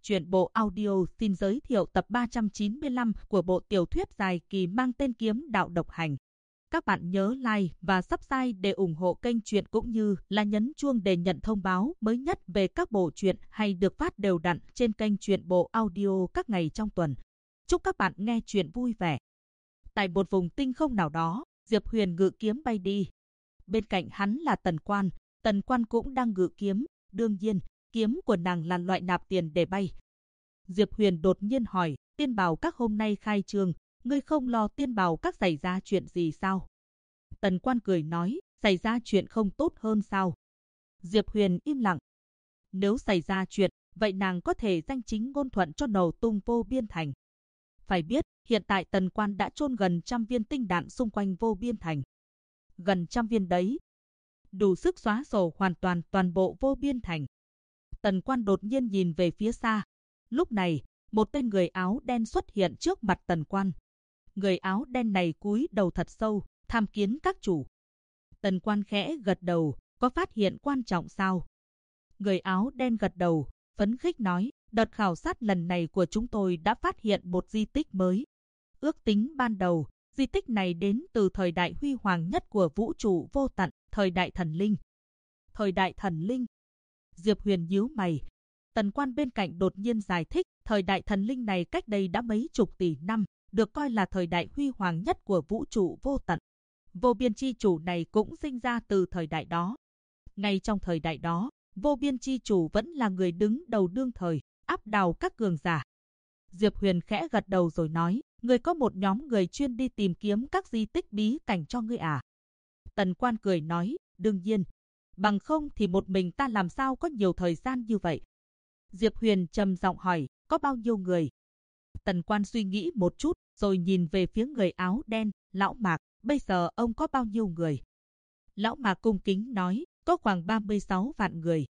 Truyện bộ audio xin giới thiệu tập 395 của bộ tiểu thuyết dài kỳ mang tên Kiếm Đạo Độc Hành. Các bạn nhớ like và subscribe để ủng hộ kênh truyện cũng như là nhấn chuông để nhận thông báo mới nhất về các bộ truyện hay được phát đều đặn trên kênh truyện bộ audio các ngày trong tuần. Chúc các bạn nghe truyện vui vẻ. Tại một vùng tinh không nào đó, Diệp Huyền ngự kiếm bay đi. Bên cạnh hắn là Tần Quan cũng đang ngự kiếm, đương nhiên, kiếm của nàng là loại nạp tiền để bay. Diệp Huyền đột nhiên hỏi, Tiên Bảo Các hôm nay khai trương, ngươi không lo Tiên Bảo Các xảy ra chuyện gì sao? Tần Quan cười nói, xảy ra chuyện không tốt hơn sao? Diệp Huyền im lặng. Nếu xảy ra chuyện, vậy nàng có thể danh chính ngôn thuận cho nổ tung Vô Biên Thành. Phải biết, hiện tại Tần Quan đã chôn gần 100 viên tinh đạn xung quanh Vô Biên Thành. Gần 100 viên đấy, đủ sức xóa sổ hoàn toàn bộ Vô Biên Thành. Tần Quan đột nhiên nhìn về phía xa. Lúc này, một tên người áo đen xuất hiện trước mặt Tần Quan. Người áo đen này cúi đầu thật sâu, tham kiến các chủ. Tần Quan khẽ gật đầu, có phát hiện quan trọng sao? Người áo đen gật đầu, phấn khích nói, đợt khảo sát lần này của chúng tôi đã phát hiện một di tích mới. Ước tính ban đầu, di tích này đến từ thời đại huy hoàng nhất của vũ trụ vô tận, thời đại thần linh. Thời đại thần linh? Diệp Huyền nhíu mày. Tần Quan bên cạnh đột nhiên giải thích, thời đại thần linh này cách đây đã mấy chục tỷ năm, được coi là thời đại huy hoàng nhất của vũ trụ vô tận. Vô Biên Chi Chủ này cũng sinh ra từ thời đại đó. Ngay trong thời đại đó, Vô Biên Chi Chủ vẫn là người đứng đầu đương thời, áp đảo các cường giả. Diệp Huyền khẽ gật đầu rồi nói, ngươi có một nhóm người chuyên đi tìm kiếm các di tích bí cảnh cho ngươi à? Tần Quan cười nói, đương nhiên. Bằng không thì một mình ta làm sao có nhiều thời gian như vậy? Diệp Huyền trầm giọng hỏi, có bao nhiêu người? Tần Quan suy nghĩ một chút, rồi nhìn về phía người áo đen, Lão Mạc, bây giờ ông có bao nhiêu người? Lão Mạc cung kính nói, có khoảng 36 vạn người.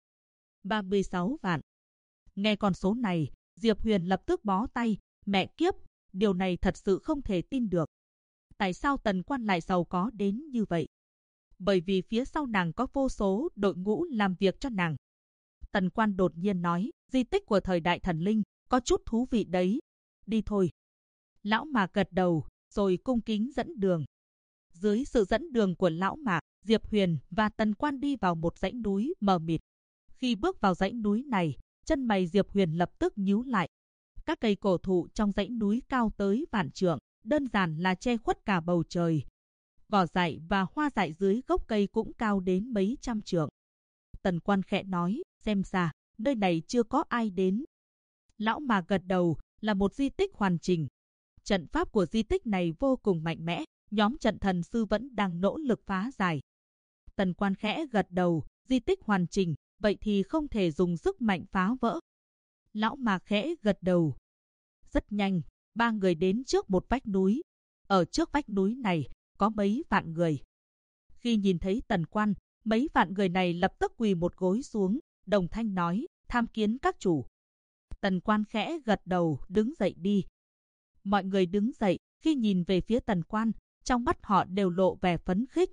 36 vạn. Nghe con số này, Diệp Huyền lập tức bó tay, mẹ kiếp, điều này thật sự không thể tin được. Tại sao Tần Quan lại giàu có đến như vậy? Bởi vì phía sau nàng có vô số đội ngũ làm việc cho nàng. Tần Quan đột nhiên nói, di tích của thời đại thần linh, có chút thú vị đấy. Đi thôi. Lão Mạc gật đầu, rồi cung kính dẫn đường. Dưới sự dẫn đường của Lão Mạc, Diệp Huyền và Tần Quan đi vào một dãy núi mờ mịt. Khi bước vào dãy núi này, chân mày Diệp Huyền lập tức nhíu lại. Các cây cổ thụ trong dãy núi cao tới vạn trượng, đơn giản là che khuất cả bầu trời. Cỏ dại và hoa dại dưới gốc cây cũng cao đến mấy trăm trượng. Tần Quan khẽ nói, xem ra, nơi này chưa có ai đến. Lão Mạc gật đầu, là một di tích hoàn chỉnh. Trận pháp của di tích này vô cùng mạnh mẽ, nhóm trận thần sư vẫn đang nỗ lực phá giải. Tần Quan khẽ gật đầu, di tích hoàn chỉnh, vậy thì không thể dùng sức mạnh phá vỡ. Lão Mạc khẽ gật đầu. Rất nhanh, ba người đến trước một vách núi. Ở trước vách núi này, có mấy vạn người. Khi nhìn thấy Tần Quan, mấy vạn người này lập tức quỳ một gối xuống, đồng thanh nói, tham kiến các chủ. Tần Quan khẽ gật đầu, đứng dậy đi. Mọi người đứng dậy, khi nhìn về phía Tần Quan, trong mắt họ đều lộ vẻ phấn khích.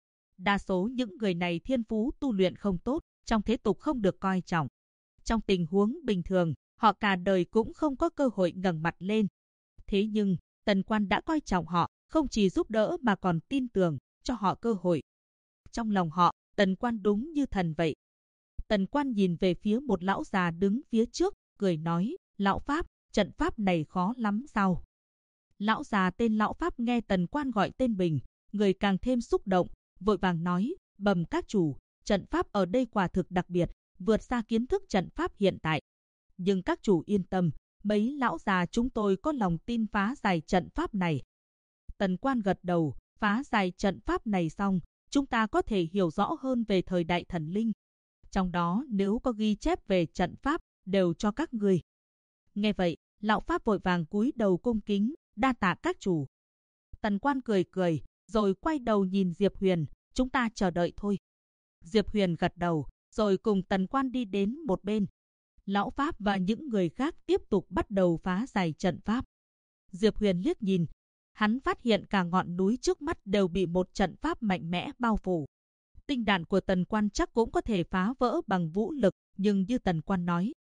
Đa số những người này thiên phú tu luyện không tốt, trong thế tục không được coi trọng. Trong tình huống bình thường, họ cả đời cũng không có cơ hội ngẩng mặt lên. Thế nhưng, Tần Quan đã coi trọng họ, không chỉ giúp đỡ mà còn tin tưởng, cho họ cơ hội. Trong lòng họ, Tần Quan đúng như thần vậy. Tần Quan nhìn về phía một lão già đứng phía trước, cười nói, lão Pháp, trận pháp này khó lắm sao? Lão già tên lão Pháp nghe Tần Quan gọi tên mình, người càng thêm xúc động, vội vàng nói, bẩm các chủ, trận pháp ở đây quả thực đặc biệt, vượt xa kiến thức trận pháp hiện tại. Nhưng các chủ yên tâm, mấy lão già chúng tôi có lòng tin phá giải trận pháp này. Tần Quan gật đầu, phá giải trận pháp này xong, chúng ta có thể hiểu rõ hơn về thời đại thần linh. Trong đó nếu có ghi chép về trận pháp, đều cho các người. Nghe vậy, lão Pháp vội vàng cúi đầu cung kính, đa tạ các chủ. Tần Quan cười cười, rồi quay đầu nhìn Diệp Huyền, chúng ta chờ đợi thôi. Diệp Huyền gật đầu, rồi cùng Tần Quan đi đến một bên. Lão Pháp và những người khác tiếp tục bắt đầu phá giải trận pháp. Diệp Huyền liếc nhìn, hắn phát hiện cả ngọn núi trước mắt đều bị một trận pháp mạnh mẽ bao phủ. Tinh đạn của Tần Quan chắc cũng có thể phá vỡ bằng vũ lực, nhưng như Tần Quan nói,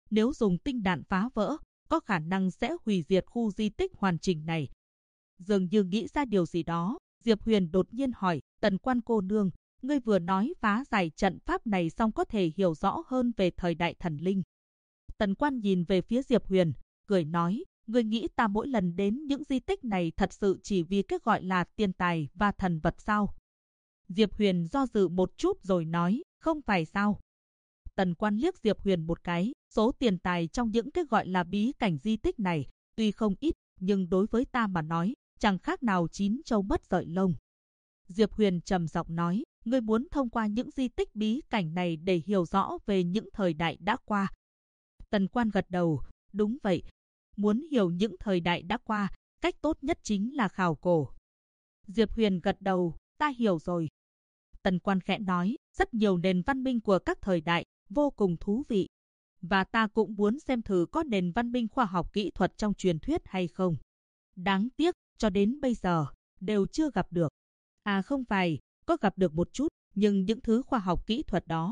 Nếu dùng tinh đạn phá vỡ, có khả năng sẽ hủy diệt khu di tích hoàn chỉnh này. Dường như nghĩ ra điều gì đó, Diệp Huyền đột nhiên hỏi, Tần Quan cô nương, ngươi vừa nói phá giải trận pháp này xong có thể hiểu rõ hơn về thời đại thần linh. Tần Quan nhìn về phía Diệp Huyền, cười nói, ngươi nghĩ ta mỗi lần đến những di tích này thật sự chỉ vì cái gọi là tiền tài và thần vật sao? Diệp Huyền do dự một chút rồi nói, không phải sao? Tần Quan liếc Diệp Huyền một cái, số tiền tài trong những cái gọi là bí cảnh di tích này, tuy không ít, nhưng đối với ta mà nói, chẳng khác nào chín trâu mất sợi lông. Diệp Huyền trầm giọng nói, ngươi muốn thông qua những di tích bí cảnh này để hiểu rõ về những thời đại đã qua. Tần Quan gật đầu, đúng vậy. Muốn hiểu những thời đại đã qua, cách tốt nhất chính là khảo cổ. Diệp Huyền gật đầu, ta hiểu rồi. Tần Quan khẽ nói, rất nhiều nền văn minh của các thời đại, vô cùng thú vị. Và ta cũng muốn xem thử có nền văn minh khoa học kỹ thuật trong truyền thuyết hay không. Đáng tiếc, cho đến bây giờ, đều chưa gặp được. À không phải, có gặp được một chút, nhưng những thứ khoa học kỹ thuật đó.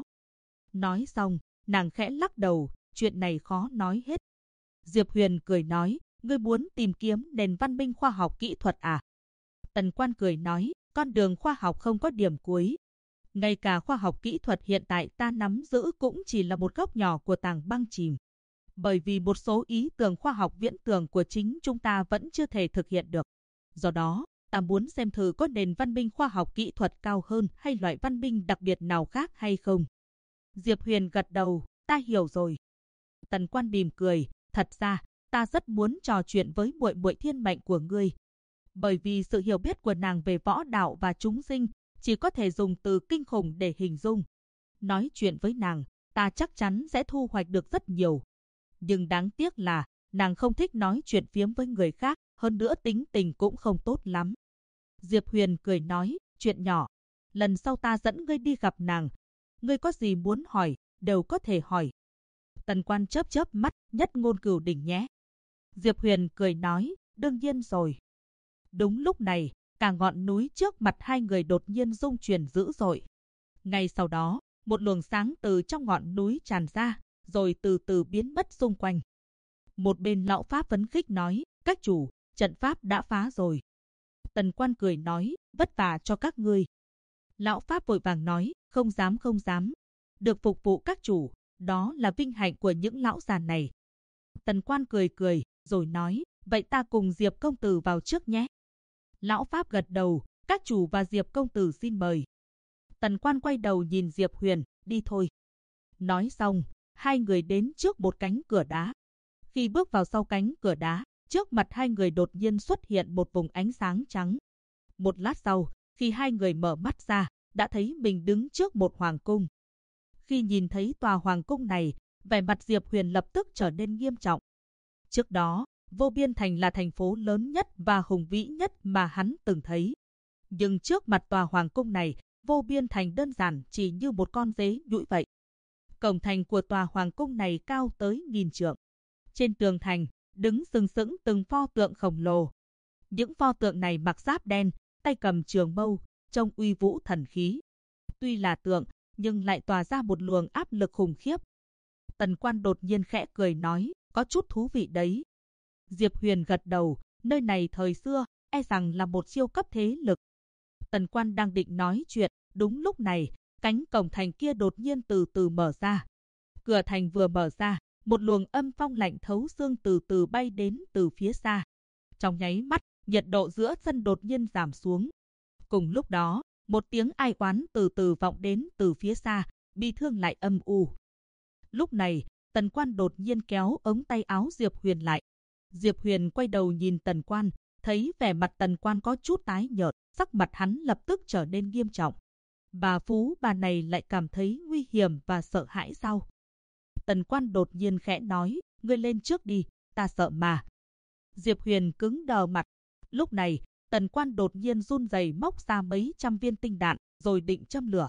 Nói xong, nàng khẽ lắc đầu, chuyện này khó nói hết. Diệp Huyền cười nói, ngươi muốn tìm kiếm nền văn minh khoa học kỹ thuật à? Tần Quan cười nói, con đường khoa học không có điểm cuối. Ngay cả khoa học kỹ thuật hiện tại ta nắm giữ cũng chỉ là một góc nhỏ của tảng băng chìm. Bởi vì một số ý tưởng khoa học viễn tưởng của chính chúng ta vẫn chưa thể thực hiện được. Do đó, ta muốn xem thử có nền văn minh khoa học kỹ thuật cao hơn hay loại văn minh đặc biệt nào khác hay không. Diệp Huyền gật đầu, ta hiểu rồi. Tần Quan mỉm cười, thật ra, ta rất muốn trò chuyện với muội muội thiên mệnh của ngươi. Bởi vì sự hiểu biết của nàng về võ đạo và chúng sinh, chỉ có thể dùng từ kinh khủng để hình dung. Nói chuyện với nàng, ta chắc chắn sẽ thu hoạch được rất nhiều. Nhưng đáng tiếc là, nàng không thích nói chuyện phiếm với người khác, hơn nữa tính tình cũng không tốt lắm. Diệp Huyền cười nói, chuyện nhỏ. Lần sau ta dẫn ngươi đi gặp nàng. Ngươi có gì muốn hỏi, đều có thể hỏi. Tần Quan chớp chớp mắt, nhất ngôn cửu đỉnh nhé. Diệp Huyền cười nói, đương nhiên rồi. Đúng lúc này, cả ngọn núi trước mặt hai người đột nhiên rung chuyển dữ dội. Ngay sau đó, một luồng sáng từ trong ngọn núi tràn ra, rồi từ từ biến mất xung quanh. Một bên lão pháp phấn khích nói, các chủ, trận pháp đã phá rồi. Tần Quan cười nói, vất vả cho các ngươi. Lão pháp vội vàng nói, không dám không dám. Được phục vụ các chủ, đó là vinh hạnh của những lão già này. Tần Quan cười cười, rồi nói, vậy ta cùng Diệp công tử vào trước nhé. Lão pháp gật đầu, các chủ và Diệp công tử xin mời. Tần Quan quay đầu nhìn Diệp Huyền, đi thôi. Nói xong, hai người đến trước một cánh cửa đá. Khi bước vào sau cánh cửa đá, trước mặt hai người đột nhiên xuất hiện một vùng ánh sáng trắng. Một lát sau, khi hai người mở mắt ra, đã thấy mình đứng trước một hoàng cung. Khi nhìn thấy tòa hoàng cung này, vẻ mặt Diệp Huyền lập tức trở nên nghiêm trọng. Trước đó, Vô Biên Thành là thành phố lớn nhất và hùng vĩ nhất mà hắn từng thấy. Nhưng trước mặt tòa hoàng cung này, Vô Biên Thành đơn giản chỉ như một con dế nhũi vậy. Cổng thành của tòa hoàng cung này cao tới 1000 trượng. Trên tường thành, đứng sừng sững từng pho tượng khổng lồ. Những pho tượng này mặc giáp đen, tay cầm trường mâu, trông uy vũ thần khí. Tuy là tượng, nhưng lại tỏa ra một luồng áp lực khủng khiếp. Tần Quan đột nhiên khẽ cười nói, có chút thú vị đấy. Diệp Huyền gật đầu, nơi này thời xưa, e rằng là một siêu cấp thế lực. Tần Quan đang định nói chuyện, đúng lúc này, cánh cổng thành kia đột nhiên từ từ mở ra. Cửa thành vừa mở ra, một luồng âm phong lạnh thấu xương từ từ bay đến từ phía xa. Trong nháy mắt, nhiệt độ giữa sân đột nhiên giảm xuống. Cùng lúc đó, một tiếng ai oán từ từ vọng đến từ phía xa, bi thương lại âm u. Lúc này, Tần Quan đột nhiên kéo ống tay áo Diệp Huyền lại. Diệp Huyền quay đầu nhìn Tần Quan, thấy vẻ mặt Tần Quan có chút tái nhợt, sắc mặt hắn lập tức trở nên nghiêm trọng. Bà phú bà này lại cảm thấy nguy hiểm và sợ hãi sao? Tần Quan đột nhiên khẽ nói, ngươi lên trước đi, ta sợ mà. Diệp Huyền cứng đờ mặt. Lúc này, Tần Quan đột nhiên run rẩy móc ra mấy trăm viên tinh đạn, rồi định châm lửa.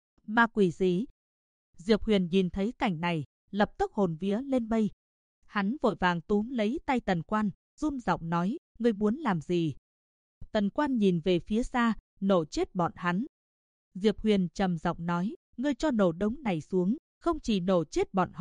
Ma quỷ gì? Diệp Huyền nhìn thấy cảnh này, lập tức hồn vía lên mây. Hắn vội vàng túm lấy tay Tần Quan, run giọng nói, ngươi muốn làm gì? Tần Quan nhìn về phía xa, nổ chết bọn hắn. Diệp Huyền trầm giọng nói, ngươi cho nổ đống này xuống, không chỉ nổ chết bọn họ,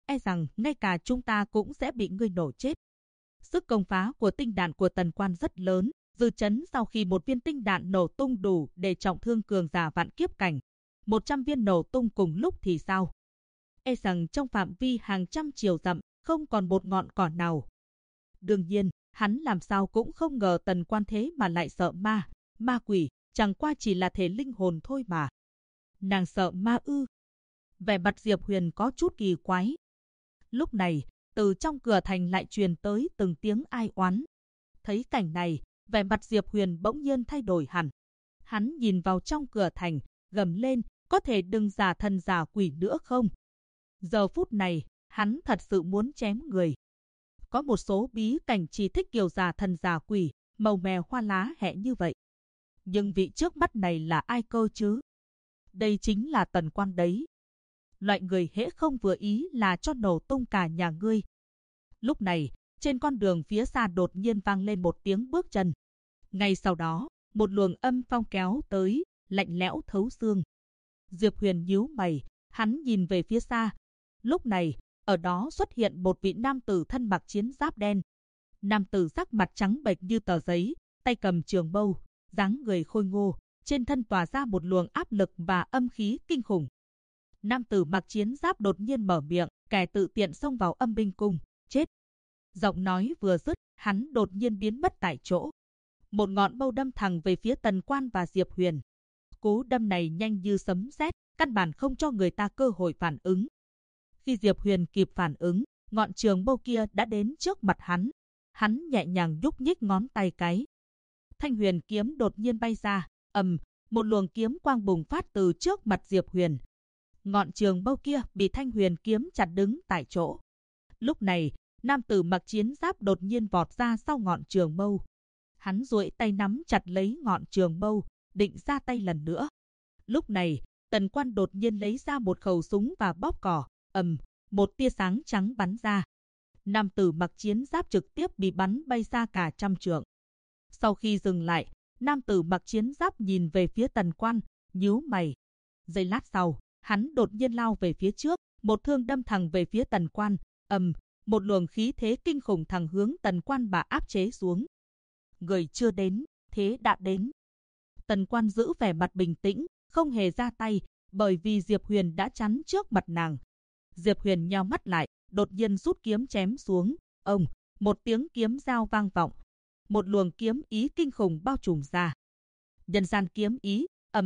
e rằng ngay cả chúng ta cũng sẽ bị ngươi nổ chết. Sức công phá của tinh đạn của Tần Quan rất lớn, dư chấn sau khi một viên tinh đạn nổ tung đủ để trọng thương cường giả vạn kiếp cảnh. 100 viên nổ tung cùng lúc thì sao? E rằng trong phạm vi hàng trăm triệu dặm, không còn một ngọn cỏ nào. Đương nhiên, hắn làm sao cũng không ngờ Tần Quan thế mà lại sợ ma quỷ, chẳng qua chỉ là thể linh hồn thôi mà. Nàng sợ ma ư? Vẻ mặt Diệp Huyền có chút kỳ quái. Lúc này, từ trong cửa thành lại truyền tới từng tiếng ai oán. Thấy cảnh này, vẻ mặt Diệp Huyền bỗng nhiên thay đổi hẳn. Hắn nhìn vào trong cửa thành, gầm lên, có thể đừng giả thần giả quỷ nữa không? Giờ phút này, hắn thật sự muốn chém người. Có một số bí cảnh chỉ thích kiểu giả thần giả quỷ, màu mè hoa lá hẹ như vậy. Nhưng vị trước mắt này là ai cơ chứ? Đây chính là Tần Quan đấy. Loại người hễ không vừa ý là cho nổ tung cả nhà ngươi. Lúc này, trên con đường phía xa đột nhiên vang lên một tiếng bước chân. Ngay sau đó, một luồng âm phong kéo tới, lạnh lẽo thấu xương. Diệp Huyền nhíu mày, hắn nhìn về phía xa. Lúc này, ở đó xuất hiện một vị nam tử thân mặc chiến giáp đen. Nam tử sắc mặt trắng bệch như tờ giấy, tay cầm trường mâu, dáng người khôi ngô, trên thân tỏa ra một luồng áp lực và âm khí kinh khủng. Nam tử mặc chiến giáp đột nhiên mở miệng, kẻ tự tiện xông vào Âm Binh Cung, chết. Giọng nói vừa dứt, hắn đột nhiên biến mất tại chỗ. Một ngọn mâu đâm thẳng về phía Tần Quan và Diệp Huyền. Cú đâm này nhanh như sấm sét, căn bản không cho người ta cơ hội phản ứng. Khi Diệp Huyền kịp phản ứng, ngọn trường mâu kia đã đến trước mặt hắn. Hắn nhẹ nhàng nhúc nhích ngón tay cái. Thanh huyền kiếm đột nhiên bay ra, một luồng kiếm quang bùng phát từ trước mặt Diệp Huyền. Ngọn trường mâu kia bị thanh huyền kiếm chặt đứng tại chỗ. Lúc này, nam tử mặc chiến giáp đột nhiên vọt ra sau ngọn trường mâu. Hắn duỗi tay nắm chặt lấy ngọn trường mâu, định ra tay lần nữa. Lúc này, Tần Quan đột nhiên lấy ra một khẩu súng và bóp cò, một tia sáng trắng bắn ra. Nam tử mặc chiến giáp trực tiếp bị bắn bay ra cả trăm trượng. Sau khi dừng lại, nam tử mặc chiến giáp nhìn về phía Tần Quan, nhíu mày. Giây lát sau, hắn đột nhiên lao về phía trước, một thương đâm thẳng về phía Tần Quan, một luồng khí thế kinh khủng thẳng hướng Tần Quan bà áp chế xuống. Người chưa đến, thế đã đến. Tần Quan giữ vẻ mặt bình tĩnh, không hề ra tay, bởi vì Diệp Huyền đã chắn trước mặt nàng. Diệp Huyền nheo mắt lại, đột nhiên rút kiếm chém xuống. Một tiếng kiếm dao vang vọng. Một luồng kiếm ý kinh khủng bao trùm ra. Nhân gian kiếm ý,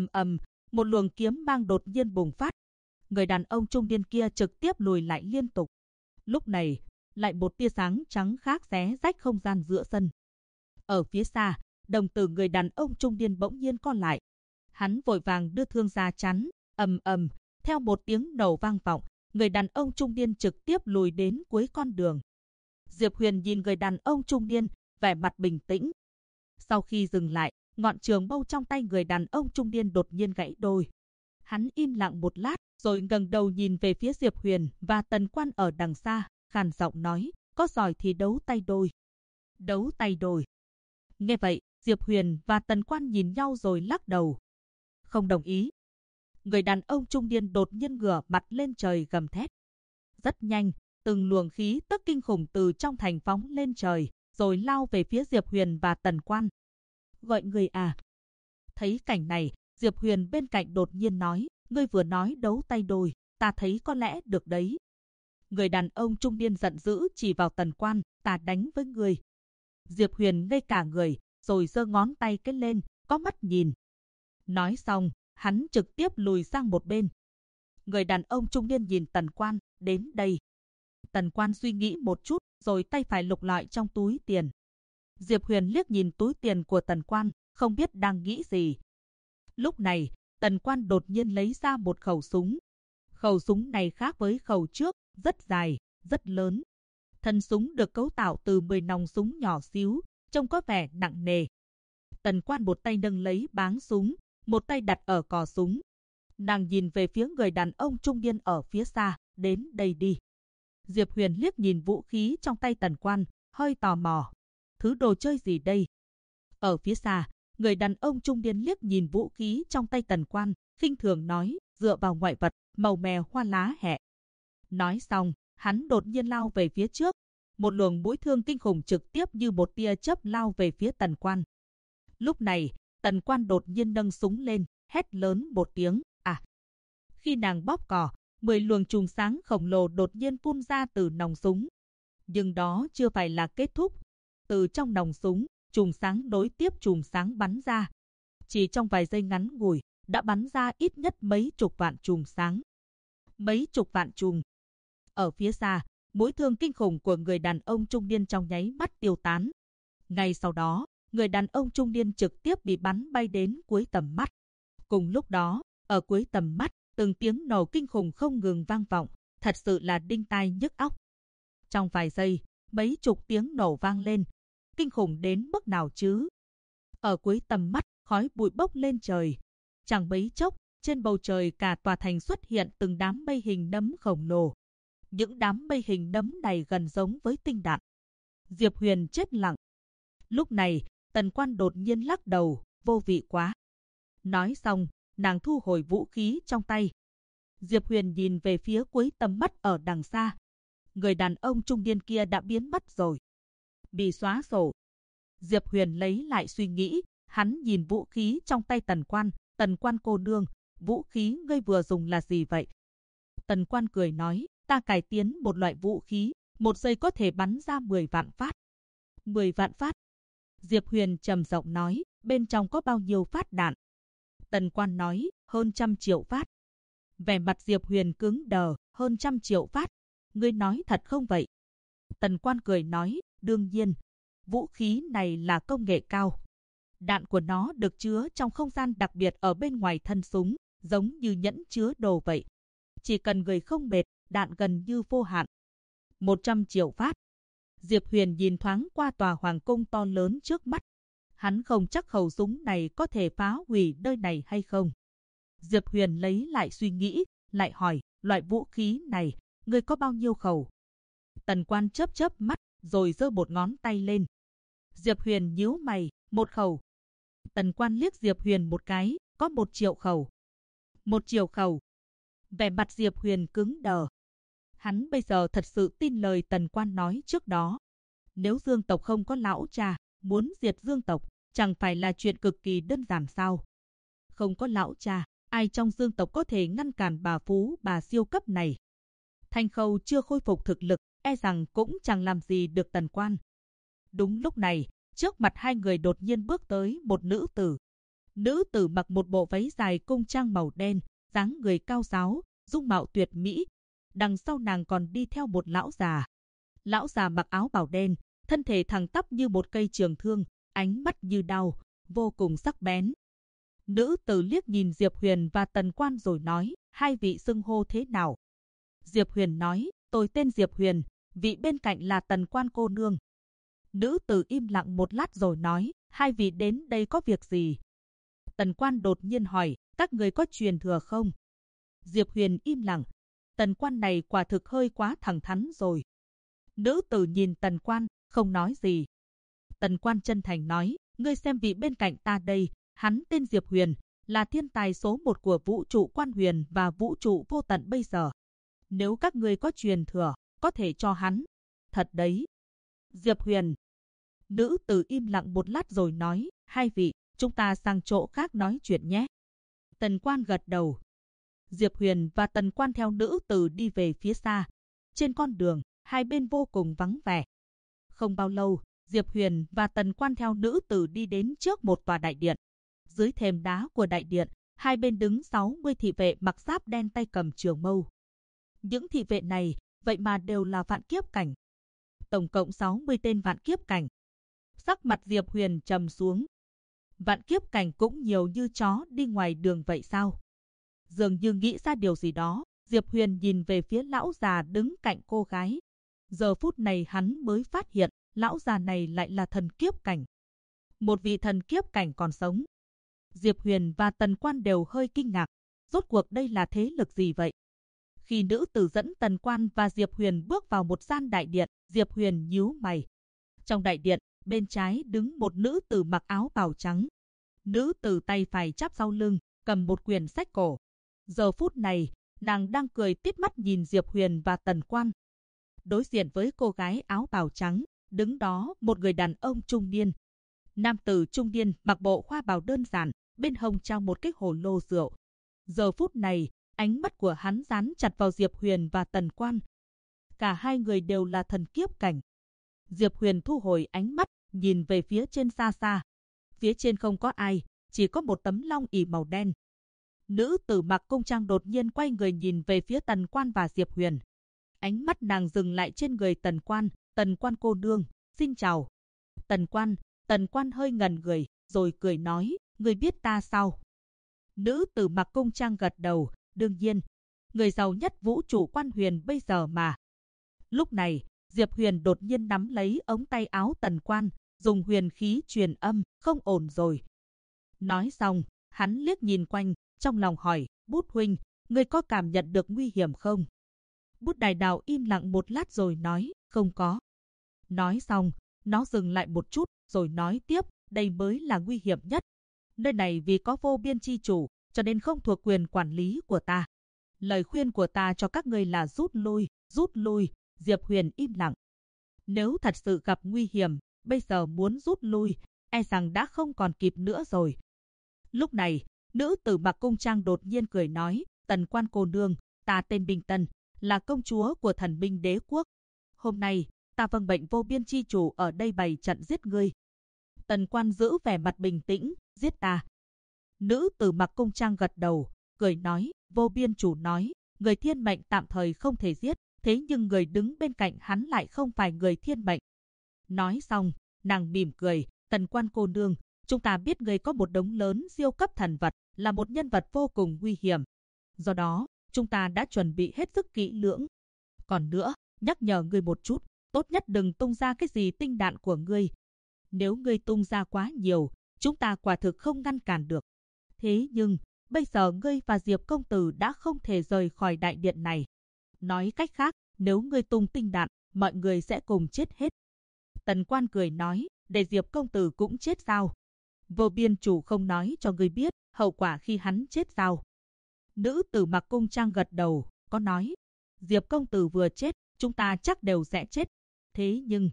một luồng kiếm mang đột nhiên bùng phát. Người đàn ông trung niên kia trực tiếp lùi lại liên tục. Lúc này, lại một tia sáng trắng khác xé rách không gian giữa sân. Ở phía xa, đồng tử người đàn ông trung niên bỗng nhiên co lại. Hắn vội vàng đưa thương ra chắn, theo một tiếng nổ vang vọng, người đàn ông trung niên trực tiếp lùi đến cuối con đường. Diệp Huyền nhìn người đàn ông trung niên, vẻ mặt bình tĩnh. Sau khi dừng lại, ngọn trường mâu trong tay người đàn ông trung niên đột nhiên gãy đôi. Hắn im lặng một lát, rồi ngẩng đầu nhìn về phía Diệp Huyền và Tần Quan ở đằng xa, khàn giọng nói, có giỏi thì đấu tay đôi. Đấu tay đôi. Nghe vậy, Diệp Huyền và Tần Quan nhìn nhau rồi lắc đầu. Không đồng ý. Người đàn ông trung niên đột nhiên ngửa mặt lên trời gầm thét. Rất nhanh, từng luồng khí tức kinh khủng từ trong thành phóng lên trời, rồi lao về phía Diệp Huyền và Tần Quan. Gọi người à? Thấy cảnh này, Diệp Huyền bên cạnh đột nhiên nói, ngươi vừa nói đấu tay đôi, ta thấy có lẽ được đấy. Người đàn ông trung niên giận dữ chỉ vào Tần Quan, ta đánh với ngươi. Diệp Huyền ngây cả người, rồi giơ ngón tay cái lên, có mắt nhìn. Nói xong, hắn trực tiếp lùi sang một bên. Người đàn ông trung niên nhìn Tần Quan, đến đây. Tần Quan suy nghĩ một chút, rồi tay phải lục lọi trong túi tiền. Diệp Huyền liếc nhìn túi tiền của Tần Quan, không biết đang nghĩ gì. Lúc này, Tần Quan đột nhiên lấy ra một khẩu súng. Khẩu súng này khác với khẩu trước, rất dài, rất lớn. Thân súng được cấu tạo từ 10 nòng súng nhỏ xíu, trông có vẻ nặng nề. Tần Quan một tay nâng lấy báng súng, một tay đặt ở cò súng. Nàng nhìn về phía người đàn ông trung niên ở phía xa, đến đây đi. Diệp Huyền liếc nhìn vũ khí trong tay Tần Quan, hơi tò mò. Thứ đồ chơi gì đây? Ở phía xa, người đàn ông trung niên liếc nhìn vũ khí trong tay Tần Quan, khinh thường nói, dựa vào ngoại vật, màu mè hoa lá hẹ. Nói xong, hắn đột nhiên lao về phía trước. Một luồng mũi thương kinh khủng trực tiếp như một tia chớp lao về phía Tần Quan. Lúc này, Tần Quan đột nhiên nâng súng lên, hét lớn một tiếng, à! Khi nàng bóp cò, 10 luồng chùm sáng khổng lồ đột nhiên phun ra từ nòng súng. Nhưng đó chưa phải là kết thúc. Từ trong nòng súng, chùm sáng nối tiếp chùm sáng bắn ra. Chỉ trong vài giây ngắn ngủi, đã bắn ra ít nhất mấy chục vạn chùm sáng. Mấy chục vạn chùm. Ở phía xa, mũi thương kinh khủng của người đàn ông trung niên trong nháy mắt tiêu tán. Ngay sau đó, người đàn ông trung niên trực tiếp bị bắn bay đến cuối tầm mắt. Cùng lúc đó, ở cuối tầm mắt, từng tiếng nổ kinh khủng không ngừng vang vọng, thật sự là đinh tai nhức óc. Trong vài giây, mấy chục tiếng nổ vang lên, kinh khủng đến mức nào chứ? Ở cuối tầm mắt, khói bụi bốc lên trời. Chẳng mấy chốc, trên bầu trời cả tòa thành xuất hiện từng đám mây hình nấm khổng lồ. Những đám mây hình nấm này gần giống với tinh đạn. Diệp Huyền chết lặng. Lúc này, Tần Quan đột nhiên lắc đầu, vô vị quá. Nói xong, nàng thu hồi vũ khí trong tay. Diệp Huyền nhìn về phía cuối tầm mắt ở đằng xa. Người đàn ông trung niên kia đã biến mất rồi. Bị xóa sổ. Diệp Huyền lấy lại suy nghĩ, hắn nhìn vũ khí trong tay Tần Quan cô nương, vũ khí ngươi vừa dùng là gì vậy? Tần Quan cười nói, ta cải tiến một loại vũ khí, một giây có thể bắn ra 10 vạn phát. 10 vạn phát. Diệp Huyền trầm giọng nói, bên trong có bao nhiêu phát đạn? Tần Quan nói, hơn 100 triệu phát. Vẻ mặt Diệp Huyền cứng đờ, hơn 100 triệu phát. Ngươi nói thật không vậy? Tần Quan cười nói, đương nhiên. Vũ khí này là công nghệ cao. Đạn của nó được chứa trong không gian đặc biệt ở bên ngoài thân súng, giống như nhẫn chứa đồ vậy. Chỉ cần người không mệt, đạn gần như vô hạn. 100 triệu phát. Diệp Huyền nhìn thoáng qua tòa hoàng cung to lớn trước mắt. Hắn không chắc khẩu súng này có thể phá hủy nơi này hay không. Diệp Huyền lấy lại suy nghĩ, lại hỏi, loại vũ khí này, ngươi có bao nhiêu khẩu? Tần Quan chớp chớp mắt, rồi giơ một ngón tay lên. Diệp Huyền nhíu mày, 1 khẩu. Tần Quan liếc Diệp Huyền một cái, có 1 triệu khẩu. 1 triệu khẩu. Vẻ mặt Diệp Huyền cứng đờ. Hắn bây giờ thật sự tin lời Tần Quan nói trước đó. Nếu Dương tộc không có lão cha, muốn diệt Dương tộc, chẳng phải là chuyện cực kỳ đơn giản sao? Không có lão cha, ai trong Dương tộc có thể ngăn cản bà siêu cấp này? Thanh Khâu chưa khôi phục thực lực, e rằng cũng chẳng làm gì được Tần Quan. Đúng lúc này, trước mặt hai người đột nhiên bước tới một nữ tử. Nữ tử mặc một bộ váy dài cung trang màu đen, dáng người cao ráo, dung mạo tuyệt mỹ. Đằng sau nàng còn đi theo một lão già. Lão già mặc áo bào đen, thân thể thẳng tắp như một cây trường thương, ánh mắt như đao, vô cùng sắc bén. Nữ tử liếc nhìn Diệp Huyền và Tần Quan rồi nói, hai vị xưng hô thế nào? Diệp Huyền nói, tôi tên Diệp Huyền, vị bên cạnh là Tần Quan cô nương. Nữ tử im lặng một lát rồi nói, hai vị đến đây có việc gì? Tần Quan đột nhiên hỏi, các người có truyền thừa không? Diệp Huyền im lặng. Tần Quan này quả thực hơi quá thẳng thắn rồi. Nữ tử nhìn Tần Quan, không nói gì. Tần Quan chân thành nói, ngươi xem vị bên cạnh ta đây, hắn tên Diệp Huyền, là thiên tài số 1 của vũ trụ Quan Huyền và vũ trụ vô tận bây giờ. Nếu các ngươi có truyền thừa, có thể cho hắn. Thật đấy. Diệp Huyền. Nữ tử im lặng một lát rồi nói, hai vị, chúng ta sang chỗ khác nói chuyện nhé. Tần Quan gật đầu. Diệp Huyền và Tần Quan theo nữ tử đi về phía xa. Trên con đường, hai bên vô cùng vắng vẻ. Không bao lâu, Diệp Huyền và Tần Quan theo nữ tử đi đến trước một tòa đại điện. Dưới thềm đá của đại điện, hai bên đứng 60 thị vệ mặc giáp đen tay cầm trường mâu. Những thị vệ này, vậy mà đều là vạn kiếp cảnh. Tổng cộng 60 tên vạn kiếp cảnh. Sắc mặt Diệp Huyền trầm xuống. Vạn kiếp cảnh cũng nhiều như chó đi ngoài đường vậy sao? Dường như nghĩ ra điều gì đó, Diệp Huyền nhìn về phía lão già đứng cạnh cô gái. Giờ phút này hắn mới phát hiện, lão già này lại là thần kiếp cảnh. Một vị thần kiếp cảnh còn sống. Diệp Huyền và Tần Quan đều hơi kinh ngạc. Rốt cuộc đây là thế lực gì vậy? Khi nữ tử dẫn Tần Quan và Diệp Huyền bước vào một gian đại điện, Diệp Huyền nhíu mày. Trong đại điện, bên trái đứng một nữ tử mặc áo bào trắng. Nữ tử tay phải chắp sau lưng, cầm một quyển sách cổ. Giờ phút này, nàng đang cười tít mắt nhìn Diệp Huyền và Tần Quan. Đối diện với cô gái áo bào trắng, đứng đó một người đàn ông trung niên. Nam tử trung niên mặc bộ hoa bào đơn giản, bên hông treo một cái hồ lô rượu. Giờ phút này, ánh mắt của hắn dán chặt vào Diệp Huyền và Tần Quan. Cả hai người đều là thần kiếp cảnh. Diệp Huyền thu hồi ánh mắt, nhìn về phía trên xa xa. Phía trên không có ai, chỉ có một tấm long ỷ màu đen. Nữ tử mặc cung trang đột nhiên quay người nhìn về phía Tần Quan và Diệp Huyền. Ánh mắt nàng dừng lại trên người Tần Quan cô nương, xin chào. Tần Quan hơi ngẩn người, rồi cười nói, người biết ta sao? Nữ tử mặc cung trang gật đầu, đương nhiên, người giàu nhất vũ trụ Quan Huyền bây giờ mà. Lúc này, Diệp Huyền đột nhiên nắm lấy ống tay áo Tần Quan, dùng huyền khí truyền âm, không ổn rồi. Nói xong, hắn liếc nhìn quanh, trong lòng hỏi, Bút huynh, ngươi có cảm nhận được nguy hiểm không? Bút Đại Đạo im lặng một lát rồi nói, không có. Nói xong, nó dừng lại một chút, rồi nói tiếp, đây mới là nguy hiểm nhất. Nơi này vì có vô biên chi chủ, cho nên không thuộc quyền quản lý của ta. Lời khuyên của ta cho các ngươi là rút lui. Diệp Huyền im lặng. Nếu thật sự gặp nguy hiểm, bây giờ muốn rút lui, e rằng đã không còn kịp nữa rồi. Lúc này, nữ tử mặc cung trang đột nhiên cười nói, Tần Quan cô nương, ta tên Bình Tân, là công chúa của Thần Minh Đế quốc. Hôm nay, ta vâng mệnh vô biên chi chủ ở đây bày trận giết ngươi. Tần Quan giữ vẻ mặt bình tĩnh, giết ta. Nữ tử mặc cung trang gật đầu, cười nói, vô biên chủ nói, người thiên mệnh tạm thời không thể giết, thế nhưng người đứng bên cạnh hắn lại không phải người thiên mệnh. Nói xong, nàng mỉm cười, Tần Quan cô nương, chúng ta biết người có một đống lớn siêu cấp thần vật, là một nhân vật vô cùng nguy hiểm. Do đó, chúng ta đã chuẩn bị hết sức kỹ lưỡng. Còn nữa, nhắc nhở ngươi một chút, tốt nhất đừng tung ra cái gì tinh đạn của ngươi. Nếu ngươi tung ra quá nhiều, chúng ta quả thực không ngăn cản được. Thế nhưng, bây giờ ngươi và Diệp công tử đã không thể rời khỏi đại điện này. Nói cách khác, nếu ngươi tung tinh đạn, mọi người sẽ cùng chết hết. Tần Quan cười nói, để Diệp công tử cũng chết sao? Vô biên chủ không nói cho ngươi biết, hậu quả khi hắn chết sao? Nữ tử mặc cung trang gật đầu, có nói, Diệp công tử vừa chết, chúng ta chắc đều sẽ chết. Thế nhưng...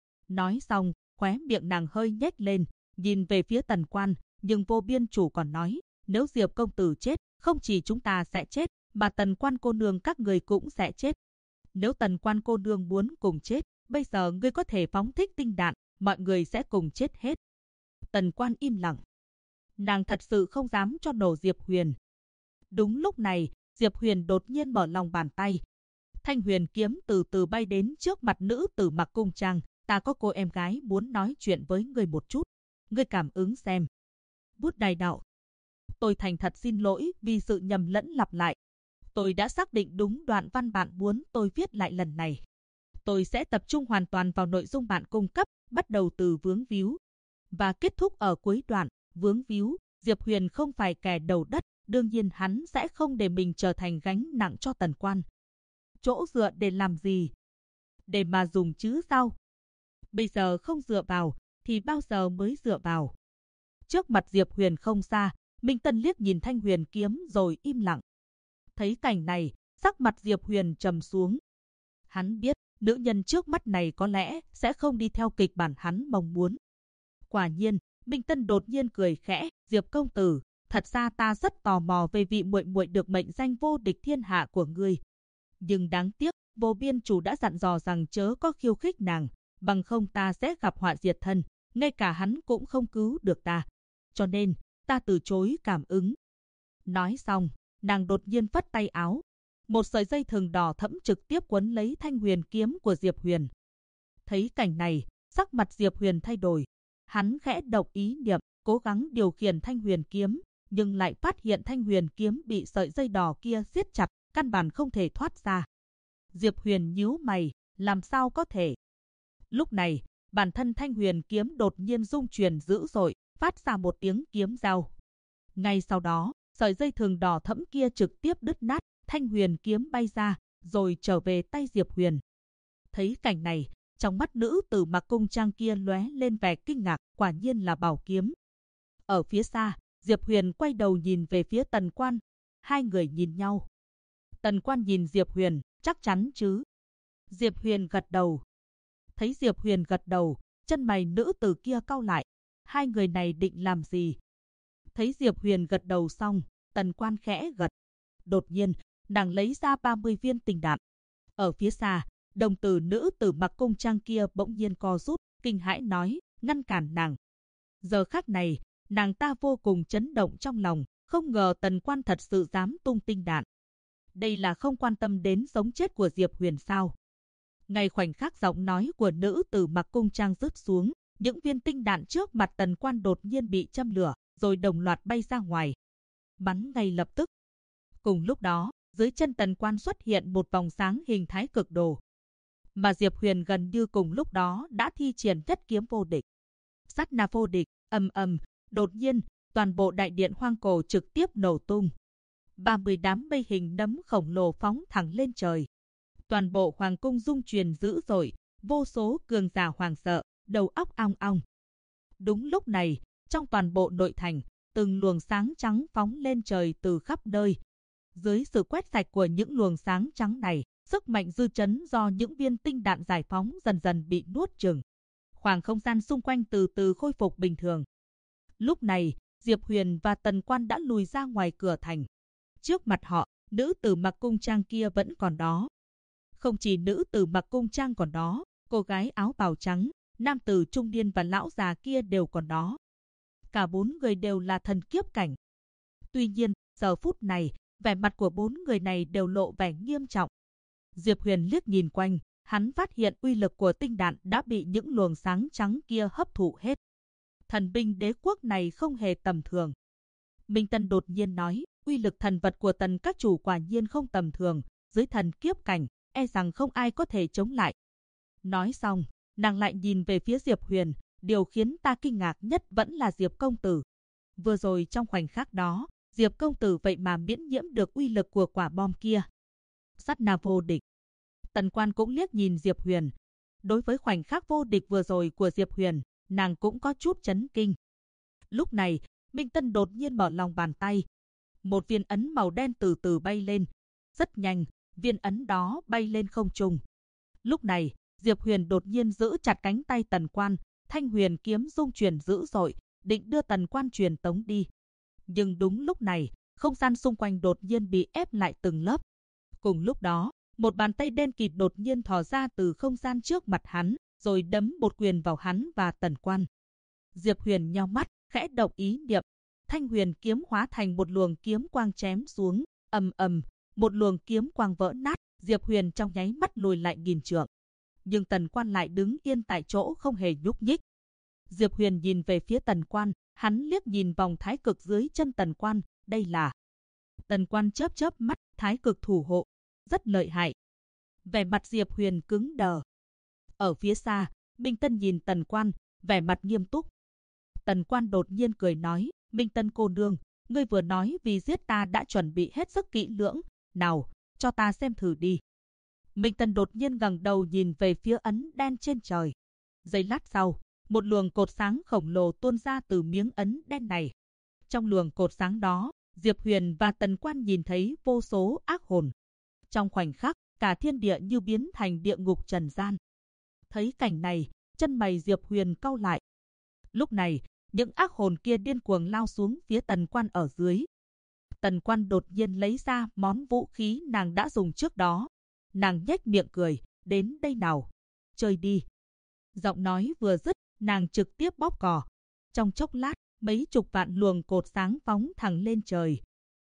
Nói xong, khóe miệng nàng hơi nhếch lên, nhìn về phía Tần Quan, nhưng vô biên chủ còn nói, nếu Diệp công tử chết, không chỉ chúng ta sẽ chết, mà Tần Quan cô nương các người cũng sẽ chết. Nếu Tần Quan cô nương muốn cùng chết, bây giờ ngươi có thể phóng thích tinh đạn, mọi người sẽ cùng chết hết. Tần Quan im lặng. Nàng thật sự không dám cho nổ Diệp Huyền. Đúng lúc này, Diệp Huyền đột nhiên mở lòng bàn tay. Thanh huyền kiếm từ từ bay đến trước mặt nữ tử mặc cung trang. Ta có cô em gái muốn nói chuyện với ngươi một chút. Ngươi cảm ứng xem. Bút Đại Đạo. Tôi thành thật xin lỗi vì sự nhầm lẫn lặp lại. Tôi đã xác định đúng đoạn văn bạn muốn tôi viết lại lần này. Tôi sẽ tập trung hoàn toàn vào nội dung bạn cung cấp, bắt đầu từ vướng víu. Và kết thúc ở cuối đoạn, vướng víu. Diệp Huyền không phải kẻ đầu đất, đương nhiên hắn sẽ không để mình trở thành gánh nặng cho Tần Quan. Chỗ dựa để làm gì? Để mà dùng chứ sao? Bây giờ không dựa vào, thì bao giờ mới dựa vào? Trước mặt Diệp Huyền không xa, Minh Tân liếc nhìn thanh huyền kiếm rồi im lặng. Thấy cảnh này, sắc mặt Diệp Huyền trầm xuống. Hắn biết, nữ nhân trước mắt này có lẽ sẽ không đi theo kịch bản hắn mong muốn. Quả nhiên, Minh Tân đột nhiên cười khẽ, Diệp công tử, thật ra ta rất tò mò về vị muội muội được mệnh danh vô địch thiên hạ của ngươi. Nhưng đáng tiếc, vô biên chủ đã dặn dò rằng chớ có khiêu khích nàng, bằng không ta sẽ gặp họa diệt thân, ngay cả hắn cũng không cứu được ta. Cho nên, ta từ chối cảm ứng. Nói xong, nàng đột nhiên phất tay áo. Một sợi dây thừng đỏ thẫm trực tiếp quấn lấy thanh huyền kiếm của Diệp Huyền. Thấy cảnh này, sắc mặt Diệp Huyền thay đổi. Hắn khẽ động ý niệm, cố gắng điều khiển thanh huyền kiếm, nhưng lại phát hiện thanh huyền kiếm bị sợi dây đỏ kia siết chặt, căn bản không thể thoát ra. Diệp Huyền nhíu mày, làm sao có thể? Lúc này, bản thân thanh huyền kiếm đột nhiên rung chuyển dữ dội, phát ra một tiếng kiếm rao. Ngay sau đó, sợi dây thừng đỏ thẫm kia trực tiếp đứt nát, thanh huyền kiếm bay ra, rồi trở về tay Diệp Huyền. Thấy cảnh này, trong mắt nữ tử mặc cung trang kia lóe lên vẻ kinh ngạc, quả nhiên là bảo kiếm. Ở phía xa, Diệp Huyền quay đầu nhìn về phía Tần Quan. Hai người nhìn nhau. Tần Quan nhìn Diệp Huyền, chắc chắn chứ? Diệp Huyền gật đầu. Thấy Diệp Huyền gật đầu, chân mày nữ tử kia cau lại. Hai người này định làm gì? Thấy Diệp Huyền gật đầu xong, Tần Quan khẽ gật. Đột nhiên, nàng lấy ra 30 viên tinh đạn. Ở phía xa, đồng tử nữ tử mặc cung trang kia bỗng nhiên co rút, kinh hãi nói, ngăn cản nàng. Giờ khắc này, nàng ta vô cùng chấn động trong lòng, không ngờ Tần Quan thật sự dám tung tinh đạn. Đây là không quan tâm đến sống chết của Diệp Huyền sao? Ngay khoảnh khắc giọng nói của nữ tử mặc cung trang rớt xuống, những viên tinh đạn trước mặt Tần Quan đột nhiên bị châm lửa, rồi đồng loạt bay ra ngoài. Bắn ngay lập tức. Cùng lúc đó, dưới chân Tần Quan xuất hiện một vòng sáng hình thái cực đồ. Mà Diệp Huyền gần như cùng lúc đó đã thi triển nhất kiếm vô địch. Sát na vô địch, ầm ầm, đột nhiên, toàn bộ đại điện hoang cổ trực tiếp nổ tung. 30 đám mây hình nấm khổng lồ phóng thẳng lên trời. Toàn bộ hoàng cung rung chuyển dữ dội, vô số cường giả hoàng sợ, đầu óc ong ong. Đúng lúc này, trong toàn bộ nội thành, từng luồng sáng trắng phóng lên trời từ khắp nơi. Dưới sự quét sạch của những luồng sáng trắng này, sức mạnh dư chấn do những viên tinh đạn giải phóng dần dần bị nuốt chửng. Khoảng không gian xung quanh từ từ khôi phục bình thường. Lúc này, Diệp Huyền và Tần Quan đã lùi ra ngoài cửa thành. Trước mặt họ, nữ tử mặc cung trang kia vẫn còn đó. Không chỉ nữ tử mặc cung trang còn đó, cô gái áo bào trắng, nam tử trung niên và lão già kia đều còn đó. Cả 4 người đều là thần kiếp cảnh. Tuy nhiên, giờ phút này, vẻ mặt của 4 người này đều lộ vẻ nghiêm trọng. Diệp Huyền liếc nhìn quanh, hắn phát hiện uy lực của tinh đạn đã bị những luồng sáng trắng kia hấp thụ hết. Thần binh đế quốc này không hề tầm thường. Minh Tân đột nhiên nói, uy lực thần vật của Tần các chủ quả nhiên không tầm thường, dưới thần kiếp cảnh, e rằng không ai có thể chống lại. Nói xong, nàng lại nhìn về phía Diệp Huyền, điều khiến ta kinh ngạc nhất vẫn là Diệp công tử. Vừa rồi trong khoảnh khắc đó, Diệp công tử vậy mà miễn nhiễm được uy lực của quả bom kia. Sát na vô địch. Tần Quan cũng liếc nhìn Diệp Huyền. Đối với khoảnh khắc vô địch vừa rồi của Diệp Huyền, nàng cũng có chút chấn kinh. Lúc này, Minh Tân đột nhiên mở lòng bàn tay. Một viên ấn màu đen từ từ bay lên. Rất nhanh, viên ấn đó bay lên không trung. Lúc này, Diệp Huyền đột nhiên giữ chặt cánh tay Tần Quan, thanh huyền kiếm rung chuyển dữ dội, định đưa Tần Quan truyền tống đi. Nhưng đúng lúc này, không gian xung quanh đột nhiên bị ép lại từng lớp. Cùng lúc đó, một bàn tay đen kịt đột nhiên thò ra từ không gian trước mặt hắn, rồi đấm một quyền vào hắn và Tần Quan. Diệp Huyền nheo mắt, khẽ động ý niệm, thanh huyền kiếm hóa thành một luồng kiếm quang chém xuống, ầm ầm, một luồng kiếm quang vỡ nát, Diệp Huyền trong nháy mắt lùi lại nghìn trượng. Nhưng Tần Quan lại đứng yên tại chỗ không hề nhúc nhích. Diệp Huyền nhìn về phía Tần Quan, hắn liếc nhìn vòng thái cực dưới chân Tần Quan, đây là... Tần Quan chớp chớp mắt, thái cực thủ hộ, rất lợi hại. Vẻ mặt Diệp Huyền cứng đờ. Ở phía xa, Minh Tân nhìn Tần Quan, vẻ mặt nghiêm túc. Tần Quan đột nhiên cười nói, Minh Tân cô nương, ngươi vừa nói vì giết ta đã chuẩn bị hết sức kỹ lưỡng, nào, cho ta xem thử đi. Minh Tân đột nhiên ngẩng đầu nhìn về phía ấn đen trên trời. Giây lát sau, một luồng cột sáng khổng lồ tuôn ra từ miếng ấn đen này. Trong luồng cột sáng đó, Diệp Huyền và Tần Quan nhìn thấy vô số ác hồn. Trong khoảnh khắc, cả thiên địa như biến thành địa ngục trần gian. Thấy cảnh này, chân mày Diệp Huyền cau lại. Lúc này, những ác hồn kia điên cuồng lao xuống phía Tần Quan ở dưới. Tần Quan đột nhiên lấy ra món vũ khí nàng đã dùng trước đó. Nàng nhếch miệng cười, đến đây nào, chơi đi. Giọng nói vừa dứt, nàng trực tiếp bóp cò. Trong chốc lát, mấy chục vạn luồng cột sáng phóng thẳng lên trời.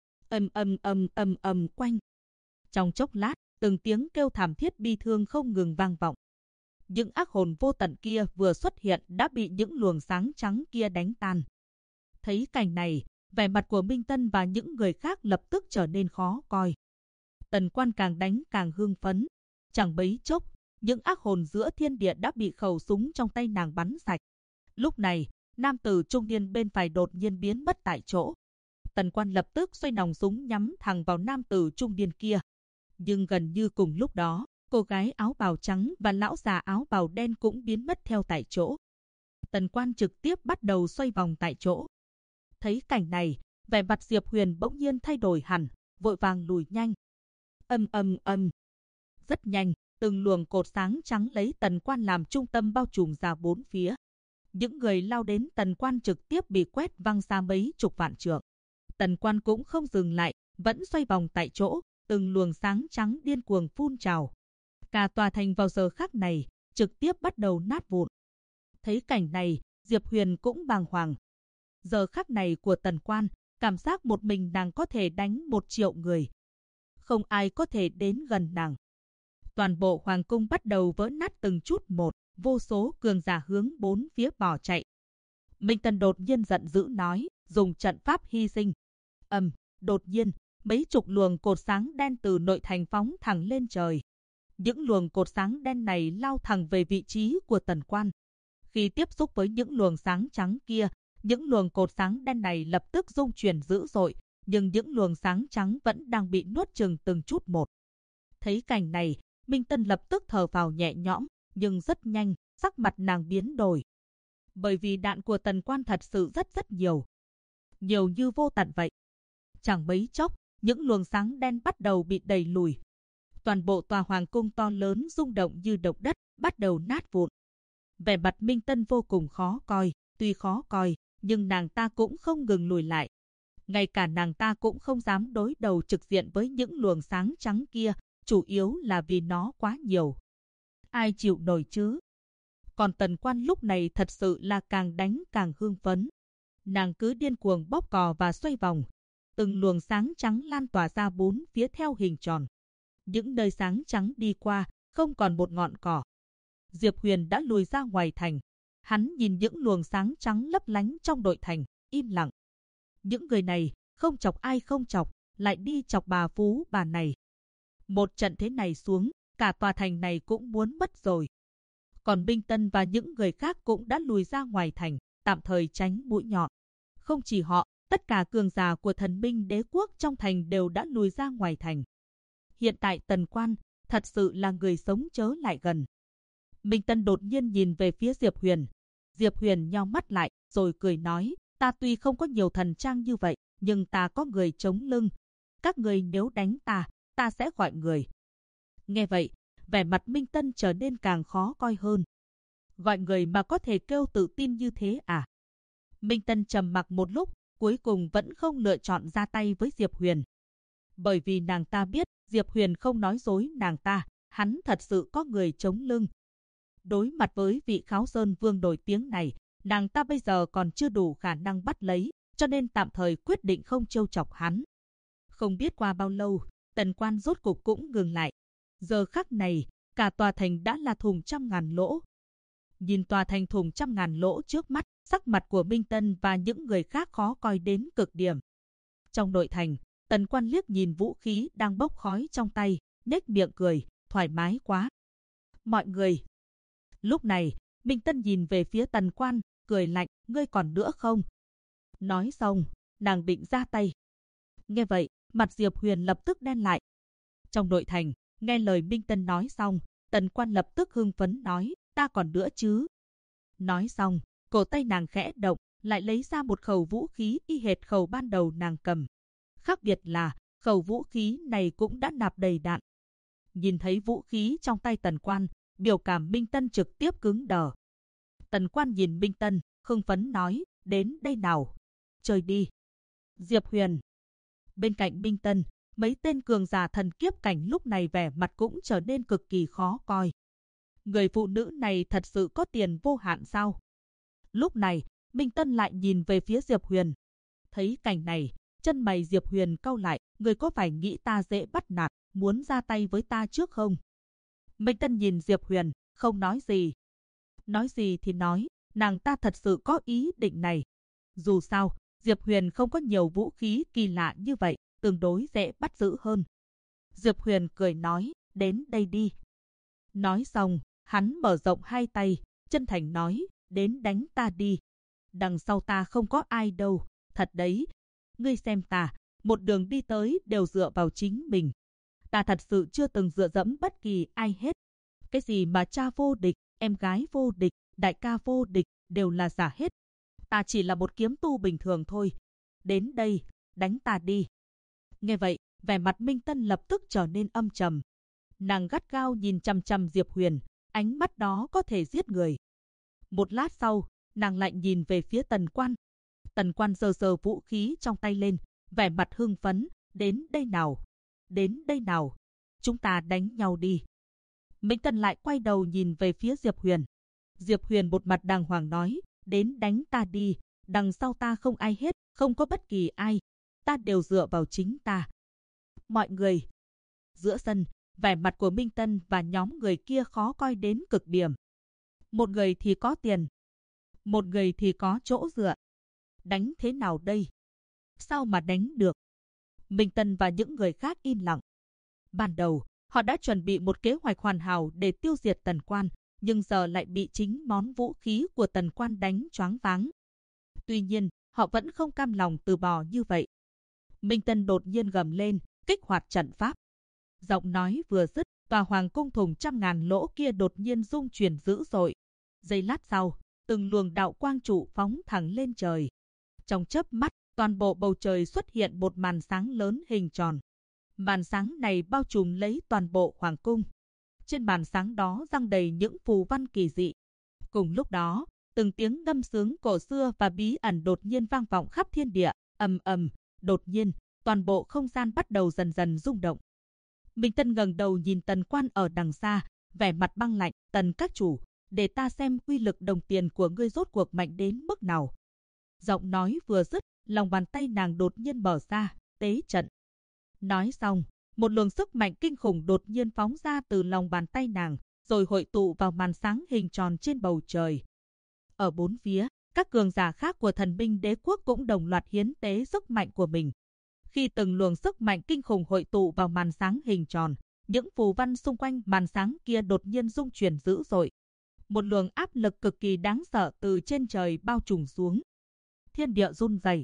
Quanh. Trong chốc lát, từng tiếng kêu thảm thiết bi thương không ngừng vang vọng. Những ác hồn vô tận kia vừa xuất hiện đã bị những luồng sáng trắng kia đánh tan. Thấy cảnh này, vẻ mặt của Minh Tân và những người khác lập tức trở nên khó coi. Tần Quan càng đánh càng hưng phấn. Chẳng bấy chốc, những ác hồn giữa thiên địa đã bị khẩu súng trong tay nàng bắn sạch. Lúc này, nam tử trung niên bên phải đột nhiên biến mất tại chỗ. Tần Quan lập tức xoay nòng súng nhắm thẳng vào nam tử trung niên kia. Nhưng gần như cùng lúc đó, cô gái áo bào trắng và lão già áo bào đen cũng biến mất theo tại chỗ. Tần Quan trực tiếp bắt đầu xoay vòng tại chỗ. Thấy cảnh này, vẻ mặt Diệp Huyền bỗng nhiên thay đổi hẳn, vội vàng lùi nhanh. Rất nhanh, từng luồng cột sáng trắng lấy Tần Quan làm trung tâm bao trùm ra bốn phía. Những người lao đến Tần Quan trực tiếp bị quét văng ra mấy chục vạn trượng. Tần Quan cũng không dừng lại, vẫn xoay vòng tại chỗ, từng luồng sáng trắng điên cuồng phun trào. Cả tòa thành vào giờ khắc này trực tiếp bắt đầu nát vụn. Thấy cảnh này, Diệp Huyền cũng bàng hoàng. Giờ khắc này của Tần Quan, cảm giác một mình nàng có thể đánh 1 triệu người. Không ai có thể đến gần nàng. Toàn bộ hoàng cung bắt đầu vỡ nát từng chút một, vô số cường giả hướng bốn phía bỏ chạy. Minh Tân đột nhiên giận dữ nói, dùng trận pháp hy sinh. Đột nhiên, mấy chục luồng cột sáng đen từ nội thành phóng thẳng lên trời. Những luồng cột sáng đen này lao thẳng về vị trí của Tần Quan. Khi tiếp xúc với những luồng sáng trắng kia, những luồng cột sáng đen này lập tức rung chuyển dữ dội, nhưng những luồng sáng trắng vẫn đang bị nuốt chửng từng chút một. Thấy cảnh này, Minh Tân lập tức thở phào nhẹ nhõm, nhưng rất nhanh, sắc mặt nàng biến đổi. Bởi vì đạn của Tần Quan thật sự rất nhiều. Nhiều như vô tận vậy. Chẳng mấy chốc, những luồng sáng đen bắt đầu bị đẩy lùi. Toàn bộ tòa hoàng cung to lớn rung động như động đất, bắt đầu nát vụn. Vẻ mặt Minh Tân vô cùng khó coi, tuy khó coi, nhưng nàng ta cũng không ngừng lùi lại. Ngay cả nàng ta cũng không dám đối đầu trực diện với những luồng sáng trắng kia, chủ yếu là vì nó quá nhiều. Ai chịu nổi chứ? Còn Tần Quan lúc này thật sự là càng đánh càng hưng phấn. Nàng cứ điên cuồng bóp cò và xoay vòng. Từng luồng sáng trắng lan tỏa ra bốn phía theo hình tròn. Những nơi sáng trắng đi qua, không còn một ngọn cỏ. Diệp Huyền đã lùi ra ngoài thành. Hắn nhìn những luồng sáng trắng lấp lánh trong nội thành, im lặng. Những người này, không chọc ai không chọc, lại đi chọc bà phú bà này. Một trận thế này xuống, cả tòa thành này cũng muốn mất rồi. Còn Minh Tân và những người khác cũng đã lùi ra ngoài thành, tạm thời tránh mũi nhọn. Không chỉ họ, tất cả cường giả của Thần Minh Đế quốc trong thành đều đã lùi ra ngoài thành. Hiện tại Tần Quan, thật sự là người sống chớ lại gần. Minh Tân đột nhiên nhìn về phía Diệp Huyền. Diệp Huyền nheo mắt lại, rồi cười nói, ta tuy không có nhiều thần trang như vậy, nhưng ta có người chống lưng. Các người nếu đánh ta sẽ gọi người. Nghe vậy, vẻ mặt Minh Tân trở nên càng khó coi hơn. Gọi người mà có thể kêu tự tin như thế à? Minh Tân trầm mặc một lúc, cuối cùng vẫn không lựa chọn ra tay với Diệp Huyền. Bởi vì nàng ta biết, Diệp Huyền không nói dối nàng ta, hắn thật sự có người chống lưng. Đối mặt với vị Kháo Sơn Vương nổi tiếng này, nàng ta bây giờ còn chưa đủ khả năng bắt lấy, cho nên tạm thời quyết định không trêu chọc hắn. Không biết qua bao lâu, Tần Quan rốt cục cũng ngừng lại. Giờ khắc này, cả tòa thành đã là thùng trăm ngàn lỗ. Nhìn tòa thành thùng trăm ngàn lỗ trước mắt, sắc mặt của Minh Tân và những người khác khó coi đến cực điểm. Trong nội thành, Tần Quan liếc nhìn vũ khí đang bốc khói trong tay, nhếch miệng cười, thoải mái quá. Mọi người. Lúc này, Minh Tân nhìn về phía Tần Quan, cười lạnh, ngươi còn nữa không? Nói xong, nàng định ra tay. Nghe vậy, mặt Diệp Huyền lập tức đen lại. Trong nội thành, nghe lời Minh Tân nói xong, Tần Quan lập tức hưng phấn nói, ta còn nữa chứ. Nói xong, cổ tay nàng khẽ động, lại lấy ra một khẩu vũ khí y hệt khẩu ban đầu nàng cầm. Khác biệt là, khẩu vũ khí này cũng đã nạp đầy đạn. Nhìn thấy vũ khí trong tay Tần Quan, biểu cảm Minh Tân trực tiếp cứng đờ. Tần Quan nhìn Minh Tân, hưng phấn nói, đến đây nào. Chơi đi. Diệp Huyền. Bên cạnh Minh Tân, mấy tên cường giả thần kiếp cảnh lúc này vẻ mặt cũng trở nên cực kỳ khó coi. Người phụ nữ này thật sự có tiền vô hạn sao? Lúc này, Minh Tân lại nhìn về phía Diệp Huyền. Thấy cảnh này, chân mày Diệp Huyền cau lại, người có phải nghĩ ta dễ bắt nạt, muốn ra tay với ta trước không? Minh Tân nhìn Diệp Huyền, không nói gì. Nói gì thì nói, nàng ta thật sự có ý định này. Dù sao, Diệp Huyền không có nhiều vũ khí kỳ lạ như vậy, tương đối dễ bắt giữ hơn. Diệp Huyền cười nói, đến đây đi. Nói xong, hắn mở rộng hai tay, chân thành nói, đến đánh ta đi. Đằng sau ta không có ai đâu, thật đấy. Ngươi xem ta, một đường đi tới đều dựa vào chính mình. Ta thật sự chưa từng dựa dẫm bất kỳ ai hết. Cái gì mà cha vô địch, em gái vô địch, đại ca vô địch, đều là giả hết. Ta chỉ là một kiếm tu bình thường thôi. Đến đây, đánh ta đi. Nghe vậy, vẻ mặt Minh Tân lập tức trở nên âm trầm. Nàng gắt gao nhìn chằm chằm Diệp Huyền, ánh mắt đó có thể giết người. Một lát sau, nàng lại nhìn về phía Tần Quan. Tần Quan giơ giơ vũ khí trong tay lên, vẻ mặt hưng phấn, đến đây nào, đến đây nào, chúng ta đánh nhau đi. Minh Tân lại quay đầu nhìn về phía Diệp Huyền. Diệp Huyền một mặt đàng hoàng nói, đến đánh ta đi, đằng sau ta không ai hết, không có bất kỳ ai, ta đều dựa vào chính ta. Mọi người. Giữa sân, vẻ mặt của Minh Tân và nhóm người kia khó coi đến cực điểm. Một người thì có tiền, một người thì có chỗ dựa. Đánh thế nào đây? Sao mà đánh được? Minh Tân và những người khác im lặng. Ban đầu, họ đã chuẩn bị một kế hoạch hoàn hảo để tiêu diệt Tần Quan, nhưng giờ lại bị chính món vũ khí của Tần Quan đánh choáng váng. Tuy nhiên, họ vẫn không cam lòng từ bỏ như vậy. Minh Tân đột nhiên gầm lên, kích hoạt trận pháp. Giọng nói vừa dứt, tòa hoàng cung thùng 100.000 lỗ kia đột nhiên rung chuyển dữ dội. Giây lát sau, từng luồng đạo quang trụ phóng thẳng lên trời. Trong chớp mắt, toàn bộ bầu trời xuất hiện một màn sáng lớn hình tròn. Màn sáng này bao trùm lấy toàn bộ hoàng cung. Trên màn sáng đó giăng đầy những phù văn kỳ dị. Cùng lúc đó, từng tiếng ngâm sướng cổ xưa và bí ẩn đột nhiên vang vọng khắp thiên địa. Ầm ầm, đột nhiên, toàn bộ không gian bắt đầu dần dần rung động. Minh Tân ngẩng đầu nhìn Tần Quan ở đằng xa, vẻ mặt băng lạnh. Tần các chủ, để ta xem uy lực đồng tiền của ngươi rốt cuộc mạnh đến mức nào. Giọng nói vừa dứt, lòng bàn tay nàng đột nhiên mở ra, tế trận. Nói xong, một luồng sức mạnh kinh khủng đột nhiên phóng ra từ lòng bàn tay nàng, rồi hội tụ vào màn sáng hình tròn trên bầu trời. Ở bốn phía, các cường giả khác của Thần Binh Đế quốc cũng đồng loạt hiến tế sức mạnh của mình. Khi từng luồng sức mạnh kinh khủng hội tụ vào màn sáng hình tròn, những phù văn xung quanh màn sáng kia đột nhiên rung chuyển dữ dội. Một luồng áp lực cực kỳ đáng sợ từ trên trời bao trùm xuống. Thiên địa run rẩy.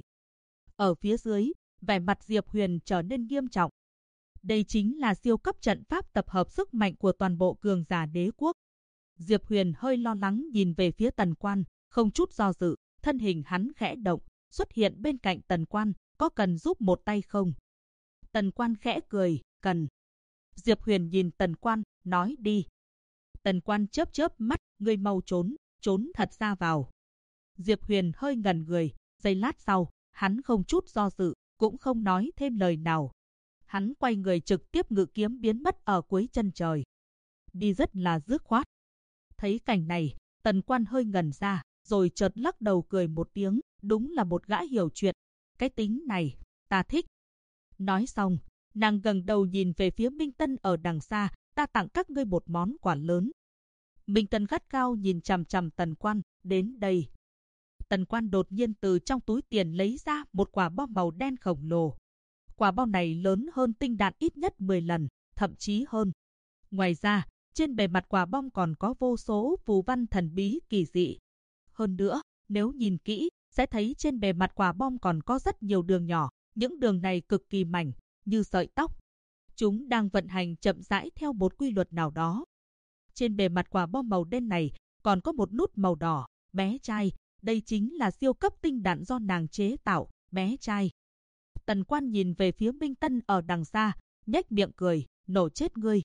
Ở phía dưới, vẻ mặt Diệp Huyền trở nên nghiêm trọng. Đây chính là siêu cấp trận pháp tập hợp sức mạnh của toàn bộ cường giả đế quốc. Diệp Huyền hơi lo lắng nhìn về phía Tần Quan, không chút do dự, thân hình hắn khẽ động, xuất hiện bên cạnh Tần Quan, có cần giúp một tay không? Tần Quan khẽ cười, cần. Diệp Huyền nhìn Tần Quan, nói đi. Tần Quan chớp chớp mắt, ngươi mau trốn, trốn thật ra vào. Diệp Huyền hơi ngẩn người, giây lát sau, hắn không chút do dự, cũng không nói thêm lời nào. Hắn quay người trực tiếp ngự kiếm biến mất ở cuối chân trời. Đi rất là dứt khoát. Thấy cảnh này, Tần Quan hơi ngẩn ra, rồi chợt lắc đầu cười một tiếng, đúng là một gã hiểu chuyện. Cái tính này, ta thích. Nói xong, nàng ngẩng đầu nhìn về phía Minh Tân ở đằng xa, ta tặng các ngươi một món quà lớn. Minh Tân gắt gao nhìn chằm chằm Tần Quan, đến đây. Tần Quan đột nhiên từ trong túi tiền lấy ra một quả bom màu đen khổng lồ. Quả bom này lớn hơn tinh đạn ít nhất 10 lần, thậm chí hơn. Ngoài ra, trên bề mặt quả bom còn có vô số phù văn thần bí kỳ dị. Hơn nữa, nếu nhìn kỹ, sẽ thấy trên bề mặt quả bom còn có rất nhiều đường nhỏ, những đường này cực kỳ mảnh, như sợi tóc. Chúng đang vận hành chậm rãi theo một quy luật nào đó. Trên bề mặt quả bom màu đen này còn có một nút màu đỏ, bé trai, đây chính là siêu cấp tinh đạn do nàng chế tạo, bé trai. Tần Quan nhìn về phía Minh Tân ở đằng xa, nhếch miệng cười, nổ chết ngươi.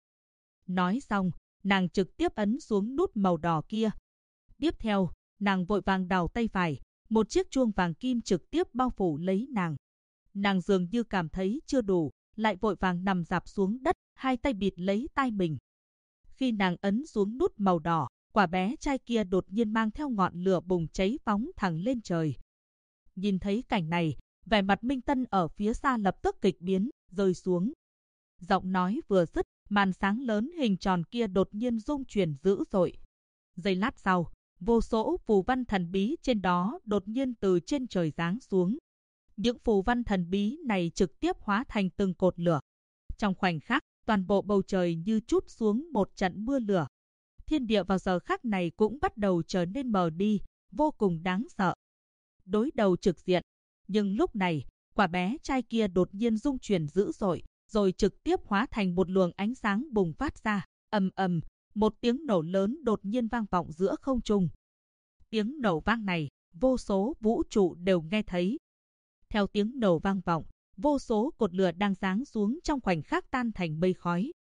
Nói xong, nàng trực tiếp ấn xuống nút màu đỏ kia. Tiếp theo, nàng vội vàng đào tay phải, một chiếc chuông vàng kim trực tiếp bao phủ lấy nàng. Nàng dường như cảm thấy chưa đủ, lại vội vàng nằm rạp xuống đất, hai tay bịt lấy tai mình. Khi nàng ấn xuống nút màu đỏ, quả bé trai kia đột nhiên mang theo ngọn lửa bùng cháy phóng thẳng lên trời. Nhìn thấy cảnh này, vẻ mặt Minh Tân ở phía xa lập tức kịch biến, rơi xuống. Giọng nói vừa dứt, màn sáng lớn hình tròn kia đột nhiên rung chuyển dữ dội. Giây lát sau, vô số phù văn thần bí trên đó đột nhiên từ trên trời giáng xuống. Những phù văn thần bí này trực tiếp hóa thành từng cột lửa. Trong khoảnh khắc, toàn bộ bầu trời như trút xuống một trận mưa lửa. Thiên địa vào giờ khắc này cũng bắt đầu trở nên mờ đi, vô cùng đáng sợ. Đối đầu trực diện, nhưng lúc này, quả bé trai kia đột nhiên rung chuyển dữ dội, rồi trực tiếp hóa thành một luồng ánh sáng bùng phát ra. Ầm ầm, một tiếng nổ lớn đột nhiên vang vọng giữa không trung. Tiếng nổ vang này, vô số vũ trụ đều nghe thấy. Theo tiếng nổ vang vọng, vô số cột lửa đang giáng xuống trong khoảnh khắc tan thành mây khói.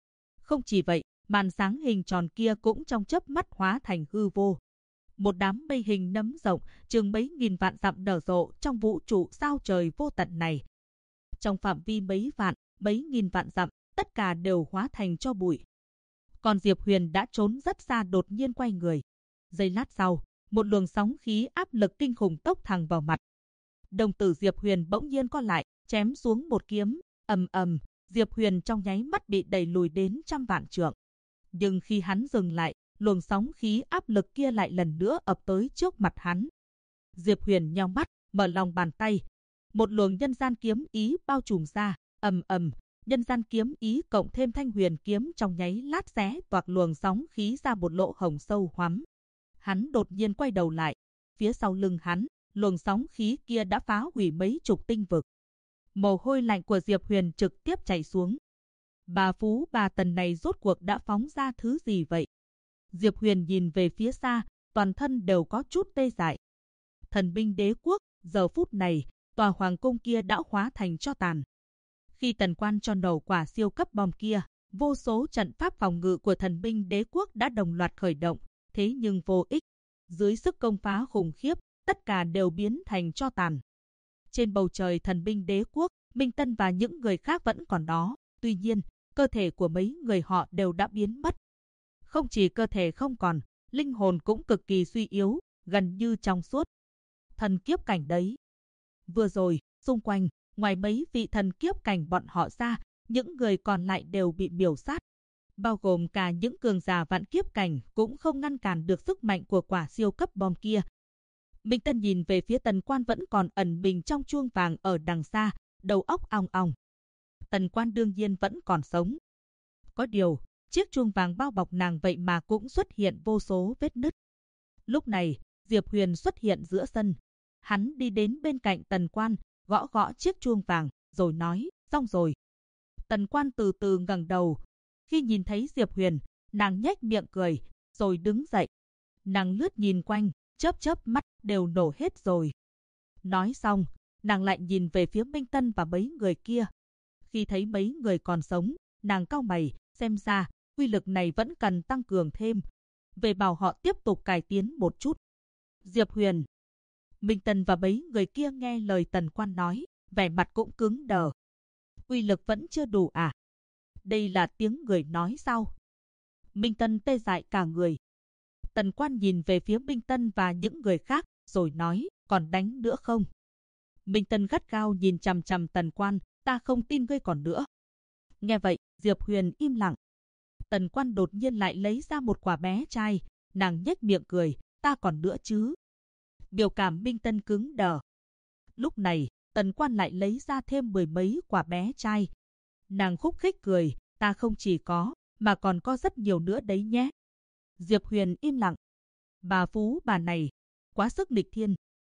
Không chỉ vậy, màn sáng hình tròn kia cũng trong chớp mắt hóa thành hư vô. Một đám mây hình nấm rộng, chừng mấy nghìn vạn dặm nở rộ trong vũ trụ sao trời vô tận này. Trong phạm vi mấy vạn, mấy nghìn vạn dặm, tất cả đều hóa thành tro bụi. Còn Diệp Huyền đã trốn rất xa đột nhiên quay người. Giây lát sau, một luồng sóng khí áp lực kinh khủng tốc thẳng vào mặt. Đồng tử Diệp Huyền bỗng nhiên co lại, chém xuống một kiếm, ầm ầm, Diệp Huyền trong nháy mắt bị đẩy lùi đến trăm vạn trượng. Nhưng khi hắn dừng lại, luồng sóng khí áp lực kia lại lần nữa ập tới trước mặt hắn. Diệp Huyền nheo mắt, mở lòng bàn tay. Một luồng nhân gian kiếm ý bao trùm ra, ầm ầm, nhân gian kiếm ý cộng thêm thanh huyền kiếm trong nháy lát xé toạc luồng sóng khí ra một lỗ hổng sâu hoắm. Hắn đột nhiên quay đầu lại, phía sau lưng hắn, luồng sóng khí kia đã phá hủy mấy chục tinh vực. Mồ hôi lạnh của Diệp Huyền trực tiếp chảy xuống. Bà Phú bà Tần này rốt cuộc đã phóng ra thứ gì vậy? Diệp Huyền nhìn về phía xa, toàn thân đều có chút tê dại. Thần binh đế quốc, giờ phút này, tòa hoàng cung kia đã hóa thành tro tàn. Khi Tần Quan cho nổ quả siêu cấp bom kia, vô số trận pháp phòng ngự của thần binh đế quốc đã đồng loạt khởi động, thế nhưng vô ích. Dưới sức công phá khủng khiếp, tất cả đều biến thành tro tàn. Trên bầu trời thần binh đế quốc, Minh Tân và những người khác vẫn còn đó, tuy nhiên, cơ thể của mấy người họ đều đã biến mất. Không chỉ cơ thể không còn, linh hồn cũng cực kỳ suy yếu, gần như trong suốt. Thần kiếp cảnh đấy. Vừa rồi, xung quanh, ngoài mấy vị thần kiếp cảnh bọn họ ra, những người còn lại đều bị miểu sát. Bao gồm cả những cường giả vạn kiếp cảnh cũng không ngăn cản được sức mạnh của quả siêu cấp bom kia. Minh Tân nhìn về phía Tần Quan vẫn còn ẩn mình trong chuông vàng ở đằng xa, đầu óc ong ong. Tần Quan đương nhiên vẫn còn sống. Có điều, chiếc chuông vàng bao bọc nàng vậy mà cũng xuất hiện vô số vết nứt. Lúc này, Diệp Huyền xuất hiện giữa sân. Hắn đi đến bên cạnh Tần Quan, gõ gõ chiếc chuông vàng, rồi nói, xong rồi. Tần Quan từ từ ngẩng đầu. Khi nhìn thấy Diệp Huyền, nàng nhếch miệng cười, rồi đứng dậy. Nàng lướt nhìn quanh, chớp chớp mắt, đều nổ hết rồi. Nói xong, nàng lại nhìn về phía Minh Tân và mấy người kia. Khi thấy mấy người còn sống, nàng cau mày, xem ra, uy lực này vẫn cần tăng cường thêm. Về bảo họ tiếp tục cải tiến một chút. Diệp Huyền, Minh Tân và mấy người kia nghe lời Tần Quan nói, vẻ mặt cũng cứng đờ. Uy lực vẫn chưa đủ à? Đây là tiếng người nói sao? Minh Tân tê dại cả người. Tần Quan nhìn về phía Minh Tân và những người khác, rồi nói, còn đánh nữa không? Minh Tân gắt gao nhìn chằm chằm Tần Quan, ta không tin ngươi còn nữa. Nghe vậy, Diệp Huyền im lặng. Tần Quan đột nhiên lại lấy ra một quả bé trai, nàng nhếch miệng cười, ta còn nữa chứ? Biểu cảm Minh Tân cứng đờ. Lúc này, Tần Quan lại lấy ra thêm mười mấy quả bé trai. Nàng khúc khích cười, ta không chỉ có, mà còn có rất nhiều nữa đấy nhé. Diệp Huyền im lặng. Bà Phú bà này, quá sức nghịch thiên.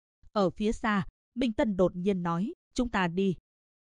Ở phía xa, Minh Tân đột nhiên nói, chúng ta đi.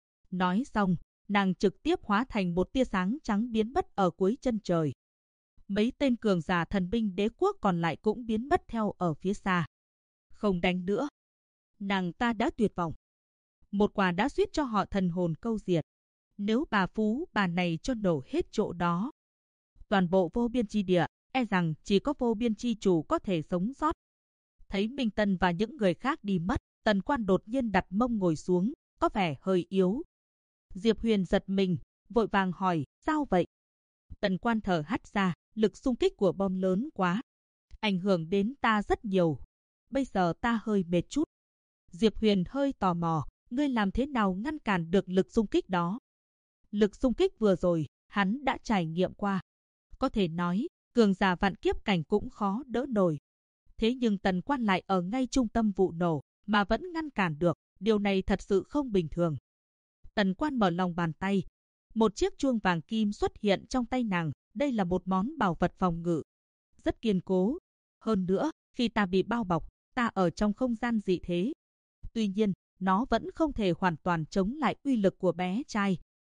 Nói xong, nàng trực tiếp hóa thành một tia sáng trắng biến mất ở cuối chân trời. Mấy tên cường giả thần binh đế quốc còn lại cũng biến mất theo ở phía xa. Không đánh nữa. Nàng ta đã tuyệt vọng. Một quả đã suýt cho họ thần hồn câu diệt. Nếu bà Phú bà này cho nổ hết chỗ đó, toàn bộ vô biên chi địa, e rằng chỉ có vô biên chi chủ có thể sống sót. Thấy Minh Tân và những người khác đi mất, Tần Quan đột nhiên đặt mông ngồi xuống, có vẻ hơi yếu. Diệp Huyền giật mình, vội vàng hỏi, sao vậy? Tần Quan thở hắt ra, lực xung kích của bom lớn quá. Ảnh hưởng đến ta rất nhiều. Bây giờ ta hơi mệt chút. Diệp Huyền hơi tò mò, ngươi làm thế nào ngăn cản được lực xung kích đó? Lực xung kích vừa rồi, hắn đã trải nghiệm qua. Có thể nói, cường giả vạn kiếp cảnh cũng khó đỡ nổi. Thế nhưng Tần Quan lại ở ngay trung tâm vụ nổ, mà vẫn ngăn cản được, điều này thật sự không bình thường. Tần Quan mở lòng bàn tay. Một chiếc chuông vàng kim xuất hiện trong tay nàng, đây là một món bảo vật phòng ngự. Rất kiên cố. Hơn nữa, khi ta bị bao bọc, ta ở trong không gian dị thế. Tuy nhiên, nó vẫn không thể hoàn toàn chống lại uy lực của bé trai.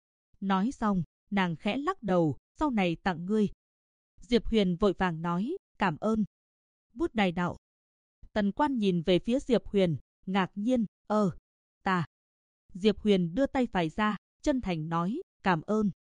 Nói xong, nàng khẽ lắc đầu, sau này tặng ngươi. Diệp Huyền vội vàng nói, cảm ơn. Bút đài đạo. Tần Quan nhìn về phía Diệp Huyền, ngạc nhiên, ta. Diệp Huyền đưa tay phải ra, chân thành nói, cảm ơn.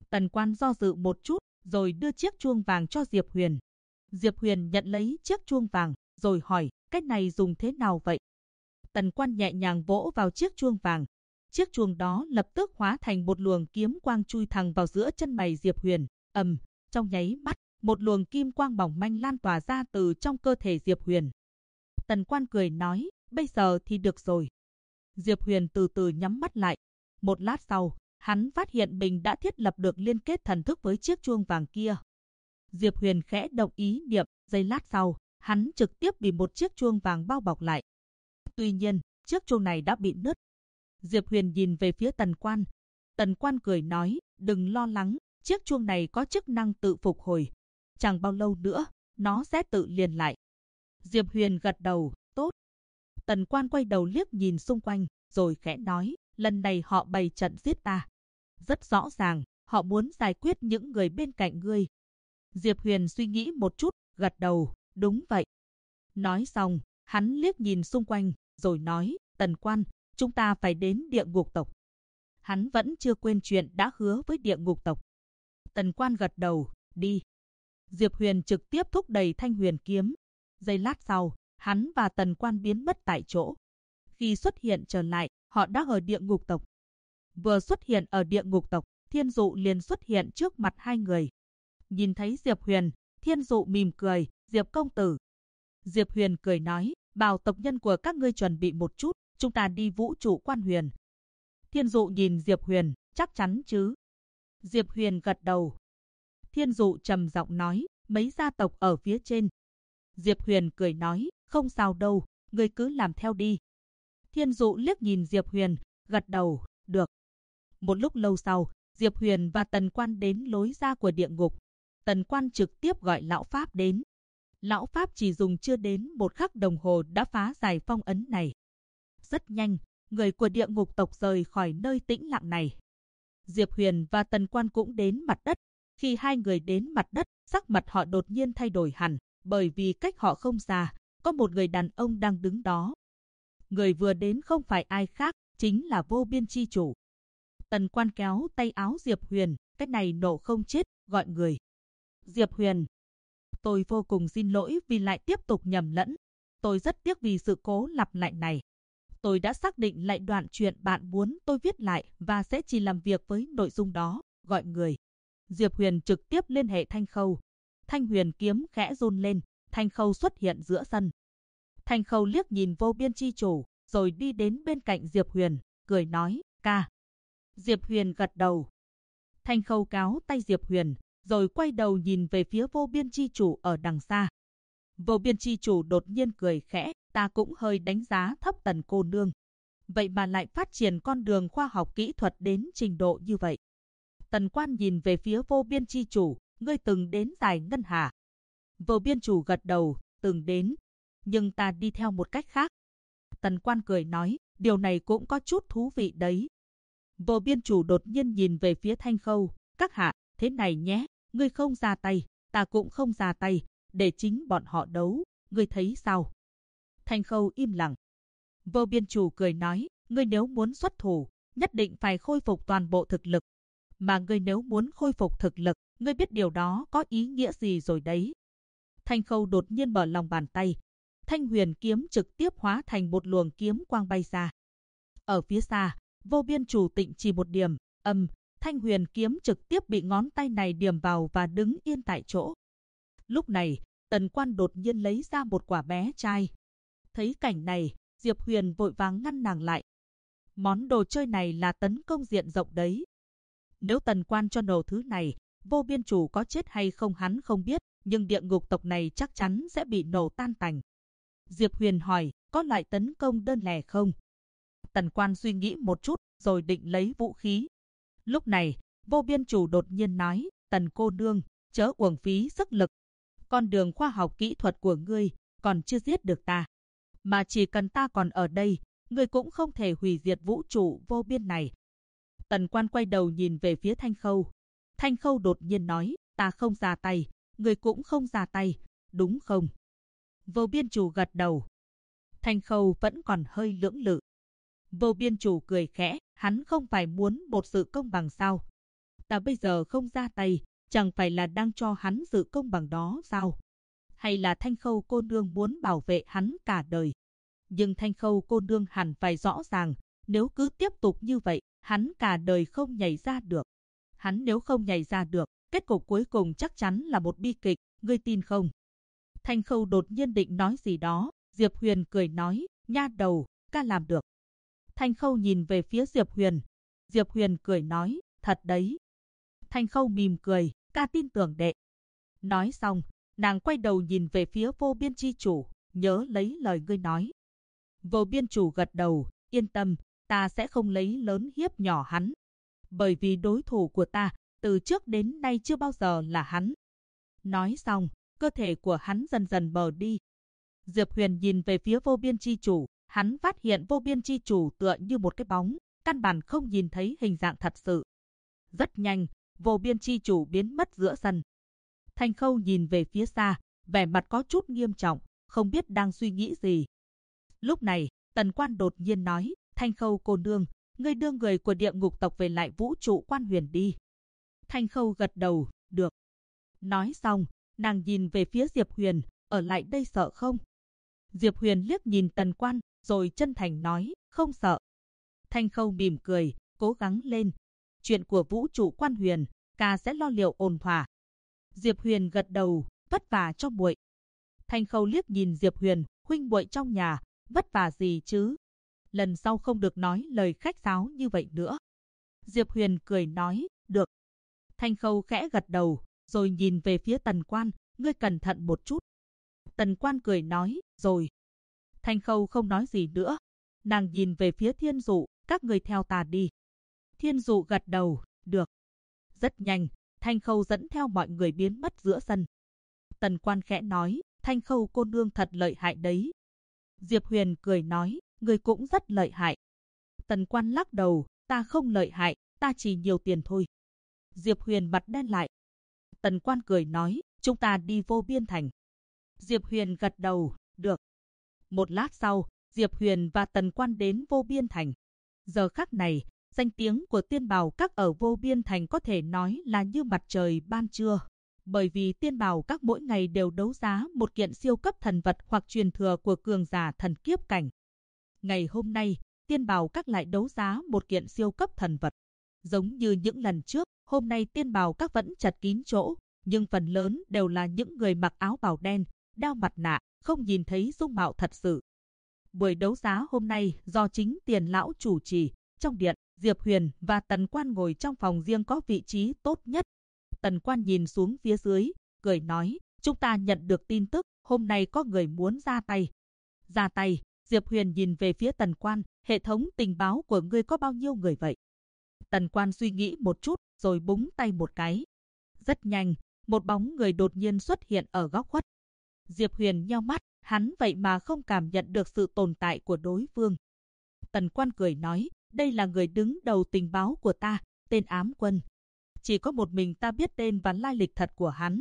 Tần Quan do dự một chút, rồi đưa chiếc chuông vàng cho Diệp Huyền. Diệp Huyền nhận lấy chiếc chuông vàng, rồi hỏi, cái này dùng thế nào vậy? Tần Quan nhẹ nhàng vỗ vào chiếc chuông vàng. Chiếc chuông đó lập tức hóa thành một luồng kiếm quang chui thẳng vào giữa chân mày Diệp Huyền. Trong nháy mắt, một luồng kim quang mỏng manh lan tỏa ra từ trong cơ thể Diệp Huyền. Tần Quan cười nói, bây giờ thì được rồi. Diệp Huyền từ từ nhắm mắt lại. Một lát sau, hắn phát hiện mình đã thiết lập được liên kết thần thức với chiếc chuông vàng kia. Diệp Huyền khẽ động ý niệm, giây lát sau, hắn trực tiếp bị một chiếc chuông vàng bao bọc lại. Tuy nhiên, chiếc chuông này đã bị nứt. Diệp Huyền nhìn về phía Tần Quan. Tần Quan cười nói, đừng lo lắng, chiếc chuông này có chức năng tự phục hồi. Chẳng bao lâu nữa, nó sẽ tự liền lại. Diệp Huyền gật đầu, tốt. Tần Quan quay đầu liếc nhìn xung quanh, rồi khẽ nói, lần này họ bày trận giết ta. Rất rõ ràng, họ muốn giải quyết những người bên cạnh ngươi. Diệp Huyền suy nghĩ một chút, gật đầu, đúng vậy. Nói xong, hắn liếc nhìn xung quanh, rồi nói, Tần Quan, chúng ta phải đến địa ngục tộc. Hắn vẫn chưa quên chuyện đã hứa với địa ngục tộc. Tần Quan gật đầu, đi. Diệp Huyền trực tiếp thúc đẩy Thanh Huyền kiếm. Giây lát sau, hắn và Tần Quan biến mất tại chỗ. Khi xuất hiện trở lại, họ đã ở địa ngục tộc. Vừa xuất hiện ở địa ngục tộc, Thiên Dụ liền xuất hiện trước mặt hai người. Nhìn thấy Diệp Huyền, Thiên Dụ mỉm cười, Diệp công tử. Diệp Huyền cười nói, bảo tộc nhân của các ngươi chuẩn bị một chút, chúng ta đi vũ trụ quan huyền. Thiên Dụ nhìn Diệp Huyền, chắc chắn chứ? Diệp Huyền gật đầu. Thiên Dụ trầm giọng nói, mấy gia tộc ở phía trên. Diệp Huyền cười nói, không sao đâu, ngươi cứ làm theo đi. Thiên Dụ liếc nhìn Diệp Huyền, gật đầu, được. Một lúc lâu sau, Diệp Huyền và Tần Quan đến lối ra của địa ngục. Tần Quan trực tiếp gọi Lão Pháp đến. Lão Pháp chỉ dùng chưa đến một khắc đồng hồ đã phá giải phong ấn này. Rất nhanh, người của địa ngục tộc rời khỏi nơi tĩnh lặng này. Diệp Huyền và Tần Quan cũng đến mặt đất. Khi hai người đến mặt đất, sắc mặt họ đột nhiên thay đổi hẳn, bởi vì cách họ không xa, có một người đàn ông đang đứng đó. Người vừa đến không phải ai khác, chính là Vô Biên Chi Chủ. Tần Quan kéo tay áo Diệp Huyền, cái này nổ không chết, gọi người. Diệp Huyền, tôi vô cùng xin lỗi vì lại tiếp tục nhầm lẫn. Tôi rất tiếc vì sự cố lặp lại này. Tôi đã xác định lại đoạn chuyện bạn muốn tôi viết lại và sẽ chỉ làm việc với nội dung đó, gọi người. Diệp Huyền trực tiếp liên hệ Thanh Khâu. Thanh Huyền kiếm khẽ run lên, Thanh Khâu xuất hiện giữa sân. Thanh Khâu liếc nhìn Vô Biên Chi Chủ, rồi đi đến bên cạnh Diệp Huyền, cười nói, ca. Diệp Huyền gật đầu. Thanh Khâu kéo tay Diệp Huyền, rồi quay đầu nhìn về phía Vô Biên Chi Chủ ở đằng xa. Vô Biên Chi Chủ đột nhiên cười khẽ, ta cũng hơi đánh giá thấp Tần cô nương. Vậy mà lại phát triển con đường khoa học kỹ thuật đến trình độ như vậy. Tần Quan nhìn về phía Vô Biên Chi Chủ, ngươi từng đến Giải Ngân Hà. Vô Biên Chủ gật đầu, từng đến, nhưng ta đi theo một cách khác. Tần Quan cười nói, điều này cũng có chút thú vị đấy. Vô Biên Chủ đột nhiên nhìn về phía Thanh Khâu, các hạ, thế này nhé, ngươi không ra tay, ta cũng không ra tay, để chính bọn họ đấu, ngươi thấy sao? Thanh Khâu im lặng. Vô Biên Chủ cười nói, ngươi nếu muốn xuất thủ, nhất định phải khôi phục toàn bộ thực lực. Mà ngươi nếu muốn khôi phục thực lực, ngươi biết điều đó có ý nghĩa gì rồi đấy. Thanh Khâu đột nhiên mở lòng bàn tay. Thanh Huyền kiếm trực tiếp hóa thành một luồng kiếm quang bay ra. Ở phía xa, Vô Biên Chủ tịnh chỉ một điểm, Thanh Huyền kiếm trực tiếp bị ngón tay này điểm vào và đứng yên tại chỗ. Lúc này, Tần Quan đột nhiên lấy ra một quả bé trai. Thấy cảnh này, Diệp Huyền vội vàng ngăn nàng lại. Món đồ chơi này là tấn công diện rộng đấy. Nếu Tần Quan cho nổ thứ này, Vô Biên Chủ có chết hay không hắn không biết, nhưng địa ngục tộc này chắc chắn sẽ bị nổ tan tành. Diệp Huyền hỏi, có loại tấn công đơn lẻ không? Tần Quan suy nghĩ một chút, rồi định lấy vũ khí. Lúc này, Vô Biên Chủ đột nhiên nói, Tần cô nương, chớ uổng phí sức lực. Con đường khoa học kỹ thuật của ngươi còn chưa giết được ta. Mà chỉ cần ta còn ở đây, ngươi cũng không thể hủy diệt vũ trụ vô biên này. Tần Quan quay đầu nhìn về phía Thanh Khâu. Thanh Khâu đột nhiên nói, ta không ra tay, ngươi cũng không ra tay, đúng không? Vô Biên Chủ gật đầu. Thanh Khâu vẫn còn hơi lưỡng lự. Vô Biên Chủ cười khẽ, hắn không phải muốn một sự công bằng sao? Ta bây giờ không ra tay, chẳng phải là đang cho hắn sự công bằng đó sao? Hay là Thanh Khâu cô nương muốn bảo vệ hắn cả đời? Nhưng Thanh Khâu cô nương hẳn phải rõ ràng, nếu cứ tiếp tục như vậy, hắn cả đời không nhảy ra được. Hắn nếu không nhảy ra được, kết cục cuối cùng chắc chắn là một bi kịch, ngươi tin không? Thanh Khâu đột nhiên định nói gì đó, Diệp Huyền cười nói, nha đầu, ca làm được. Thanh Khâu nhìn về phía Diệp Huyền. Diệp Huyền cười nói, thật đấy. Thanh Khâu mỉm cười, ca tin tưởng đệ. Nói xong, nàng quay đầu nhìn về phía Vô Biên chi chủ, nhớ lấy lời ngươi nói. Vô Biên chủ gật đầu, yên tâm, ta sẽ không lấy lớn hiếp nhỏ hắn. Bởi vì đối thủ của ta, từ trước đến nay chưa bao giờ là hắn. Nói xong, cơ thể của hắn dần dần mờ đi. Diệp Huyền nhìn về phía Vô Biên chi chủ, hắn phát hiện Vô Biên chi chủ tựa như một cái bóng, căn bản không nhìn thấy hình dạng thật sự. Rất nhanh, Vô Biên chi chủ biến mất giữa sân. Thanh Khâu nhìn về phía xa, vẻ mặt có chút nghiêm trọng, không biết đang suy nghĩ gì. Lúc này, Tần Quan đột nhiên nói, Thanh Khâu cô nương, ngươi đưa người của địa ngục tộc về lại vũ trụ quan huyền đi. Thanh Khâu gật đầu, được. Nói xong, nàng nhìn về phía Diệp Huyền, ở lại đây sợ không? Diệp Huyền liếc nhìn Tần Quan, rồi chân thành nói, không sợ. Thanh Khâu mỉm cười, cố gắng lên. Chuyện của vũ trụ quan huyền, ca sẽ lo liệu ổn thỏa. Diệp Huyền gật đầu, vất vả cho muội. Thanh Khâu liếc nhìn Diệp Huyền, huynh muội trong nhà, vất vả gì chứ? Lần sau không được nói lời khách sáo như vậy nữa. Diệp Huyền cười nói, được. Thanh Khâu khẽ gật đầu, rồi nhìn về phía Tần Quan, ngươi cẩn thận một chút. Tần Quan cười nói, rồi. Thanh Khâu không nói gì nữa. Nàng nhìn về phía Thiên Dụ, các người theo ta đi. Thiên Dụ gật đầu, được. Rất nhanh, Thanh Khâu dẫn theo mọi người biến mất giữa sân. Tần Quan khẽ nói, Thanh Khâu cô nương thật lợi hại đấy. Diệp Huyền cười nói, người cũng rất lợi hại. Tần Quan lắc đầu, ta không lợi hại, ta chỉ nhiều tiền thôi. Diệp Huyền mặt đen lại. Tần Quan cười nói, chúng ta đi Vô Biên Thành. Diệp Huyền gật đầu, được. Một lát sau, Diệp Huyền và Tần Quan đến Vô Biên Thành. Giờ khắc này, danh tiếng của Tiên Bảo Các ở Vô Biên Thành có thể nói là như mặt trời ban trưa. Bởi vì Tiên Bảo Các mỗi ngày đều đấu giá một kiện siêu cấp thần vật hoặc truyền thừa của cường giả thần kiếp cảnh. Ngày hôm nay, Tiên Bảo Các lại đấu giá một kiện siêu cấp thần vật. Giống như những lần trước, hôm nay Tiên Bảo Các vẫn chật kín chỗ, nhưng phần lớn đều là những người mặc áo bào đen, đeo mặt nạ, không nhìn thấy dung mạo thật sự. Buổi đấu giá hôm nay do chính Tiền lão chủ trì. Trong điện, Diệp Huyền và Tần Quan ngồi trong phòng riêng có vị trí tốt nhất. Tần Quan nhìn xuống phía dưới, cười nói, chúng ta nhận được tin tức, hôm nay có người muốn ra tay. Ra tay, Diệp Huyền nhìn về phía Tần Quan, hệ thống tình báo của ngươi có bao nhiêu người vậy? Tần Quan suy nghĩ một chút, rồi búng tay một cái. Rất nhanh, một bóng người đột nhiên xuất hiện ở góc khuất. Diệp Huyền nheo mắt, hắn vậy mà không cảm nhận được sự tồn tại của đối phương. Tần Quan cười nói, đây là người đứng đầu tình báo của ta, tên Ám Quân. Chỉ có một mình ta biết tên và lai lịch thật của hắn.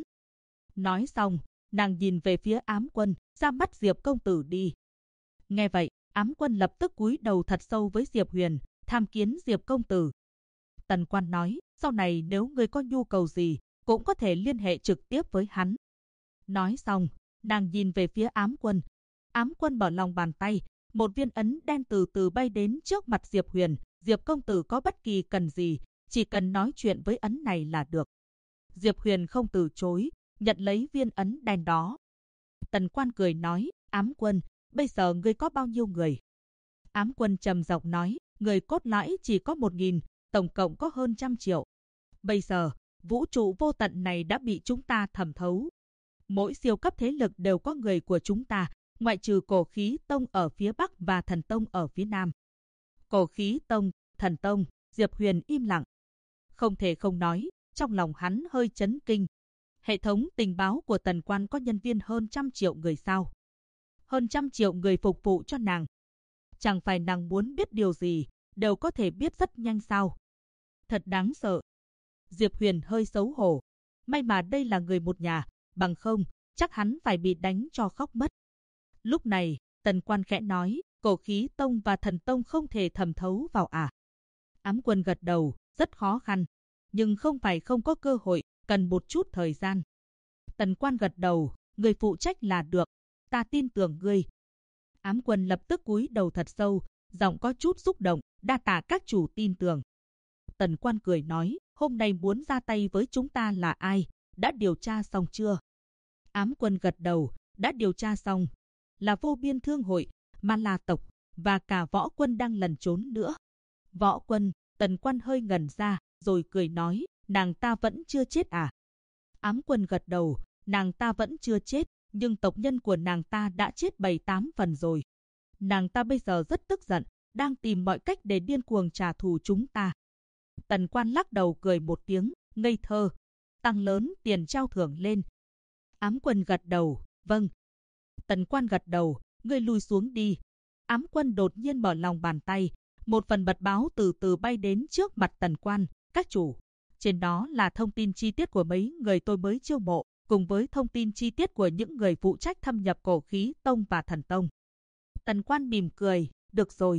Nói xong, nàng nhìn về phía Ám Quân, ra mắt Diệp công tử đi. Nghe vậy, Ám Quân lập tức cúi đầu thật sâu với Diệp Huyền, tham kiến Diệp công tử. Tần Quan nói, sau này nếu ngươi có nhu cầu gì, cũng có thể liên hệ trực tiếp với hắn. Nói xong, nàng nhìn về phía Ám Quân. Ám Quân mở lòng bàn tay, một viên ấn đen từ từ bay đến trước mặt Diệp Huyền. Diệp công tử có bất kỳ cần gì, chỉ cần nói chuyện với ấn này là được. Diệp Huyền không từ chối, nhận lấy viên ấn đen đó. Tần Quan cười nói, Ám Quân, bây giờ ngươi có bao nhiêu người? Ám Quân trầm giọng nói, người cốt lõi chỉ có 1000, tổng cộng có hơn 100 triệu. Bây giờ, vũ trụ vô tận này đã bị chúng ta thẩm thấu. Mỗi siêu cấp thế lực đều có người của chúng ta, ngoại trừ Cổ Khí Tông ở phía Bắc và Thần Tông ở phía Nam. Cổ Khí Tông, Thần Tông, Diệp Huyền im lặng. Không thể không nói, trong lòng hắn hơi chấn kinh. Hệ thống tình báo của Tần Quan có nhân viên hơn 100 triệu người sao? Hơn 100 triệu người phục vụ cho nàng. Chẳng phải nàng muốn biết điều gì, đều có thể biết rất nhanh sao? Thật đáng sợ. Diệp Huyền hơi xấu hổ. May mà đây là người một nhà, bằng không, chắc hắn phải bị đánh cho khóc mất. Lúc này, Tần Quan khẽ nói, Cổ Khí Tông và Thần Tông không thể thẩm thấu vào à? Ám Quân gật đầu, rất khó khăn. nhưng không phải không có cơ hội, cần một chút thời gian. Tần Quan gật đầu, người phụ trách là được, ta tin tưởng ngươi. Ám Quân lập tức cúi đầu thật sâu, giọng có chút xúc động, đa tạ các chủ tin tưởng. Tần Quan cười nói, hôm nay muốn ra tay với chúng ta là ai, đã điều tra xong chưa? Ám Quân gật đầu, đã điều tra xong, là Vô Biên Thương Hội, Ma La tộc và cả Võ Quân đang lẩn trốn nữa. Võ Quân, Tần Quan hơi ngẩn ra, rồi cười nói, nàng ta vẫn chưa chết à? Ám Quân gật đầu, nàng ta vẫn chưa chết, nhưng tộc nhân của nàng ta đã chết 7-8 phần rồi. Nàng ta bây giờ rất tức giận, đang tìm mọi cách để điên cuồng trả thù chúng ta. Tần Quan lắc đầu cười một tiếng, ngây thơ, tăng lớn tiền trao thưởng lên. Ám Quân gật đầu, vâng. Tần Quan gật đầu, ngươi lui xuống đi. Ám Quân đột nhiên mở lòng bàn tay, một phần mật báo từ từ bay đến trước mặt Tần Quan, các chủ. Trên đó là thông tin chi tiết của mấy người tôi mới chiêu mộ, cùng với thông tin chi tiết của những người phụ trách thâm nhập Cổ Khí Tông và Thần Tông. Tần Quan mỉm cười, được rồi.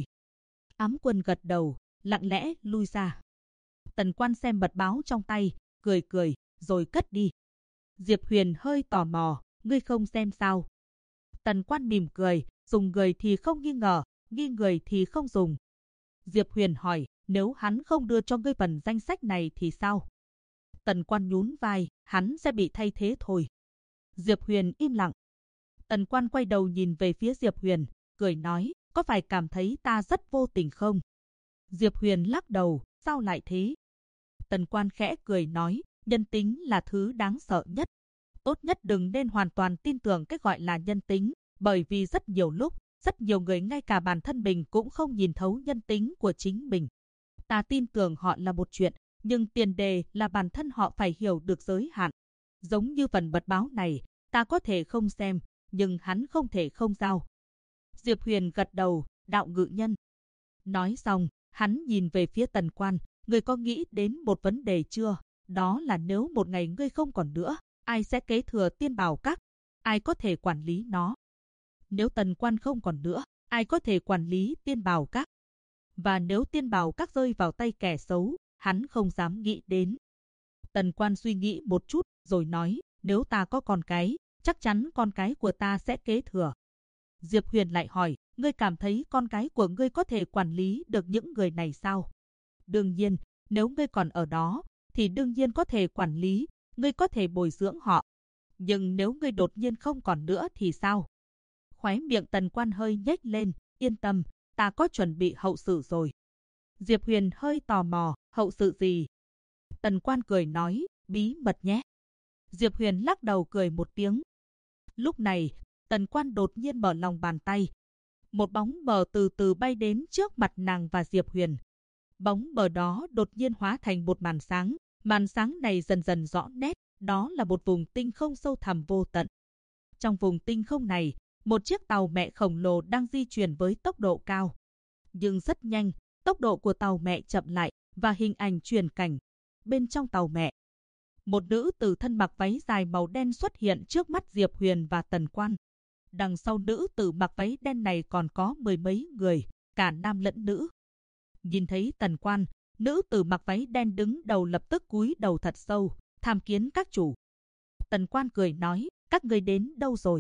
Ám Quân gật đầu, lặng lẽ lui ra. Tần Quan xem mật báo trong tay, cười, rồi cất đi. Diệp Huyền hơi tò mò, ngươi không xem sao? Tần Quan mỉm cười, dùng người thì không nghi ngờ, nghi người thì không dùng. Diệp Huyền hỏi, nếu hắn không đưa cho ngươi phần danh sách này thì sao? Tần Quan nhún vai, hắn sẽ bị thay thế thôi. Diệp Huyền im lặng. Tần Quan quay đầu nhìn về phía Diệp Huyền, cười nói, có phải cảm thấy ta rất vô tình không? Diệp Huyền lắc đầu, sao lại thế? Tần Quan khẽ cười nói, nhân tính là thứ đáng sợ nhất. Tốt nhất đừng nên hoàn toàn tin tưởng cái gọi là nhân tính, bởi vì rất nhiều lúc, rất nhiều người ngay cả bản thân mình cũng không nhìn thấu nhân tính của chính mình. Ta tin tưởng họ là một chuyện, nhưng tiền đề là bản thân họ phải hiểu được giới hạn. Giống như phần mật báo này, ta có thể không xem, nhưng hắn không thể không giao. Diệp Huyền gật đầu, đạo ngự nhân. Nói xong, hắn nhìn về phía Tần Quan, ngươi có nghĩ đến một vấn đề chưa? Đó là nếu một ngày ngươi không còn nữa, ai sẽ kế thừa Tiên Bảo Các? Ai có thể quản lý nó? Nếu Tần Quan không còn nữa, ai có thể quản lý Tiên Bảo Các? Và nếu Tiên Bảo Các rơi vào tay kẻ xấu, hắn không dám nghĩ đến. Tần Quan suy nghĩ một chút, rồi nói, nếu ta có con cái, chắc chắn con cái của ta sẽ kế thừa. Diệp Huyền lại hỏi, ngươi cảm thấy con cái của ngươi có thể quản lý được những người này sao? Đương nhiên, nếu ngươi còn ở đó, thì đương nhiên có thể quản lý, ngươi có thể bồi dưỡng họ. Nhưng nếu ngươi đột nhiên không còn nữa thì sao? Khóe miệng Tần Quan hơi nhếch lên, yên tâm, ta có chuẩn bị hậu sự rồi. Diệp Huyền hơi tò mò, hậu sự gì? Tần Quan cười nói, bí mật nhé. Diệp Huyền lắc đầu cười một tiếng. Lúc này, Tần Quan đột nhiên mở lòng bàn tay. Một bóng mờ từ từ bay đến trước mặt nàng và Diệp Huyền. Bóng mờ đó đột nhiên hóa thành một màn sáng này dần dần rõ nét, đó là một vùng tinh không sâu thẳm vô tận. Trong vùng tinh không này, một chiếc tàu mẹ khổng lồ đang di chuyển với tốc độ cao. Nhưng rất nhanh, tốc độ của tàu mẹ chậm lại và hình ảnh chuyển cảnh. Bên trong tàu mẹ, một nữ tử thân mặc váy dài màu đen xuất hiện trước mắt Diệp Huyền và Tần Quan. Đằng sau nữ tử mặc váy đen này còn có 10 mấy người, cả nam lẫn nữ. Nhìn thấy Tần Quan, nữ tử mặc váy đen đứng đầu lập tức cúi đầu thật sâu, tham kiến các chủ. Tần Quan cười nói, các người đến đâu rồi?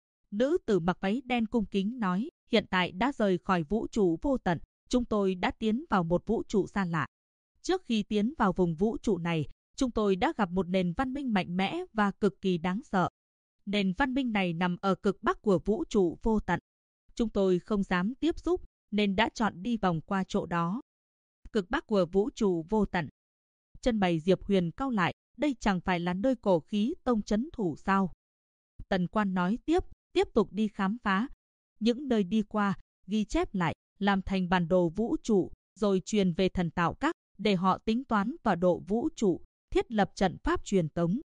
Nữ tử mặc váy đen cung kính nói, hiện tại đã rời khỏi vũ trụ vô tận, chúng tôi đã tiến vào một vũ trụ xa lạ. Trước khi tiến vào vùng vũ trụ này, chúng tôi đã gặp một nền văn minh mạnh mẽ và cực kỳ đáng sợ. Nền văn minh này nằm ở cực bắc của vũ trụ vô tận. Chúng tôi không dám tiếp xúc, nên đã chọn đi vòng qua chỗ đó. Cực bắc của vũ trụ vô tận. Chân mày Diệp Huyền cau lại, đây chẳng phải là nơi Cổ Khí Tông trấn thủ sao? Tần Quan nói tiếp tục đi khám phá. Những nơi đi qua, ghi chép lại, làm thành bản đồ vũ trụ, rồi truyền về Thần Tạo Các, để họ tính toán tọa độ vũ trụ, thiết lập trận pháp truyền tống.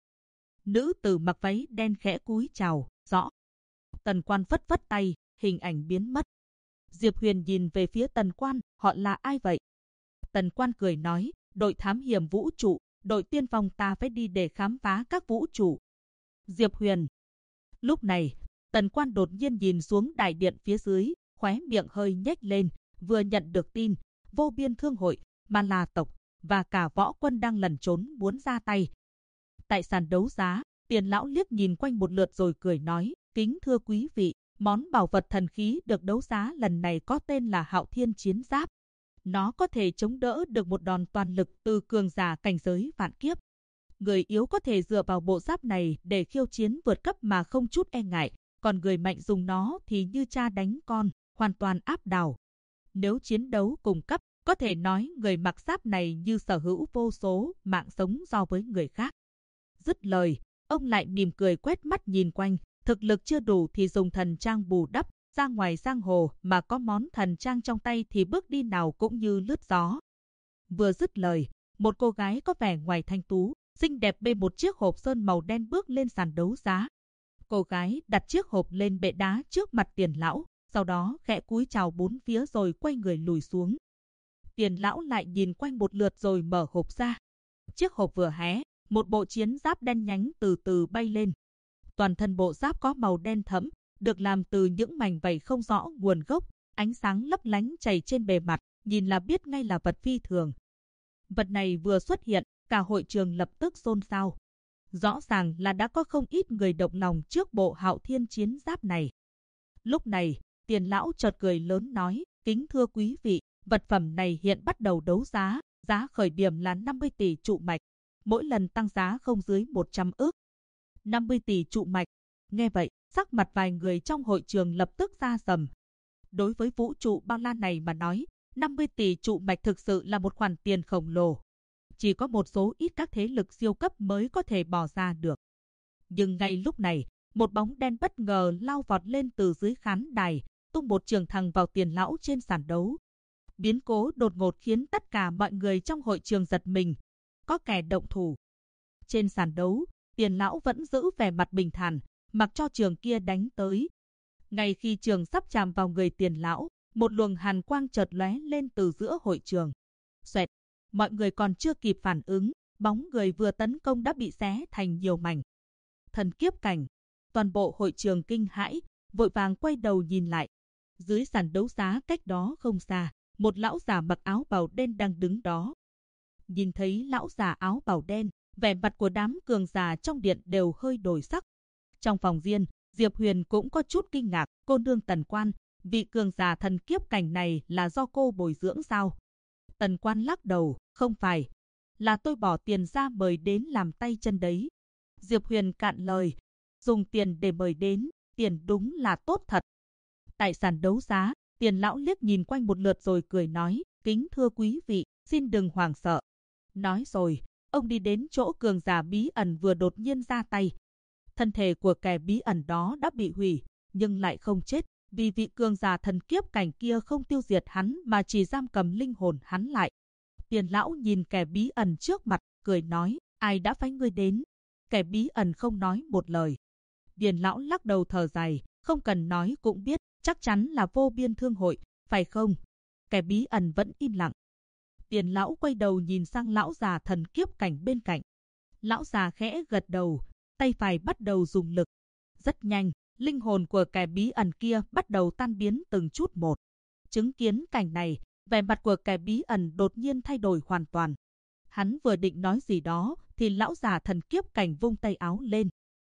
Nữ tử mặc váy đen khẽ cúi chào, rõ. Tần Quan phất phất tay, hình ảnh biến mất. Diệp Huyền nhìn về phía Tần Quan, họ là ai vậy? Tần Quan cười nói, đội thám hiểm vũ trụ, đội tiên phong ta phải đi để khám phá các vũ trụ. Diệp Huyền. Lúc này, Tần Quan đột nhiên nhìn xuống đại điện phía dưới, khóe miệng hơi nhếch lên, vừa nhận được tin, Vô Biên Thương Hội, Ma La tộc và cả võ quân đang lẩn trốn muốn ra tay. Tại sàn đấu giá, Tiền lão liếc nhìn quanh một lượt rồi cười nói, kính thưa quý vị, món bảo vật thần khí được đấu giá lần này có tên là Hạo Thiên Chiến Giáp. Nó có thể chống đỡ được một đòn toàn lực từ cường giả cảnh giới vạn kiếp. Người yếu có thể dựa vào bộ giáp này để khiêu chiến vượt cấp mà không chút e ngại, còn người mạnh dùng nó thì như cha đánh con, hoàn toàn áp đảo. Nếu chiến đấu cùng cấp, có thể nói người mặc giáp này như sở hữu vô số mạng sống so với người khác. Dứt lời, ông lại mỉm cười quét mắt nhìn quanh, thực lực chưa đủ thì dùng thần trang bù đắp, ra ngoài giang hồ mà có món thần trang trong tay thì bước đi nào cũng như lướt gió. Vừa dứt lời, một cô gái có vẻ ngoài thanh tú, xinh đẹp bê một chiếc hộp sơn màu đen bước lên sàn đấu giá. Cô gái đặt chiếc hộp lên bệ đá trước mặt Tiền lão, sau đó khẽ cúi chào bốn phía rồi quay người lùi xuống. Tiền lão lại nhìn quanh một lượt rồi mở hộp ra. Chiếc hộp vừa hé, một bộ chiến giáp đen nhánh từ từ bay lên. Toàn thân bộ giáp có màu đen thẫm, được làm từ những mảnh vảy không rõ nguồn gốc, ánh sáng lấp lánh chảy trên bề mặt, nhìn là biết ngay là vật phi thường. Vật này vừa xuất hiện, cả hội trường lập tức xôn xao. Rõ ràng là đã có không ít người động lòng trước bộ Hạo Thiên Chiến Giáp này. Lúc này, Tiền lão chợt cười lớn nói, kính thưa quý vị, vật phẩm này hiện bắt đầu đấu giá, giá khởi điểm là 50 tỷ trụ mạch, mỗi lần tăng giá không dưới 100 ức. 50 tỷ trụ mạch. Nghe vậy, sắc mặt vài người trong hội trường lập tức ra sầm. Đối với vũ trụ bao la này mà nói, 50 tỷ trụ mạch thực sự là một khoản tiền khổng lồ. Chỉ có một số ít các thế lực siêu cấp mới có thể bỏ ra được. Nhưng ngay lúc này, một bóng đen bất ngờ lao vọt lên từ dưới khán đài, tung một trường thẳng vào Tiền lão trên sàn đấu. Biến cố đột ngột khiến tất cả mọi người trong hội trường giật mình. Có kẻ động thủ. Trên sàn đấu, Tiền lão vẫn giữ vẻ mặt bình thản, mặc cho trường kia đánh tới. Ngay khi trường sắp chạm vào người Tiền lão, một luồng hàn quang chợt lóe lên từ giữa hội trường. Xoẹt, mọi người còn chưa kịp phản ứng, bóng người vừa tấn công đã bị xé thành nhiều mảnh. Thần kiếp cảnh, toàn bộ hội trường kinh hãi, vội vàng quay đầu nhìn lại. Dưới sàn đấu giá cách đó không xa, một lão già mặc áo bào đen đang đứng đó. Nhìn thấy lão già áo bào đen, vẻ mặt của đám cường giả trong điện đều hơi đổi sắc. Trong phòng riêng, Diệp Huyền cũng có chút kinh ngạc, cô nương Tần Quan, vị cường giả thần kiếp cảnh này là do cô bồi dưỡng sao? Tần Quan lắc đầu, không phải, là tôi bỏ tiền ra mời đến làm tay chân đấy. Diệp Huyền cạn lời, dùng tiền để mời đến, tiền đúng là tốt thật. Tại sàn đấu giá, Tiền lão liếc nhìn quanh một lượt rồi cười nói, kính thưa quý vị, xin đừng hoảng sợ. Nói rồi, ông đi đến chỗ cường giả bí ẩn vừa đột nhiên ra tay. Thân thể của kẻ bí ẩn đó đã bị hủy, nhưng lại không chết, vì vị cường giả thần kiếp cảnh kia không tiêu diệt hắn mà chỉ giam cầm linh hồn hắn lại. Tiền lão nhìn kẻ bí ẩn trước mặt, cười nói, ai đã phái ngươi đến? Kẻ bí ẩn không nói một lời. Tiền lão lắc đầu thở dài, không cần nói cũng biết, chắc chắn là Vô Biên Thương Hội, phải không? Kẻ bí ẩn vẫn im lặng. Tiền lão quay đầu nhìn sang lão già thần kiếp cảnh bên cạnh. Lão già khẽ gật đầu, tay phải bắt đầu dùng lực. Rất nhanh, linh hồn của kẻ bí ẩn kia bắt đầu tan biến từng chút một. Chứng kiến cảnh này, vẻ mặt của kẻ bí ẩn đột nhiên thay đổi hoàn toàn. Hắn vừa định nói gì đó, thì lão già thần kiếp cảnh vung tay áo lên.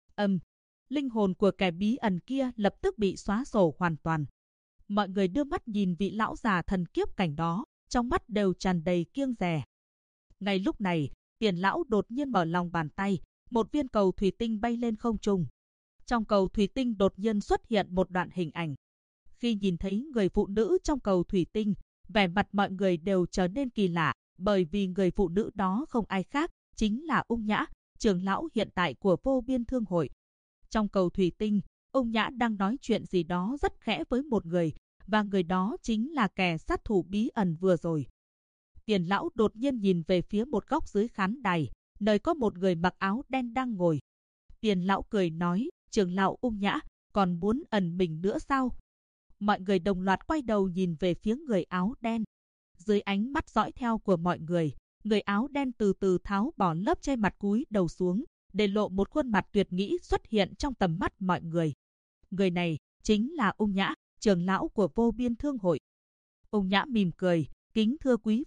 Linh hồn của kẻ bí ẩn kia lập tức bị xóa sổ hoàn toàn. Mọi người đưa mắt nhìn vị lão già thần kiếp cảnh đó, trong mắt đều tràn đầy kiêng dè. Ngay lúc này, Tiền lão đột nhiên mở lòng bàn tay, một viên cầu thủy tinh bay lên không trung. Trong cầu thủy tinh đột nhiên xuất hiện một đoạn hình ảnh. Khi nhìn thấy người phụ nữ trong cầu thủy tinh, vẻ mặt mọi người đều trở nên kỳ lạ, bởi vì người phụ nữ đó không ai khác, chính là Ung Nhã, trưởng lão hiện tại của Vô Biên Thương Hội. Trong cầu thủy tinh, Ung Nhã đang nói chuyện gì đó rất khẽ với một người, và người đó chính là kẻ sát thủ bí ẩn vừa rồi. Tiền lão đột nhiên nhìn về phía một góc dưới khán đài, nơi có một người mặc áo đen đang ngồi. Tiền lão cười nói, trưởng lão Ung Nhã, còn muốn ẩn mình nữa sao? Mọi người đồng loạt quay đầu nhìn về phía người áo đen. Dưới ánh mắt dõi theo của mọi người áo đen từ từ tháo bỏ lớp che mặt cúi đầu xuống, để lộ một khuôn mặt tuyệt mỹ xuất hiện trong tầm mắt mọi người. Người này chính là Ung Nhã, trưởng lão của Vô Biên Thương Hội. Ung Nhã mỉm cười, kính thưa quý vị,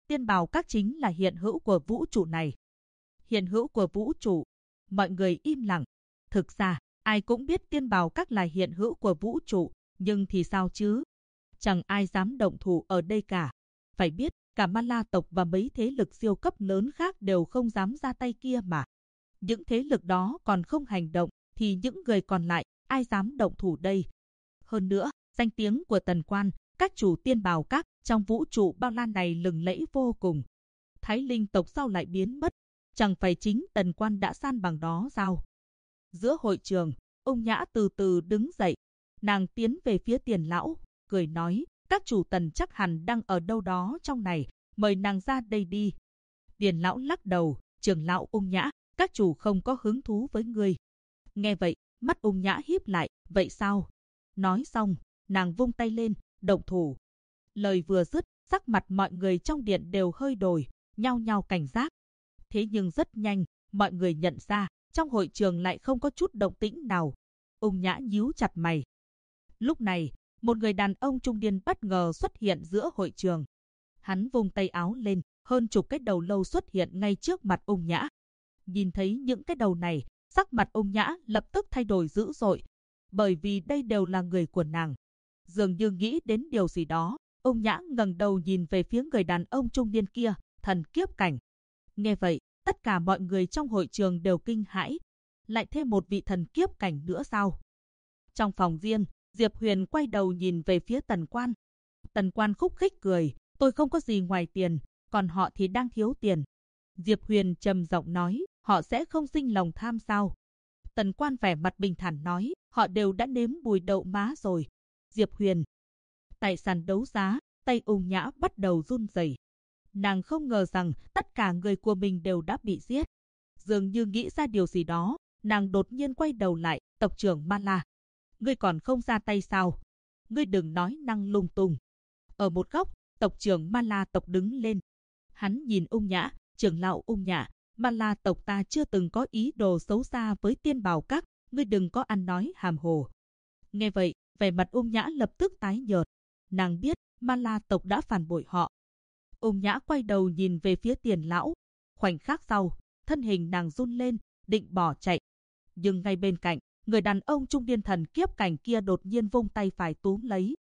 Tiên Bảo Các chính là hiện hữu của vũ trụ này. Hiện hữu của vũ trụ. Mọi người im lặng. Thực ra, ai cũng biết Tiên Bảo Các là hiện hữu của vũ trụ, nhưng thì sao chứ? Chẳng ai dám động thủ ở đây cả. Phải biết, cả Ma La tộc và mấy thế lực siêu cấp lớn khác đều không dám ra tay kia mà. Những thế lực đó còn không hành động, thì những người còn lại, ai dám động thủ đây? Hơn nữa, danh tiếng của Tần Quan, các chủ Tiên Bảo Các trong vũ trụ bao la này lừng lẫy vô cùng. Thái Linh tộc sao lại biến mất? Chẳng phải chính Tần Quan đã san bằng đó sao? Giữa hội trường, Ung Nhã từ từ đứng dậy. Nàng tiến về phía Tiền lão, cười nói, các chủ Tần chắc hẳn đang ở đâu đó trong này, mời nàng ra đây đi. Tiền lão lắc đầu, trưởng lão Ung Nhã, các chủ không có hứng thú với ngươi. Nghe vậy, mắt Ung Nhã híp lại, vậy sao? Nói xong, nàng vung tay lên, động thủ. Lời vừa dứt, sắc mặt mọi người trong điện đều hơi đổi, nhao nhao cảnh giác. Thế nhưng rất nhanh, mọi người nhận ra, trong hội trường lại không có chút động tĩnh nào. Ung Nhã nhíu chặt mày. Lúc này, một người đàn ông trung niên bất ngờ xuất hiện giữa hội trường. Hắn vung tay áo lên, hơn chục cái đầu lâu xuất hiện ngay trước mặt Ung Nhã. Nhìn thấy những cái đầu này, sắc mặt Ung Nhã lập tức thay đổi dữ dội, bởi vì đây đều là người của nàng. Dường như nghĩ đến điều gì đó, Ung Nhã ngẩng đầu nhìn về phía người đàn ông trung niên kia, thần kiếp cảnh. Nghe vậy, tất cả mọi người trong hội trường đều kinh hãi. Lại thêm một vị thần kiếp cảnh nữa sao? Trong phòng riêng, Diệp Huyền quay đầu nhìn về phía Tần Quan. Tần Quan khúc khích cười, tôi không có gì ngoài tiền, còn họ thì đang thiếu tiền. Diệp Huyền trầm giọng nói, họ sẽ không sinh lòng tham sao? Tần Quan vẻ mặt bình thản nói, họ đều đã nếm mùi đậu má rồi. Diệp Huyền. Tại sàn đấu giá, tay Ung Nhã bắt đầu run rẩy. Nàng không ngờ rằng tất cả người của mình đều đã bị giết. Dường như nghĩ ra điều gì đó, nàng đột nhiên quay đầu lại, tộc trưởng Ma La. Ngươi còn không ra tay sao? Ngươi đừng nói năng lung tung. Ở một góc, tộc trưởng Ma La tộc đứng lên. Hắn nhìn Ung Nhã, trưởng lão Ung Nhã, Ma La tộc ta chưa từng có ý đồ xấu xa với Tiên Bảo Các, ngươi đừng có ăn nói hàm hồ. Nghe vậy, vẻ mặt Ung Nhã lập tức tái nhợt. Nàng biết Ma La tộc đã phản bội họ. Ung Nhã quay đầu nhìn về phía Tiền lão. Khoảnh khắc sau, thân hình nàng run lên, định bỏ chạy. Nhưng ngay bên cạnh, người đàn ông trung niên thần kiếp cảnh kia đột nhiên vung tay phải túm lấy.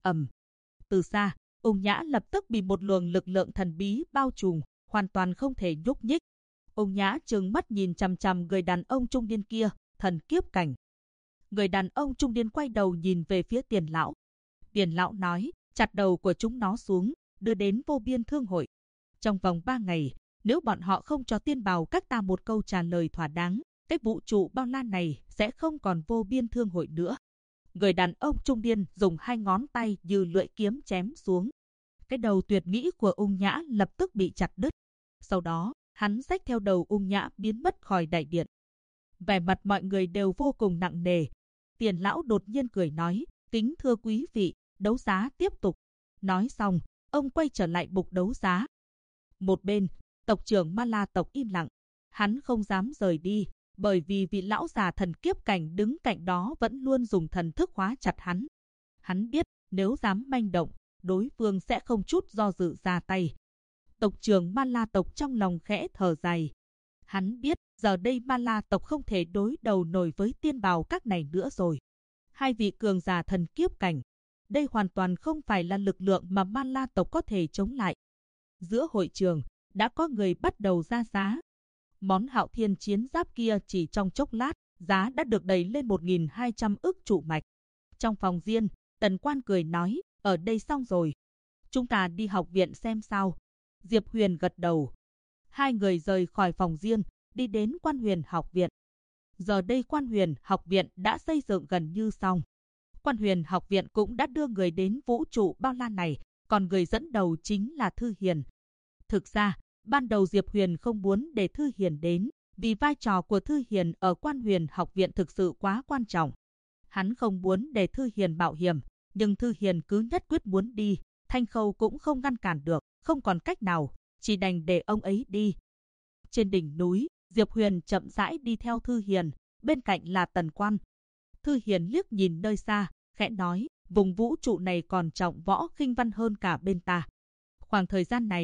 Từ xa, Ung Nhã lập tức bị một luồng lực lượng thần bí bao trùm, hoàn toàn không thể nhúc nhích. Ung Nhã trừng mắt nhìn chằm chằm người đàn ông trung niên kia, thần kiếp cảnh. Người đàn ông trung niên quay đầu nhìn về phía Tiền lão. Tiền lão nói, chặt đầu của chúng nó xuống, đưa đến vô biên thương hội. Trong vòng 3 ngày, nếu bọn họ không cho Tiên Bảo Các ta một câu trả lời thỏa đáng, cái vũ trụ bao la này sẽ không còn vô biên thương hội nữa. Người đàn ông trung niên dùng 2 ngón tay như lưỡi kiếm chém xuống. Cái đầu tuyệt mỹ của Ung Nhã lập tức bị chặt đứt. Sau đó, hắn xách theo đầu Ung Nhã biến mất khỏi đại điện. Vẻ mặt mọi người đều vô cùng nặng nề. Tiền lão đột nhiên cười nói, kính thưa quý vị, đấu giá tiếp tục. Nói xong, ông quay trở lại bục đấu giá. Một bên, tộc trưởng Ma La tộc im lặng. Hắn không dám rời đi, bởi vì vị lão già thần kiếp cảnh đứng cạnh đó vẫn luôn dùng thần thức khóa chặt hắn. Hắn biết, nếu dám manh động, đối phương sẽ không chút do dự ra tay. Tộc trưởng Ma La tộc trong lòng khẽ thở dài. Hắn biết, giờ đây Ma La tộc không thể đối đầu nổi với Tiên Bảo Các này nữa rồi. Hai vị cường giả thần kiếp cảnh. Đây hoàn toàn không phải là lực lượng mà Ma La tộc có thể chống lại. Giữa hội trường, đã có người bắt đầu ra giá. Món Hạo Thiên chiến giáp kia chỉ trong chốc lát, giá đã được đẩy lên 1.200 ức trụ mạch. Trong phòng riêng, Tần Quan cười nói, ở đây xong rồi. Chúng ta đi học viện xem sao. Diệp Huyền gật đầu. Hai người rời khỏi phòng riêng, đi đến Quan Huyền học viện. Giờ đây Quan Huyền học viện đã xây dựng gần như xong. Quan Huyền học viện cũng đã đưa người đến vũ trụ bao la này, còn người dẫn đầu chính là Thư Hiền. Thực ra, ban đầu Diệp Huyền không muốn để Thư Hiền đến, vì vai trò của Thư Hiền ở Quan Huyền học viện thực sự quá quan trọng. Hắn không muốn để Thư Hiền mạo hiểm, nhưng Thư Hiền cứ nhất quyết muốn đi, Thanh Khâu cũng không ngăn cản được, không còn cách nào, chỉ đành để ông ấy đi. Trên đỉnh núi, Diệp Huyền chậm rãi đi theo Thư Hiền, bên cạnh là Tần Quan. Thư Hiền liếc nhìn nơi xa, khẽ nói, vùng vũ trụ này còn trọng võ khinh văn hơn cả bên ta. Khoảng thời gian này,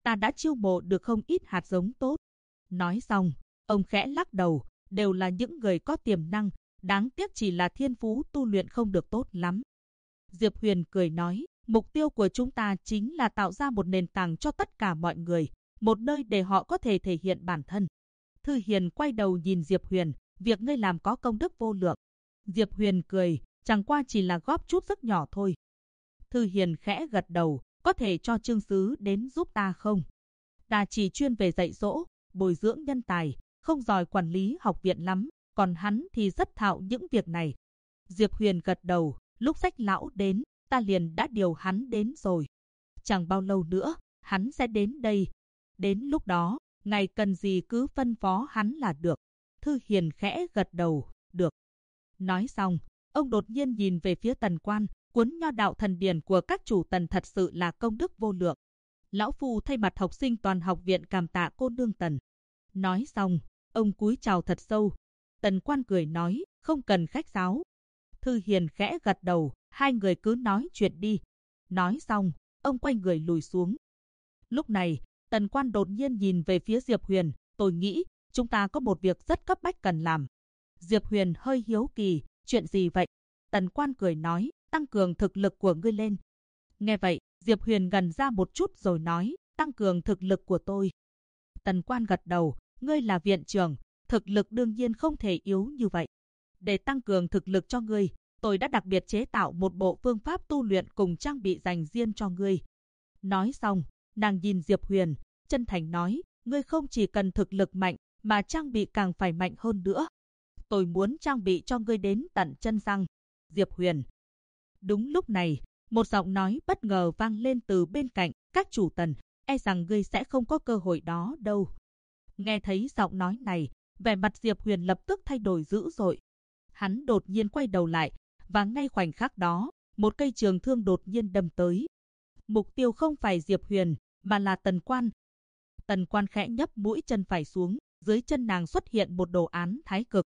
ta đã chiêu mộ được không ít hạt giống tốt. Nói xong, ông khẽ lắc đầu, đều là những người có tiềm năng, đáng tiếc chỉ là thiên phú tu luyện không được tốt lắm. Diệp Huyền cười nói, mục tiêu của chúng ta chính là tạo ra một nền tảng cho tất cả mọi người, một nơi để họ có thể thể hiện bản thân. Thư Hiền quay đầu nhìn Diệp Huyền, việc ngươi làm có công đức vô lượng. Diệp Huyền cười, chẳng qua chỉ là góp chút sức nhỏ thôi. Thư Hiền khẽ gật đầu, có thể cho Trương Sứ đến giúp ta không? Ta chỉ chuyên về dạy dỗ, bồi dưỡng nhân tài, không giỏi quản lý học viện lắm, còn hắn thì rất thạo những việc này. Diệp Huyền gật đầu, lúc Sách lão đến, ta liền đã điều hắn đến rồi. Chẳng bao lâu nữa, hắn sẽ đến đây. Đến lúc đó, ngài cần gì cứ phân phó hắn là được. Thư Hiền khẽ gật đầu, được. Nói xong, ông đột nhiên nhìn về phía Tần Quan, cuốn nho đạo thần điển của các chủ Tần thật sự là công đức vô lượng. Lão phu thay mặt học sinh toàn học viện cảm tạ cô nương Tần. Nói xong, ông cúi chào thật sâu. Tần Quan cười nói, không cần khách sáo. Thư Hiền khẽ gật đầu, hai người cứ nói chuyện đi. Nói xong, ông quay người lùi xuống. Lúc này, Tần Quan đột nhiên nhìn về phía Diệp Huyền, tôi nghĩ, chúng ta có một việc rất cấp bách cần làm. Diệp Huyền hơi hiếu kỳ, chuyện gì vậy? Tần Quan cười nói, tăng cường thực lực của ngươi lên. Nghe vậy, Diệp Huyền ngẩn ra một chút rồi nói, tăng cường thực lực của tôi. Tần Quan gật đầu, ngươi là viện trưởng, thực lực đương nhiên không thể yếu như vậy. Để tăng cường thực lực cho ngươi, tôi đã đặc biệt chế tạo một bộ phương pháp tu luyện cùng trang bị dành riêng cho ngươi. Nói xong, nàng nhìn Diệp Huyền, chân thành nói, ngươi không chỉ cần thực lực mạnh, mà trang bị càng phải mạnh hơn nữa. Tôi muốn trang bị cho ngươi đến tận chân răng. Diệp Huyền. Đúng lúc này, một giọng nói bất ngờ vang lên từ bên cạnh, các chủ Tần, e rằng ngươi sẽ không có cơ hội đó đâu. Nghe thấy giọng nói này, vẻ mặt Diệp Huyền lập tức thay đổi dữ dội. Hắn đột nhiên quay đầu lại, và ngay khoảnh khắc đó, một cây trường thương đột nhiên đâm tới. Mục tiêu không phải Diệp Huyền, mà là Tần Quan. Tần Quan khẽ nhấp mũi chân phải xuống, dưới chân nàng xuất hiện một đồ án thái cực.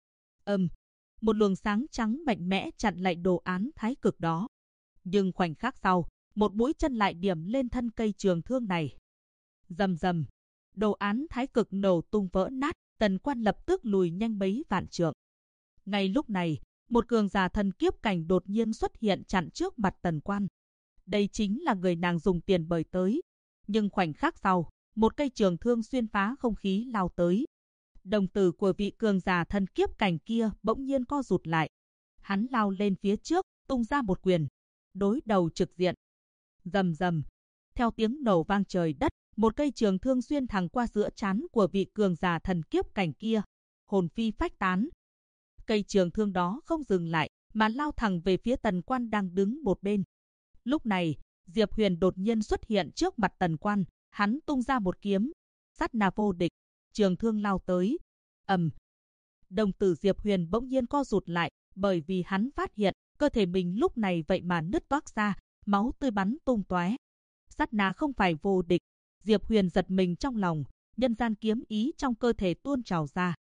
Một luồng sáng trắng mạnh mẽ chặn lại đồ án thái cực đó. Nhưng khoảnh khắc sau, một mũi chân lại điểm lên thân cây trường thương này. Rầm rầm, đồ án thái cực nổ tung vỡ nát, Tần Quan lập tức lùi nhanh mấy vạn trượng. Ngay lúc này, một cường giả thần kiếp cảnh đột nhiên xuất hiện chặn trước mặt Tần Quan. Đây chính là người nàng dùng tiền bời tới. Nhưng khoảnh khắc sau, một cây trường thương xuyên phá không khí lao tới. Đồng tử của vị cường giả thần kiếp cảnh kia bỗng nhiên co rụt lại. Hắn lao lên phía trước, tung ra một quyền, đối đầu trực diện. Rầm rầm, theo tiếng nổ vang trời đất, một cây trường thương xuyên thẳng qua giữa trán của vị cường giả thần kiếp cảnh kia, hồn phi phách tán. Cây trường thương đó không dừng lại, mà lao thẳng về phía Tần Quan đang đứng một bên. Lúc này, Diệp Huyền đột nhiên xuất hiện trước mặt Tần Quan, hắn tung ra một kiếm, sát na vô địch, trường thương lao tới. Đồng tử Diệp Huyền bỗng nhiên co rụt lại, bởi vì hắn phát hiện cơ thể mình lúc này vậy mà nứt toác ra, máu tươi bắn tung tóe. Sát na không phải vô địch, Diệp Huyền giật mình trong lòng, nhân gian kiếm ý trong cơ thể tuôn trào ra.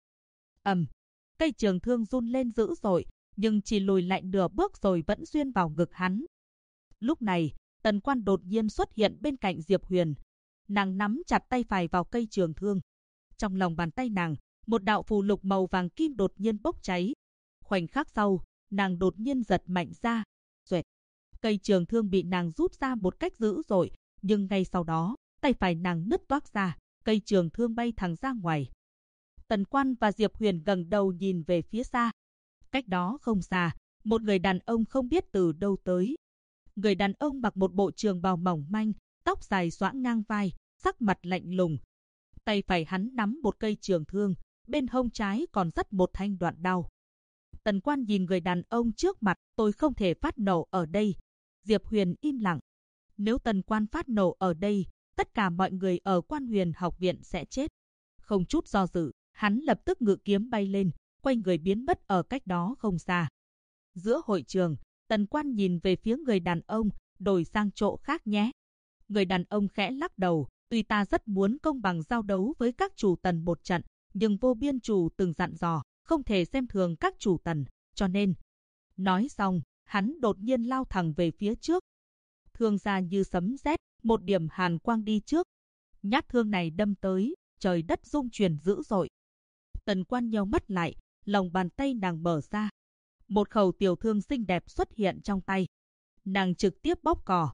Cây trường thương run lên dữ dội, nhưng chỉ lùi lại nửa bước rồi vẫn xuyên vào ngực hắn. Lúc này, Tần Quan đột nhiên xuất hiện bên cạnh Diệp Huyền. Nàng nắm chặt tay phải vào cây trường thương. Trong lòng bàn tay nàng, một đạo phù lục màu vàng kim đột nhiên bốc cháy. Khoảnh khắc sau, nàng đột nhiên giật mạnh ra. Xoẹt. Cây trường thương bị nàng rút ra một cách dữ dội, nhưng ngay sau đó, tay phải nàng nứt toác ra, cây trường thương bay thẳng ra ngoài. Tần Quan và Diệp Huyền ngẩng đầu nhìn về phía xa. Cách đó không xa, một người đàn ông không biết từ đâu tới. Người đàn ông mặc một bộ trường bào mỏng manh, tóc dài xõa ngang vai, sắc mặt lạnh lùng. Tay phải hắn nắm một cây trường thương, bên hông trái còn dắt một thanh đoạn đao. Tần Quan nhìn người đàn ông trước mặt, tôi không thể phát nổ ở đây. Diệp Huyền im lặng. Nếu Tần Quan phát nổ ở đây, tất cả mọi người ở Quan Huyền học viện sẽ chết. Không chút do dự, hắn lập tức ngự kiếm bay lên, quay người biến mất ở cách đó không xa. Giữa hội trường, Tần Quan nhìn về phía người đàn ông, đổi sang chỗ khác nhé. Người đàn ông khẽ lắc đầu, tuy ta rất muốn công bằng giao đấu với các chủ Tần một trận, nhưng vô biên chủ từng dặn dò, không thể xem thường các chủ Tần, cho nên. Nói xong, hắn đột nhiên lao thẳng về phía trước. Thương ra như sấm sét, một điểm hàn quang đi trước. Nhát thương này đâm tới, trời đất rung chuyển dữ dội. Tần Quan nheo mắt lại, lòng bàn tay nàng mở ra. Một khẩu tiểu thương xinh đẹp xuất hiện trong tay. Nàng trực tiếp bóp cò.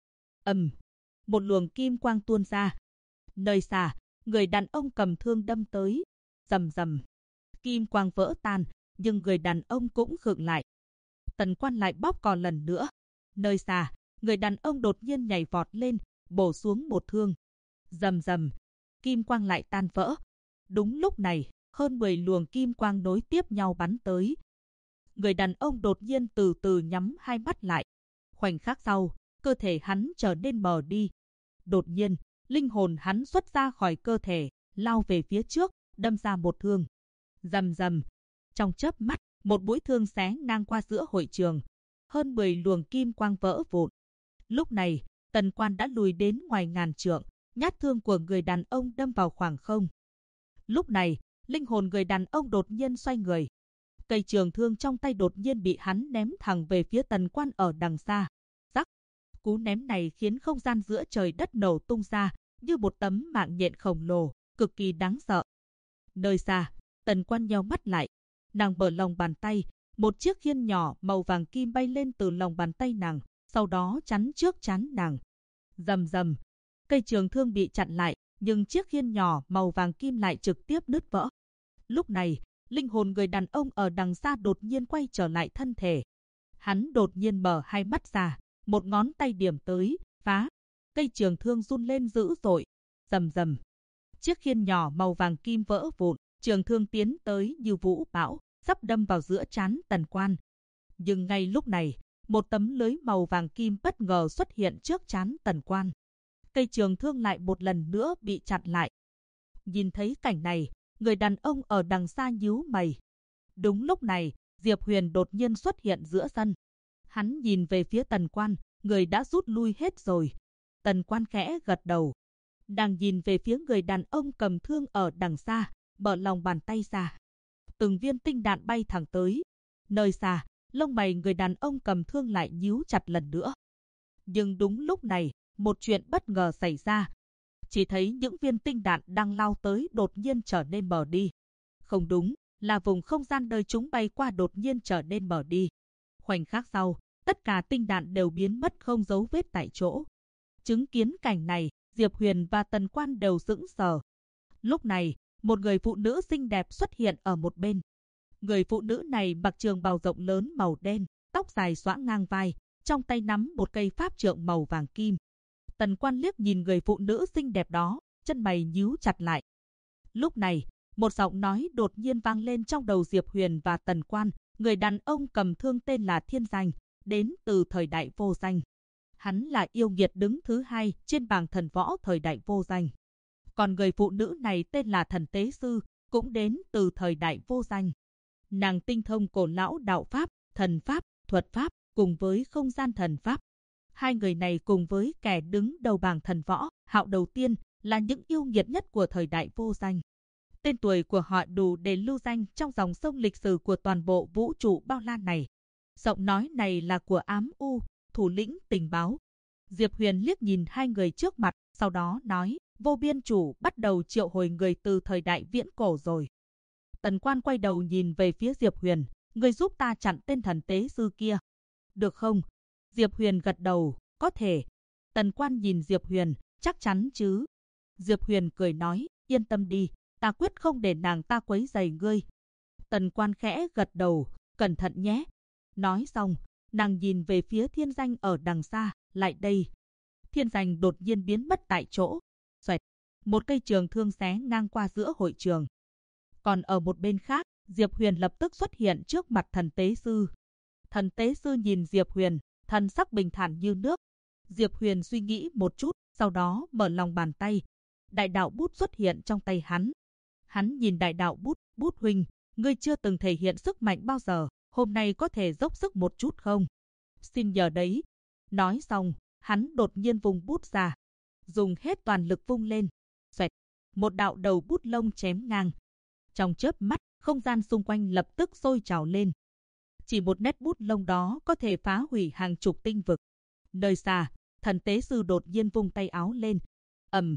Một luồng kim quang tuôn ra. Nơi xa, người đàn ông cầm thương đâm tới. Rầm rầm. Kim quang vỡ tan, nhưng người đàn ông cũng khựng lại. Tần Quan lại bóp cò lần nữa. Nơi xa, người đàn ông đột nhiên nhảy vọt lên, bổ xuống một thương. Rầm rầm. Kim quang lại tan vỡ. Đúng lúc này, hơn 10 luồng kim quang nối tiếp nhau bắn tới. Người đàn ông đột nhiên từ từ nhắm hai mắt lại. Khoảnh khắc sau, cơ thể hắn trở nên mờ đi. Đột nhiên, linh hồn hắn xuất ra khỏi cơ thể, lao về phía trước, đâm ra một thương. Rầm rầm. Trong chớp mắt, một mũi thương xé ngang qua giữa hội trường. Hơn 10 luồng kim quang vỡ vụn. Lúc này, Tần Quan đã lùi đến ngoài ngàn trượng, nhát thương của người đàn ông đâm vào khoảng không. Lúc này, linh hồn người đàn ông đột nhiên xoay người. Cây trường thương trong tay đột nhiên bị hắn ném thẳng về phía Tần Quan ở đằng xa. Rắc! Cú ném này khiến không gian giữa trời đất nổ tung ra, như một tấm mạng nhện khổng lồ, cực kỳ đáng sợ. Nơi xa, Tần Quan nheo mắt lại. Nàng mở lòng bàn tay, một chiếc khiên nhỏ màu vàng kim bay lên từ lòng bàn tay nàng, sau đó chắn trước trán nàng. Rầm rầm. Cây trường thương bị chặn lại, nhưng chiếc khiên nhỏ màu vàng kim lại trực tiếp nứt vỡ. Lúc này, linh hồn người đàn ông ở đằng xa đột nhiên quay trở lại thân thể. Hắn đột nhiên mở hai mắt ra, một ngón tay điểm tới, phá. Cây trường thương run lên dữ dội. Rầm rầm. Chiếc khiên nhỏ màu vàng kim vỡ vụn, trường thương tiến tới như vũ bão, sắp đâm vào giữa trán Tần Quan. Nhưng ngay lúc này, một tấm lưới màu vàng kim bất ngờ xuất hiện trước trán Tần Quan. Cây trường thương lại một lần nữa bị chặn lại. Nhìn thấy cảnh này, người đàn ông ở đằng xa nhíu mày. Đúng lúc này, Diệp Huyền đột nhiên xuất hiện giữa sân. Hắn nhìn về phía Tần Quan, người đã rút lui hết rồi. Tần Quan khẽ gật đầu. Đang nhìn về phía người đàn ông cầm thương ở đằng xa, mở lòng bàn tay ra. Từng viên tinh đạn bay thẳng tới. Nơi xa, lông mày người đàn ông cầm thương lại nhíu chặt lần nữa. Nhưng đúng lúc này, một chuyện bất ngờ xảy ra. Chỉ thấy những viên tinh đạn đang lao tới đột nhiên trở nên mờ đi. Không đúng, là vùng không gian nơi chúng bay qua đột nhiên trở nên mờ đi. Khoảnh khắc sau, tất cả tinh đạn đều biến mất không dấu vết tại chỗ. Chứng kiến cảnh này, Diệp Huyền và Tần Quan đều sững sờ. Lúc này, một người phụ nữ xinh đẹp xuất hiện ở một bên. Người phụ nữ này mặc trường bào rộng lớn màu đen, tóc dài xõa ngang vai, trong tay nắm một cây pháp trượng màu vàng kim. Tần Quan liếc nhìn người phụ nữ xinh đẹp đó, chân mày nhíu chặt lại. Lúc này, một giọng nói đột nhiên vang lên trong đầu Diệp Huyền và Tần Quan. Người đàn ông cầm thương tên là Thiên Danh, đến từ thời đại vô danh. Hắn là yêu nghiệt đứng thứ 2 trên bảng thần võ thời đại vô danh. Còn người phụ nữ này tên là Thần Tế Sư, cũng đến từ thời đại vô danh. Nàng tinh thông cổ lão đạo pháp, thần pháp, thuật pháp, cùng với không gian thần pháp. Hai người này cùng với kẻ đứng đầu bảng thần võ, Hạo Đầu Tiên, là những yêu nghiệt nhất của thời đại vô danh. Tên tuổi của họ đủ để lưu danh trong dòng sông lịch sử của toàn bộ vũ trụ bao la này. Giọng nói này là của Ám U, thủ lĩnh tình báo. Diệp Huyền liếc nhìn hai người trước mặt, sau đó nói, Vô Biên Chủ bắt đầu triệu hồi người từ thời đại viễn cổ rồi. Tần Quan quay đầu nhìn về phía Diệp Huyền, người giúp ta chặn tên Thần Tế Sư kia. Được không? Diệp Huyền gật đầu, có thể. Tần Quan nhìn Diệp Huyền, chắc chắn chứ? Diệp Huyền cười nói, yên tâm đi, ta quyết không để nàng ta quấy rầy ngươi. Tần Quan khẽ gật đầu, cẩn thận nhé. Nói xong, nàng nhìn về phía Thiên Danh ở đằng xa, lại đây. Thiên Danh đột nhiên biến mất tại chỗ. Xoẹt, một cây trường thương xé ngang qua giữa hội trường. Còn ở một bên khác, Diệp Huyền lập tức xuất hiện trước mặt Thần Tế Sư. Thần Tế Sư nhìn Diệp Huyền, thần sắc bình thản như nước. Diệp Huyền suy nghĩ một chút, sau đó mở lòng bàn tay. Đại đạo bút xuất hiện trong tay hắn. Hắn nhìn đại đạo bút, bút huynh, ngươi chưa từng thể hiện sức mạnh bao giờ, hôm nay có thể dốc sức một chút không? Xin nhờ đấy. Nói xong, hắn đột nhiên vùng bút ra, dùng hết toàn lực vung lên. Xoẹt, một đạo đầu bút lông chém ngang. Trong chớp mắt, không gian xung quanh lập tức sôi trào lên. Chỉ một nét bút lông đó có thể phá hủy hàng chục tinh vực. Nơi xa, Thần Tế Sư đột nhiên vung tay áo lên.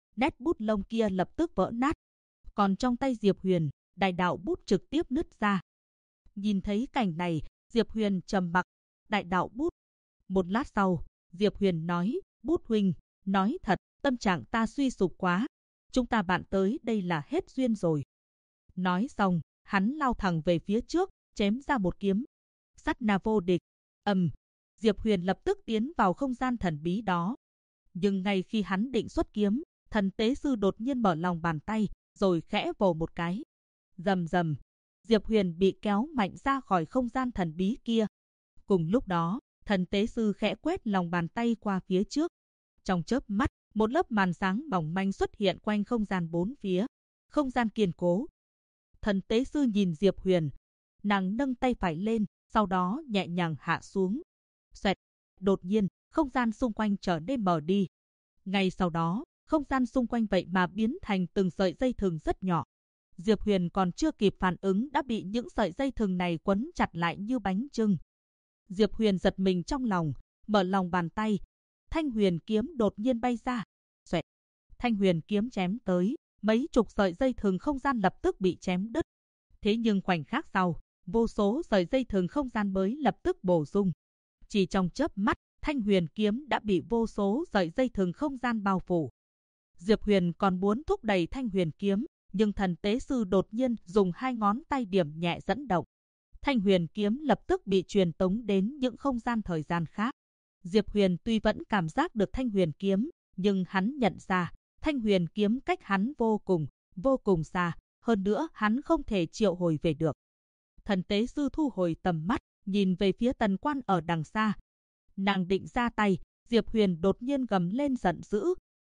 nét bút lông kia lập tức vỡ nát. Còn trong tay Diệp Huyền, đại đạo bút trực tiếp nứt ra. Nhìn thấy cảnh này, Diệp Huyền trầm mặc. Đại đạo bút. Một lát sau, Diệp Huyền nói, bút huynh, nói thật, tâm trạng ta suy sụp quá. Chúng ta bạn tới đây là hết duyên rồi. Nói xong, hắn lao thẳng về phía trước, chém ra một kiếm. Sát na vô địch. Diệp Huyền lập tức tiến vào không gian thần bí đó. Nhưng ngay khi hắn định xuất kiếm, thần tế sư đột nhiên mở lòng bàn tay, rồi khẽ vồ một cái. Rầm rầm, Diệp Huyền bị kéo mạnh ra khỏi không gian thần bí kia. Cùng lúc đó, thần tế sư khẽ quét lòng bàn tay qua phía trước. Trong chớp mắt, một lớp màn sáng mỏng manh xuất hiện quanh không gian bốn phía. Không gian kiên cố. Thần tế sư nhìn Diệp Huyền. Nàng nâng tay phải lên, sau đó nhẹ nhàng hạ xuống. Xoẹt. Đột nhiên, không gian xung quanh trở nên mờ đi. Ngay sau đó, không gian xung quanh vậy mà biến thành từng sợi dây thừng rất nhỏ. Diệp Huyền còn chưa kịp phản ứng đã bị những sợi dây thừng này quấn chặt lại như bánh chưng. Diệp Huyền giật mình trong lòng, mở lòng bàn tay. Thanh huyền kiếm đột nhiên bay ra. Xoẹt. Thanh huyền kiếm chém tới, mấy chục sợi dây thừng không gian lập tức bị chém đứt. Thế nhưng khoảnh khắc sau, vô số sợi dây thừng không gian mới lập tức bổ sung. Chỉ trong chớp mắt, thanh huyền kiếm đã bị vô số sợi dây thừng không gian bao phủ. Diệp Huyền còn muốn thúc đẩy thanh huyền kiếm, nhưng thần tế sư đột nhiên dùng hai ngón tay điểm nhẹ dẫn động. Thanh huyền kiếm lập tức bị truyền tống đến những không gian thời gian khác. Diệp Huyền tuy vẫn cảm giác được thanh huyền kiếm, nhưng hắn nhận ra, thanh huyền kiếm cách hắn vô cùng xa, hơn nữa hắn không thể triệu hồi về được. Thần tế sư thu hồi tầm mắt, nhìn về phía Tần Quan ở đằng xa. Nàng định ra tay, Diệp Huyền đột nhiên gầm lên giận dữ.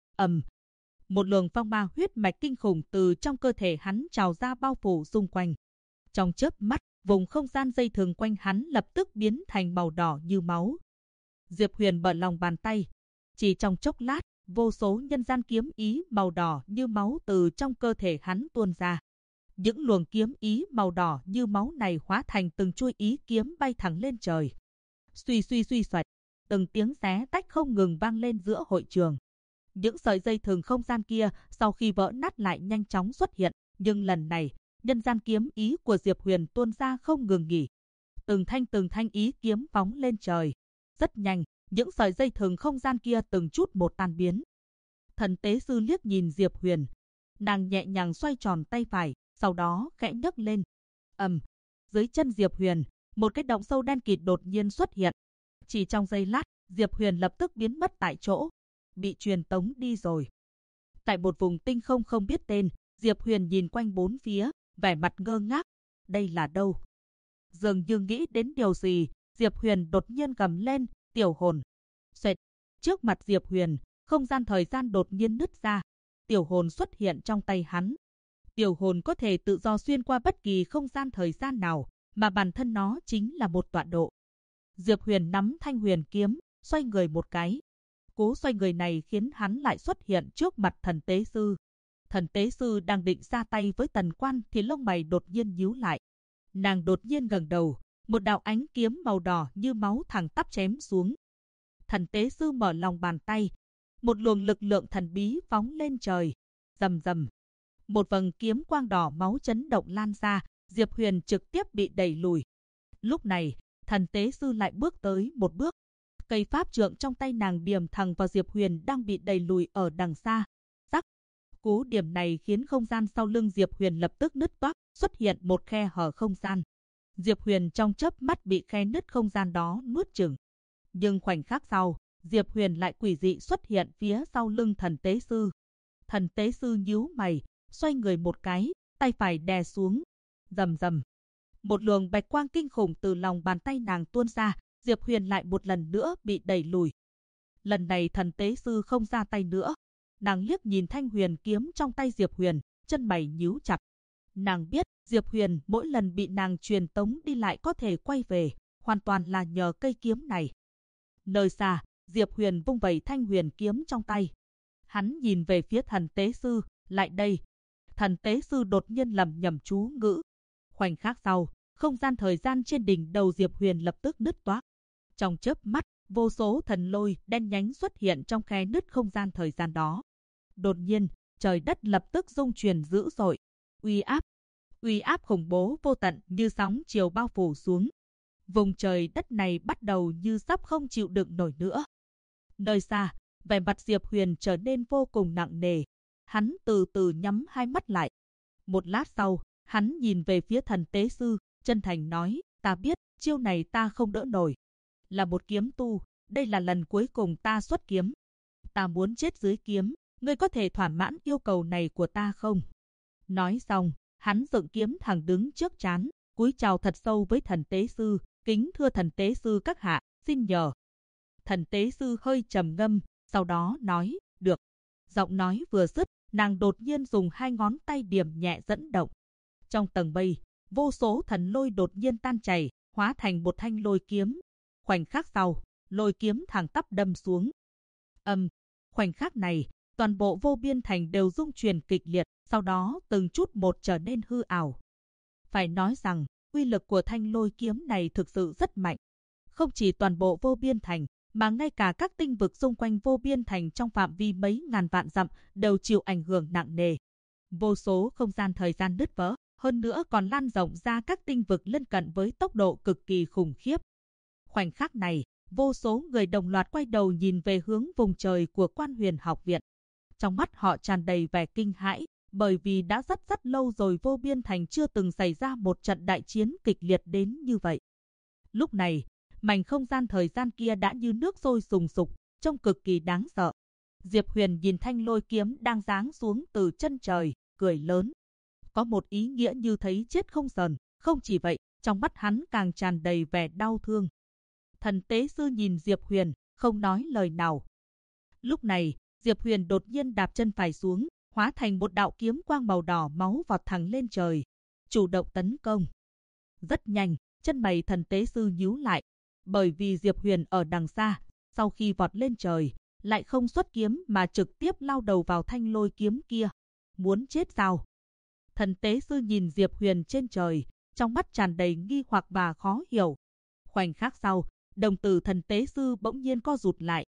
Một luồng phong ma huyết mạch kinh khủng từ trong cơ thể hắn trào ra bao phủ xung quanh. Trong chớp mắt, vùng không gian dây thừng quanh hắn lập tức biến thành màu đỏ như máu. Diệp Huyền mở lòng bàn tay. Chỉ trong chốc lát, vô số nhân gian kiếm ý màu đỏ như máu từ trong cơ thể hắn tuôn ra. Những luồng kiếm ý màu đỏ như máu này hóa thành từng chuôi ý kiếm bay thẳng lên trời. Suy xoạch, từng tiếng xé tách không ngừng vang lên giữa hội trường. Những sợi dây thừng không gian kia sau khi vỡ nát lại nhanh chóng xuất hiện, nhưng lần này, nhân gian kiếm ý của Diệp Huyền tuôn ra không ngừng nghỉ. Từng thanh ý kiếm phóng lên trời. Rất nhanh, những sợi dây thừng không gian kia từng chút một tan biến. Thần tế sư liếc nhìn Diệp Huyền. Nàng nhẹ nhàng xoay tròn tay phải, sau đó khẽ nhấc lên. Dưới chân Diệp Huyền, một cái động sâu đen kịt đột nhiên xuất hiện. Chỉ trong giây lát, Diệp Huyền lập tức biến mất tại chỗ, bị truyền tống đi rồi. Tại một vùng tinh không không biết tên, Diệp Huyền nhìn quanh bốn phía, vẻ mặt ngơ ngác. Đây là đâu? Dường như nghĩ đến điều gì, Diệp Huyền đột nhiên gầm lên, tiểu hồn. Xoẹt, trước mặt Diệp Huyền, không gian thời gian đột nhiên nứt ra. Tiểu hồn xuất hiện trong tay hắn. Tiểu hồn có thể tự do xuyên qua bất kỳ không gian thời gian nào, mà bản thân nó chính là một tọa độ. Diệp Huyền nắm thanh huyền kiếm, xoay người một cái. Cú xoay người này khiến hắn lại xuất hiện trước mặt thần tế sư. Thần tế sư đang định ra tay với Tần Quan thì lông mày đột nhiên nhíu lại. Nàng đột nhiên ngẩng đầu, một đạo ánh kiếm màu đỏ như máu thẳng tắp chém xuống. Thần tế sư mở lòng bàn tay, một luồng lực lượng thần bí phóng lên trời. Rầm rầm, một vầng kiếm quang đỏ máu chấn động lan ra, Diệp Huyền trực tiếp bị đẩy lùi. Lúc này, thần tế sư lại bước tới một bước. Cây pháp trượng trong tay nàng điểm thẳng vào Diệp Huyền đang bị đẩy lùi ở đằng xa. Rắc, cú điểm này khiến không gian sau lưng Diệp Huyền lập tức nứt toác, xuất hiện một khe hở không gian. Diệp Huyền trong chớp mắt bị khe nứt không gian đó nuốt chửng. Nhưng khoảnh khắc sau, Diệp Huyền lại quỷ dị xuất hiện phía sau lưng thần tế sư. Thần tế sư nhíu mày, xoay người một cái, tay phải đè xuống. Rầm rầm, một luồng bạch quang kinh khủng từ lòng bàn tay nàng tuôn ra, Diệp Huyền lại một lần nữa bị đẩy lùi. Lần này thần tế sư không ra tay nữa. Nàng liếc nhìn thanh huyền kiếm trong tay Diệp Huyền, chân mày nhíu chặt. Nàng biết Diệp Huyền mỗi lần bị nàng truyền tống đi lại có thể quay về, hoàn toàn là nhờ cây kiếm này. Nơi xa, Diệp Huyền vung vẩy thanh huyền kiếm trong tay. Hắn nhìn về phía thần tế sư, lại đây. Thần tế sư đột nhiên lẩm nhẩm chú ngữ. Khoảnh khắc sau, không gian thời gian trên đỉnh đầu Diệp Huyền lập tức nứt toác. Trong chớp mắt, vô số thần lôi đen nhánh xuất hiện trong khe nứt không gian thời gian đó. Đột nhiên, trời đất lập tức rung chuyển dữ dội. Uy áp khủng bố vô tận như sóng chiều bao phủ xuống. Vùng trời đất này bắt đầu như sắp không chịu đựng nổi nữa. Nơi xa, vẻ mặt Diệp Huyền trở nên vô cùng nặng nề. Hắn từ từ nhắm hai mắt lại. Một lát sau, hắn nhìn về phía thần tế sư, chân thành nói, ta biết, chiêu này ta không đỡ nổi. Là một kiếm tu, đây là lần cuối cùng ta xuất kiếm. Ta muốn chết dưới kiếm, ngươi có thể thỏa mãn yêu cầu này của ta không? Nói xong, hắn dựng kiếm thẳng đứng trước trán, cúi chào thật sâu với thần tế sư, kính thưa thần tế sư các hạ, xin nhờ. Thần tế sư hơi trầm ngâm, sau đó nói, được. Giọng nói vừa dứt, nàng đột nhiên dùng hai ngón tay điểm nhẹ dẫn động. Trong tầng mây, vô số thần lôi đột nhiên tan chảy, hóa thành một thanh lôi kiếm. Khoảnh khắc sau, lôi kiếm thẳng tắp đâm xuống. Khoảnh khắc này, toàn bộ Vô Biên Thành đều rung chuyển kịch liệt, sau đó từng chút một trở nên hư ảo. Phải nói rằng, uy lực của thanh lôi kiếm này thực sự rất mạnh. Không chỉ toàn bộ Vô Biên Thành, mà ngay cả các tinh vực xung quanh Vô Biên Thành trong phạm vi mấy ngàn vạn dặm đều chịu ảnh hưởng nặng nề. Vô số không gian thời gian nứt vỡ, hơn nữa còn lan rộng ra các tinh vực lân cận với tốc độ cực kỳ khủng khiếp. Khoảnh khắc này, vô số người đồng loạt quay đầu nhìn về hướng vùng trời của Quan Huyền Học Viện. Trong mắt họ tràn đầy vẻ kinh hãi, bởi vì đã rất lâu rồi Vô Biên Thành chưa từng xảy ra một trận đại chiến kịch liệt đến như vậy. Lúc này, mảnh không gian thời gian kia đã như nước sôi sùng sục, trông cực kỳ đáng sợ. Diệp Huyền nhìn thanh lôi kiếm đang giáng xuống từ chân trời, cười lớn. Có một ý nghĩa như thấy chết không sờn, không chỉ vậy, trong mắt hắn càng tràn đầy vẻ đau thương. Thần tế sư nhìn Diệp Huyền, không nói lời nào. Lúc này, Diệp Huyền đột nhiên đạp chân phải xuống, hóa thành một đạo kiếm quang màu đỏ máu vọt thẳng lên trời, chủ động tấn công. Rất nhanh, chân mày thần tế sư nhíu lại, bởi vì Diệp Huyền ở đằng xa, sau khi vọt lên trời, lại không xuất kiếm mà trực tiếp lao đầu vào thanh lôi kiếm kia. Muốn chết sao? Thần tế sư nhìn Diệp Huyền trên trời, trong mắt tràn đầy nghi hoặc và khó hiểu. Khoảnh khắc sau, đồng tử thần tế sư bỗng nhiên co rụt lại.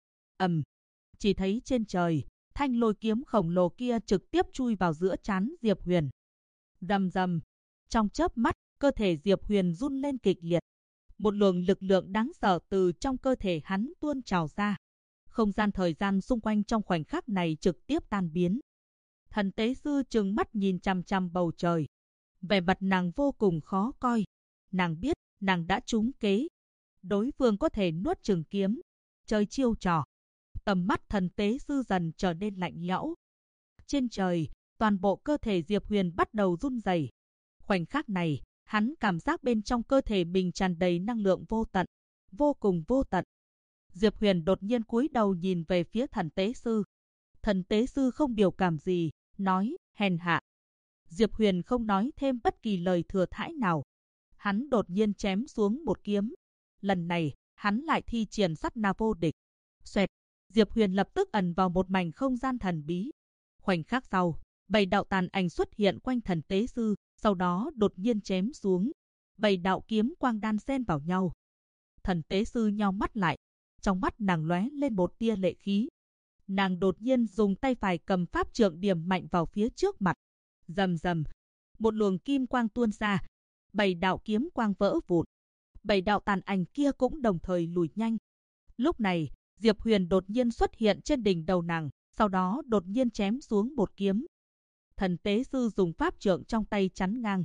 Chỉ thấy trên trời, thanh lôi kiếm khổng lồ kia trực tiếp chui vào giữa trán Diệp Huyền. Rầm rầm, trong chớp mắt, cơ thể Diệp Huyền run lên kịch liệt. Một luồng lực lượng đáng sợ từ trong cơ thể hắn tuôn trào ra. Không gian thời gian xung quanh trong khoảnh khắc này trực tiếp tan biến. Thần tế sư trừng mắt nhìn chằm chằm bầu trời. Vẻ mặt nàng vô cùng khó coi. Nàng biết, nàng đã trúng kế. Đối phương có thể nuốt chửng kiếm, chơi chiêu trò. Tầm mắt thần tế sư dần trở nên lạnh lẽo. Trên trời, toàn bộ cơ thể Diệp Huyền bắt đầu run rẩy. Khoảnh khắc này, hắn cảm giác bên trong cơ thể mình tràn đầy năng lượng vô tận, vô cùng vô tận. Diệp Huyền đột nhiên cúi đầu nhìn về phía thần tế sư. Thần tế sư không biểu cảm gì, nói, hèn hạ. Diệp Huyền không nói thêm bất kỳ lời thừa thãi nào. Hắn đột nhiên chém xuống một kiếm. Lần này, hắn lại thi triển sát na vô địch. Xoẹt, Diệp Huyền lập tức ẩn vào một mảnh không gian thần bí. Khoảnh khắc sau, 7 đạo tàn ảnh xuất hiện quanh thần tế sư, sau đó đột nhiên chém xuống. 7 đạo kiếm quang đan xen vào nhau. Thần tế sư nheo mắt lại, trong mắt nàng lóe lên một tia lệ khí. Nàng đột nhiên dùng tay phải cầm pháp trượng điểm mạnh vào phía trước mặt. Rầm rầm, một luồng kim quang tuôn ra, 7 đạo kiếm quang vỡ vụn. 7 đạo tàn ảnh kia cũng đồng thời lùi nhanh. Lúc này, Diệp Huyền đột nhiên xuất hiện trên đỉnh đầu nàng, sau đó đột nhiên chém xuống một kiếm. Thần tế sư dùng pháp trượng trong tay chắn ngang.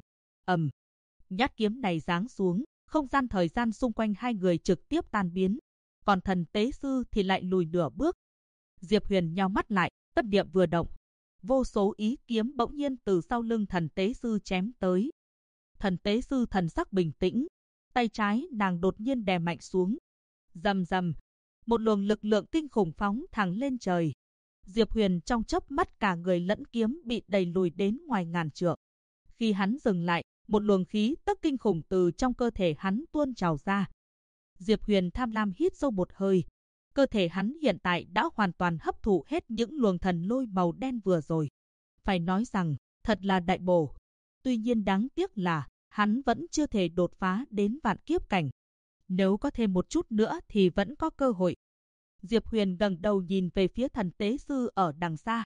Nhát kiếm này giáng xuống, không gian thời gian xung quanh hai người trực tiếp tan biến. Còn thần tế sư thì lại lùi nửa bước. Diệp Huyền nheo mắt lại, tâm niệm vừa động. Vô số ý kiếm bỗng nhiên từ sau lưng thần tế sư chém tới. Thần tế sư thần sắc bình tĩnh, tay trái nàng đột nhiên đè mạnh xuống. Rầm rầm, một luồng lực lượng kinh khủng phóng thẳng lên trời. Diệp Huyền trong chớp mắt cả người lẫn kiếm bị đẩy lùi đến ngoài ngàn trượng. Khi hắn dừng lại, một luồng khí tức kinh khủng từ trong cơ thể hắn tuôn trào ra. Diệp Huyền tham lam hít sâu một hơi. Cơ thể hắn hiện tại đã hoàn toàn hấp thụ hết những luồng thần lôi màu đen vừa rồi. Phải nói rằng, thật là đại bổ. Tuy nhiên đáng tiếc là, hắn vẫn chưa thể đột phá đến vạn kiếp cảnh. Nếu có thêm một chút nữa thì vẫn có cơ hội. Diệp Huyền ngẩng đầu nhìn về phía thần tế sư ở đằng xa.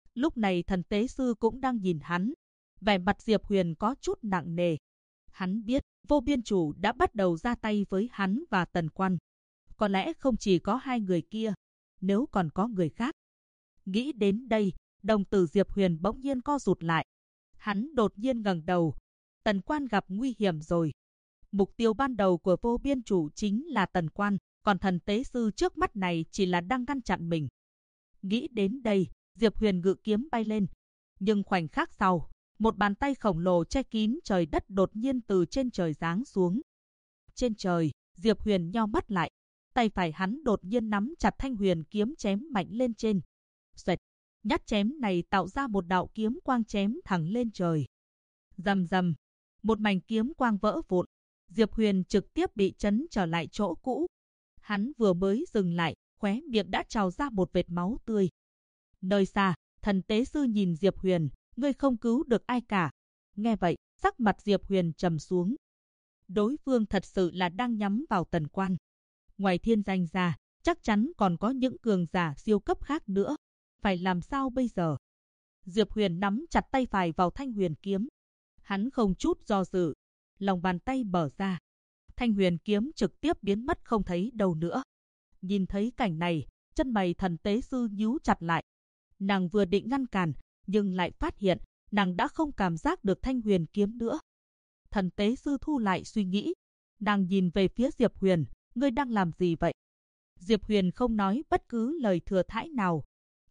Lúc này thần tế sư cũng đang nhìn hắn. Vẻ mặt Diệp Huyền có chút nặng nề. Hắn biết Vô Biên Chủ đã bắt đầu ra tay với hắn và Tần Quan. Có lẽ không chỉ có hai người kia, nếu còn có người khác. Nghĩ đến đây, đồng tử Diệp Huyền bỗng nhiên co rụt lại. Hắn đột nhiên ngẩng đầu. Tần Quan gặp nguy hiểm rồi. Mục tiêu ban đầu của Vô Biên Chủ chính là Tần Quan, còn thần tế sư trước mắt này chỉ là đang ngăn chặn mình. Nghĩ đến đây, Diệp Huyền ngự kiếm bay lên. Nhưng khoảnh khắc sau, một bàn tay khổng lồ che kín trời đất đột nhiên từ trên trời giáng xuống. Trên trời, Diệp Huyền nheo mắt lại. Tay phải hắn đột nhiên nắm chặt thanh huyền kiếm chém mạnh lên trên. Xoẹt, nhát chém này tạo ra một đạo kiếm quang chém thẳng lên trời. Rầm rầm, một mảnh kiếm quang vỡ vụn. Diệp Huyền trực tiếp bị chấn trở lại chỗ cũ. Hắn vừa mới dừng lại, khóe miệng đã trào ra một vệt máu tươi. Nơi xa, thần tế sư nhìn Diệp Huyền, ngươi không cứu được ai cả. Nghe vậy, sắc mặt Diệp Huyền trầm xuống. Đối phương thật sự là đang nhắm vào Tần Quan. Ngoài thiên danh ra, chắc chắn còn có những cường giả siêu cấp khác nữa. Phải làm sao bây giờ? Diệp Huyền nắm chặt tay phải vào thanh huyền kiếm. Hắn không chút do dự, lòng bàn tay mở ra. Thanh huyền kiếm trực tiếp biến mất không thấy đâu nữa. Nhìn thấy cảnh này, chân mày thần tế sư nhíu chặt lại. Nàng vừa định ngăn cản, nhưng lại phát hiện nàng đã không cảm giác được thanh huyền kiếm nữa. Thần tế sư thu lại suy nghĩ. Nàng nhìn về phía Diệp Huyền, ngươi đang làm gì vậy? Diệp Huyền không nói bất cứ lời thừa thãi nào.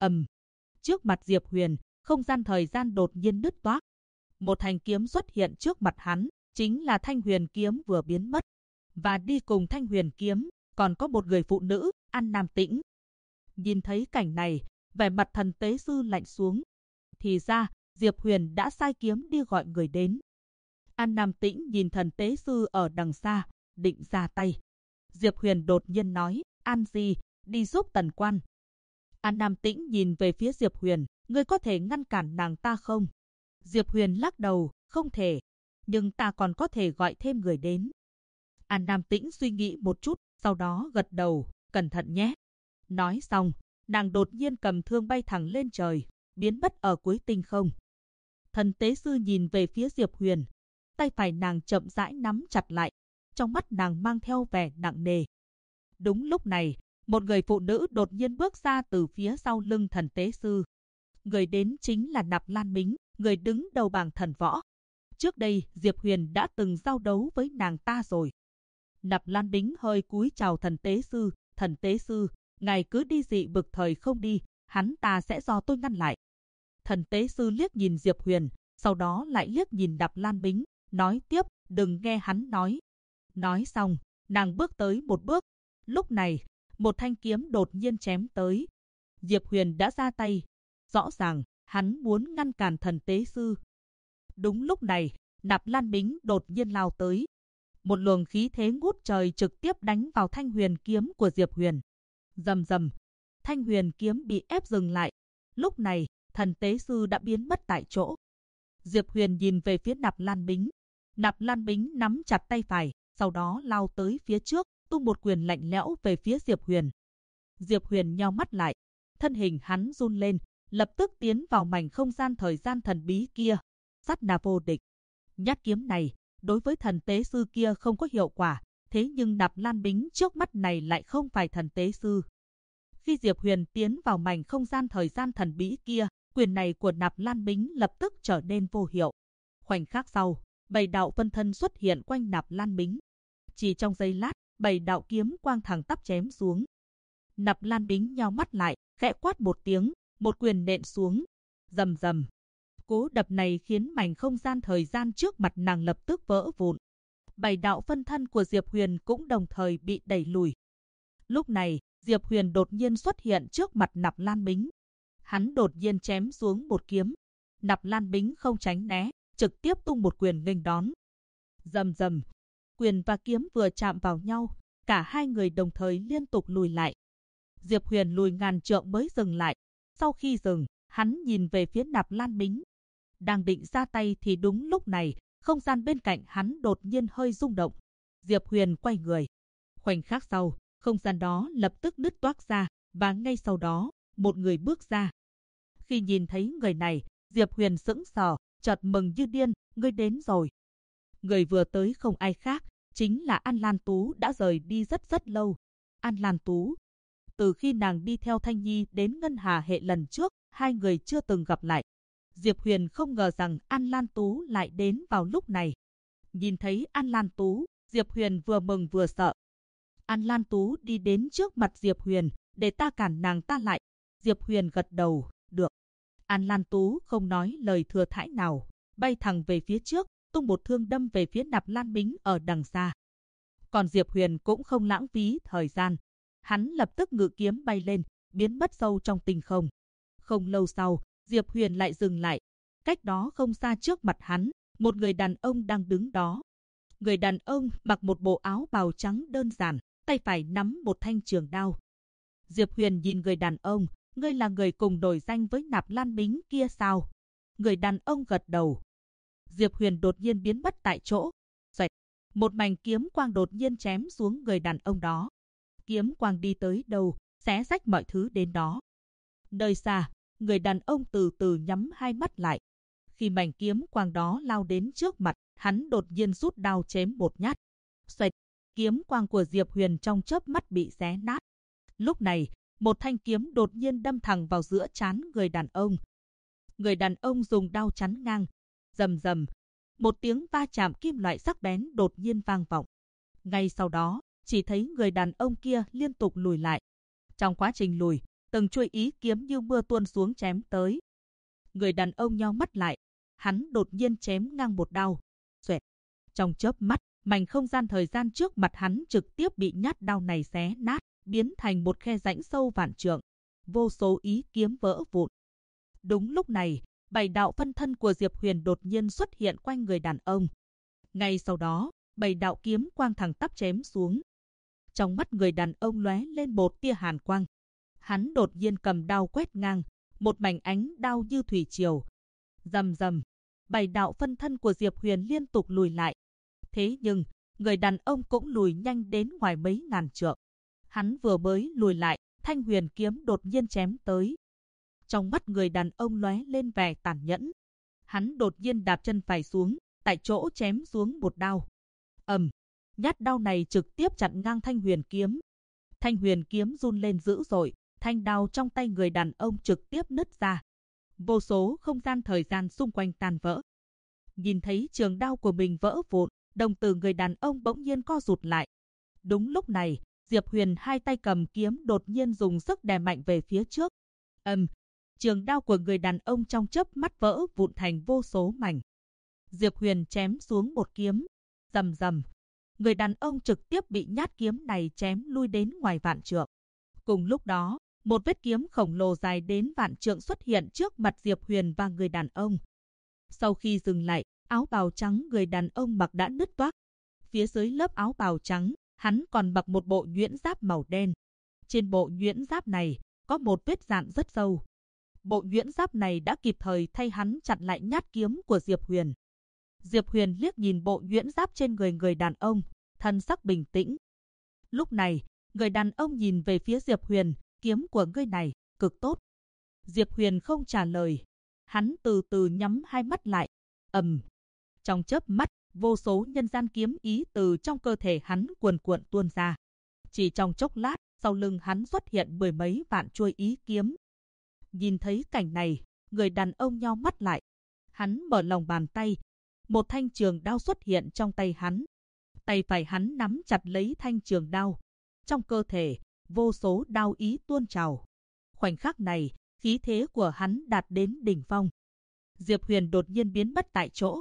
Trước mặt Diệp Huyền, không gian thời gian đột nhiên nứt toác. Một thanh kiếm xuất hiện trước mặt hắn, chính là thanh huyền kiếm vừa biến mất. Và đi cùng thanh huyền kiếm, còn có một người phụ nữ, An Nam Tĩnh. Nhìn thấy cảnh này, vẻ mặt thần tế sư lạnh xuống. Thì ra, Diệp Huyền đã sai kiếm đi gọi người đến. An Nam Tĩnh nhìn thần tế sư ở đằng xa, định ra tay. Diệp Huyền đột nhiên nói, An Di, đi giúp Tần Quan. An Nam Tĩnh nhìn về phía Diệp Huyền, ngươi có thể ngăn cản nàng ta không? Diệp Huyền lắc đầu, không thể, nhưng ta còn có thể gọi thêm người đến. An Nam Tĩnh suy nghĩ một chút, sau đó gật đầu, cẩn thận nhé. Nói xong, nàng đột nhiên cầm thương bay thẳng lên trời, biến mất ở cuối tinh không. Thần tế sư nhìn về phía Diệp Huyền, tay phải nàng chậm rãi nắm chặt lại, trong mắt nàng mang theo vẻ nặng nề. Đúng lúc này, một người phụ nữ đột nhiên bước ra từ phía sau lưng thần tế sư. Người đến chính là Nạp Lan Mính, người đứng đầu bảng thần võ. Trước đây, Diệp Huyền đã từng giao đấu với nàng ta rồi. Nạp Lan Mính hơi cúi chào thần tế sư, ngài cứ đi dị bực thời không đi, hắn ta sẽ do tôi ngăn lại. Thần tế sư liếc nhìn Diệp Huyền, sau đó lại liếc nhìn Nạp Lan Mính, nói tiếp, đừng nghe hắn nói. Nói xong, nàng bước tới một bước. Lúc này, một thanh kiếm đột nhiên chém tới. Diệp Huyền đã ra tay. Rõ ràng, hắn muốn ngăn cản thần tế sư. Đúng lúc này, Nạp Lan Mính đột nhiên lao tới. Một luồng khí thế ngút trời trực tiếp đánh vào thanh huyền kiếm của Diệp Huyền. Rầm rầm, thanh huyền kiếm bị ép dừng lại. Lúc này, thần tế sư đã biến mất tại chỗ. Diệp Huyền nhìn về phía Nạp Lan Mính. Nạp Lan Mính nắm chặt tay phải, sau đó lao tới phía trước, tung một quyền lạnh lẽo về phía Diệp Huyền. Diệp Huyền nheo mắt lại, thân hình hắn run lên, lập tức tiến vào mảnh không gian thời gian thần bí kia. Sát na vô địch. Nhát kiếm này, đối với thần tế sư kia không có hiệu quả, thế nhưng Nạp Lan Mính trước mắt này lại không phải thần tế sư. Khi Diệp Huyền tiến vào mảnh không gian thời gian thần bí kia, quyền này của Nạp Lan Mính lập tức trở nên vô hiệu. Khoảnh khắc sau, 7 đạo phân thân xuất hiện quanh Nạp Lan Mính. Chỉ trong giây lát, 7 đạo kiếm quang thẳng tắp chém xuống. Nạp Lan Mính nheo mắt lại, khẽ quát một tiếng, một quyền nện xuống. Rầm rầm. Cú đập này khiến mảnh không gian thời gian trước mặt nàng lập tức vỡ vụn. 7 đạo phân thân của Diệp Huyền cũng đồng thời bị đẩy lùi. Lúc này, Diệp Huyền đột nhiên xuất hiện trước mặt Nạp Lan Mính. Hắn đột nhiên chém xuống một kiếm. Nạp Lan Mính không tránh né, trực tiếp tung một quyền nghênh đón. Rầm rầm. Quyền và kiếm vừa chạm vào nhau, cả hai người đồng thời liên tục lùi lại. Diệp Huyền lùi ngàn trượng mới dừng lại. Sau khi dừng, hắn nhìn về phía Nạp Lan Mính. Đang định ra tay thì đúng lúc này, không gian bên cạnh hắn đột nhiên hơi rung động. Diệp Huyền quay người. Khoảnh khắc sau, không gian đó lập tức nứt toác ra, và ngay sau đó, một người bước ra. Khi nhìn thấy người này, Diệp Huyền sững sờ, chợt mừng như điên, ngươi đến rồi. Người vừa tới không ai khác, chính là An Lan Tú đã rời đi rất lâu. An Lan Tú, từ khi nàng đi theo Thanh Nhi đến Ngân Hà hệ lần trước, hai người chưa từng gặp lại. Diệp Huyền không ngờ rằng An Lan Tú lại đến vào lúc này. Nhìn thấy An Lan Tú, Diệp Huyền vừa mừng vừa sợ. An Lan Tú đi đến trước mặt Diệp Huyền, để ta cản nàng ta lại. Diệp Huyền gật đầu, được. An Lan Tú không nói lời thừa thãi nào, bay thẳng về phía trước, tung một thương đâm về phía Nạp Lan Bính ở đằng xa. Còn Diệp Huyền cũng không lãng phí thời gian. Hắn lập tức ngự kiếm bay lên, biến mất sâu trong tinh không. Không lâu sau, Diệp Huyền lại dừng lại. Cách đó không xa trước mặt hắn, một người đàn ông đang đứng đó. Người đàn ông mặc một bộ áo bào trắng đơn giản, tay phải nắm một thanh trường đao. Diệp Huyền nhìn người đàn ông, ngươi là người cùng nổi danh với Nạp Lan Bính kia sao? Người đàn ông gật đầu. Diệp Huyền đột nhiên biến mất tại chỗ. Xoẹt, một mảnh kiếm quang đột nhiên chém xuống người đàn ông đó. Kiếm quang đi tới đâu, xé rách mọi thứ đến đó. Nơi xa, người đàn ông từ từ nhắm hai mắt lại. Khi mảnh kiếm quang đó lao đến trước mặt, hắn đột nhiên rút đao chém một nhát. Xoẹt, kiếm quang của Diệp Huyền trong chớp mắt bị xé nát. Lúc này, một thanh kiếm đột nhiên đâm thẳng vào giữa trán người đàn ông. Người đàn ông dùng đao chắn ngang. Rầm rầm, một tiếng va chạm kim loại sắc bén đột nhiên vang vọng. Ngay sau đó, chỉ thấy người đàn ông kia liên tục lùi lại. Trong quá trình lùi, từng chuôi ý kiếm như mưa tuôn xuống chém tới. Người đàn ông nheo mắt lại, hắn đột nhiên chém ngang một đao. Xoẹt, trong chớp mắt, mảnh không gian thời gian trước mặt hắn trực tiếp bị nhát đao này xé nát, biến thành một khe rãnh sâu vạn trượng. Vô số ý kiếm vỡ vụn. Đúng lúc này, 7 đạo phân thân của Diệp Huyền đột nhiên xuất hiện quanh người đàn ông. Ngay sau đó, 7 đạo kiếm quang thẳng tắp chém xuống. Trong mắt người đàn ông lóe lên một tia hàn quang. Hắn đột nhiên cầm đao quét ngang, một mảnh ánh đao như thủy triều. Rầm rầm, 7 đạo phân thân của Diệp Huyền liên tục lùi lại. Thế nhưng, người đàn ông cũng lùi nhanh đến ngoài mấy ngàn trượng. Hắn vừa mới lùi lại, thanh huyền kiếm đột nhiên chém tới. Trong mắt người đàn ông lóe lên vẻ tàn nhẫn. Hắn đột nhiên đạp chân phải xuống, tại chỗ chém xuống một đao. Nhát đao này trực tiếp chặn ngang thanh huyền kiếm. Thanh huyền kiếm run lên dữ dội, thanh đao trong tay người đàn ông trực tiếp nứt ra. Vô số không gian thời gian xung quanh tan vỡ. Nhìn thấy trường đao của mình vỡ vụn, đồng tử người đàn ông bỗng nhiên co rụt lại. Đúng lúc này, Diệp Huyền hai tay cầm kiếm đột nhiên dùng sức đè mạnh về phía trước. Trường đao của người đàn ông trong chớp mắt vỡ vụn thành vô số mảnh. Diệp Huyền chém xuống một kiếm. Rầm rầm, người đàn ông trực tiếp bị nhát kiếm này chém lui đến ngoài vạn trượng. Cùng lúc đó, một vết kiếm khổng lồ dài đến vạn trượng xuất hiện trước mặt Diệp Huyền và người đàn ông. Sau khi dừng lại, áo bào trắng người đàn ông mặc đã nứt toác. Phía dưới lớp áo bào trắng, hắn còn mặc một bộ nhuyễn giáp màu đen. Trên bộ nhuyễn giáp này, có một vết rạn rất sâu. Bộ nhuyễn giáp này đã kịp thời thay hắn chặn lại nhát kiếm của Diệp Huyền. Diệp Huyền liếc nhìn bộ nhuyễn giáp trên người đàn ông, thân sắc bình tĩnh. Lúc này, người đàn ông nhìn về phía Diệp Huyền, kiếm của ngươi này, cực tốt. Diệp Huyền không trả lời. Hắn từ từ nhắm hai mắt lại. Trong chớp mắt, vô số nhân gian kiếm ý từ trong cơ thể hắn cuồn cuộn tuôn ra. Chỉ trong chốc lát, sau lưng hắn xuất hiện 10 mấy vạn chuôi ý kiếm. Nhìn thấy cảnh này, người đàn ông nheo mắt lại. Hắn mở lòng bàn tay. Một thanh trường đao xuất hiện trong tay hắn. Tay phải hắn nắm chặt lấy thanh trường đao. Trong cơ thể, vô số đao ý tuôn trào. Khoảnh khắc này, khí thế của hắn đạt đến đỉnh phong. Diệp Huyền đột nhiên biến mất tại chỗ.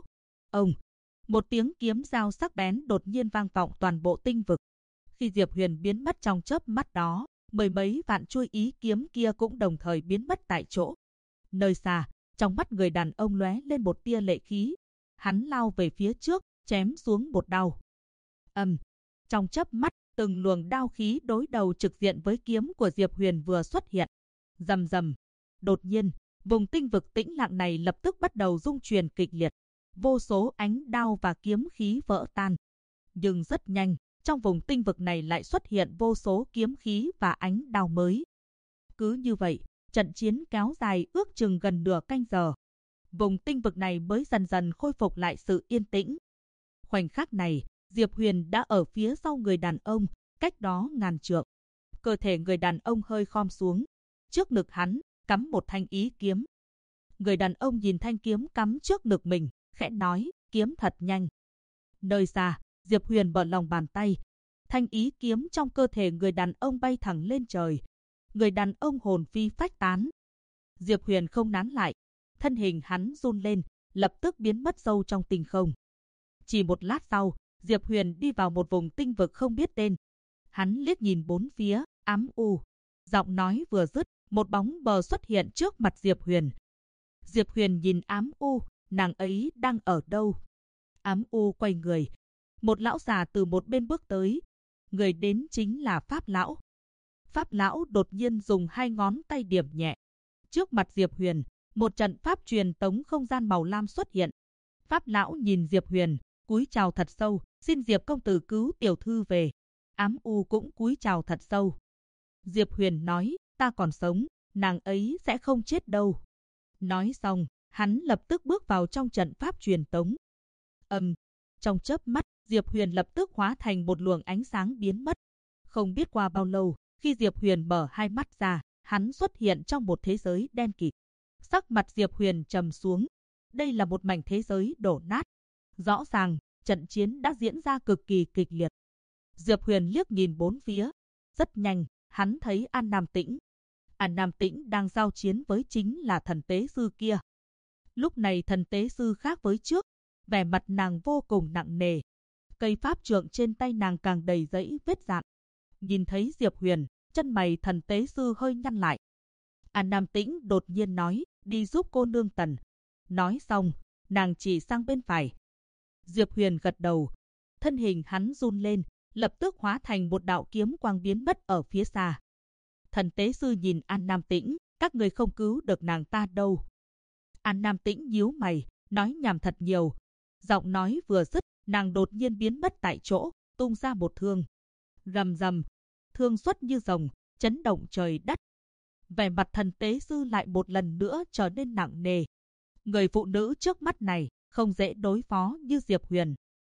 Một tiếng kiếm dao sắc bén đột nhiên vang vọng toàn bộ tinh vực. Khi Diệp Huyền biến mất trong chớp mắt đó, 10 mấy vạn chuôi ý kiếm kia cũng đồng thời biến mất tại chỗ. Nơi xa, trong mắt người đàn ông lóe lên một tia lệ khí. Hắn lao về phía trước, chém xuống một đao. Trong chớp mắt, từng luồng đao khí đối đầu trực diện với kiếm của Diệp Huyền vừa xuất hiện. Rầm rầm. Đột nhiên, vùng tinh vực tĩnh lặng này lập tức bắt đầu rung chuyển kịch liệt. Vô số ánh đao và kiếm khí vỡ tan. Nhưng rất nhanh, trong vùng tinh vực này lại xuất hiện vô số kiếm khí và ánh đao mới. Cứ như vậy, Trận chiến kéo dài ước chừng gần nửa canh giờ. Vùng tinh vực này mới dần dần khôi phục lại sự yên tĩnh. Khoảnh khắc này, Diệp Huyền đã ở phía sau người đàn ông, cách đó ngàn trượng. Cơ thể người đàn ông hơi khom xuống. Trước ngực hắn, cắm một thanh ý kiếm. Người đàn ông nhìn thanh kiếm cắm trước ngực mình, khẽ nói, kiếm thật nhanh. Nơi xa, Diệp Huyền mở lòng bàn tay. Thanh ý kiếm trong cơ thể người đàn ông bay thẳng lên trời. Người đàn ông hồn phi phách tán. Diệp Huyền không nán lại. Thân hình hắn run lên, lập tức biến mất sâu trong tinh không. Chỉ một lát sau, Diệp Huyền đi vào một vùng tinh vực không biết tên. Hắn liếc nhìn bốn phía, ám u. Giọng nói vừa dứt, một bóng mờ xuất hiện trước mặt Diệp Huyền. Diệp Huyền nhìn ám u, nàng ấy đang ở đâu? Ám u quay người. Một lão già từ một bên bước tới. Người đến chính là Pháp Lão. Pháp Lão đột nhiên dùng hai ngón tay điểm nhẹ. Trước mặt Diệp Huyền, một trận pháp truyền tống không gian màu lam xuất hiện. Pháp Lão nhìn Diệp Huyền, cúi chào thật sâu, xin Diệp công tử cứu tiểu thư về. Ám u cũng cúi chào thật sâu. Diệp Huyền nói, ta còn sống, nàng ấy sẽ không chết đâu. Nói xong, hắn lập tức bước vào trong trận pháp truyền tống. Trong chớp mắt, Diệp Huyền lập tức hóa thành một luồng ánh sáng biến mất. Không biết qua bao lâu, khi Diệp Huyền mở hai mắt ra, hắn xuất hiện trong một thế giới đen kịt. Sắc mặt Diệp Huyền trầm xuống. Đây là một mảnh thế giới đổ nát. Rõ ràng, trận chiến đã diễn ra cực kỳ kịch liệt. Diệp Huyền liếc nhìn bốn phía. Rất nhanh, hắn thấy An Nam Tĩnh. An Nam Tĩnh đang giao chiến với chính là thần tế sư kia. Lúc này thần tế sư khác với trước, vẻ mặt nàng vô cùng nặng nề. Cây pháp trượng trên tay nàng càng đầy dẫy vết rạn. Nhìn thấy Diệp Huyền, chân mày thần tế sư hơi nhăn lại. An Nam Tĩnh đột nhiên nói, đi giúp cô nương Tần. Nói xong, nàng chỉ sang bên phải. Diệp Huyền gật đầu. Thân hình hắn run lên, lập tức hóa thành một đạo kiếm quang biến mất ở phía xa. Thần tế sư nhìn An Nam Tĩnh, các người không cứu được nàng ta đâu. An Nam Tĩnh nhíu mày, nói nhảm thật nhiều. Giọng nói vừa dứt, nàng đột nhiên biến mất tại chỗ, tung ra một thương. Rầm rầm, thương xuất như rồng, chấn động trời đất. Vẻ mặt thần tế sư lại một lần nữa trở nên nặng nề. Người phụ nữ trước mắt này không dễ đối phó như Diệp Huyền.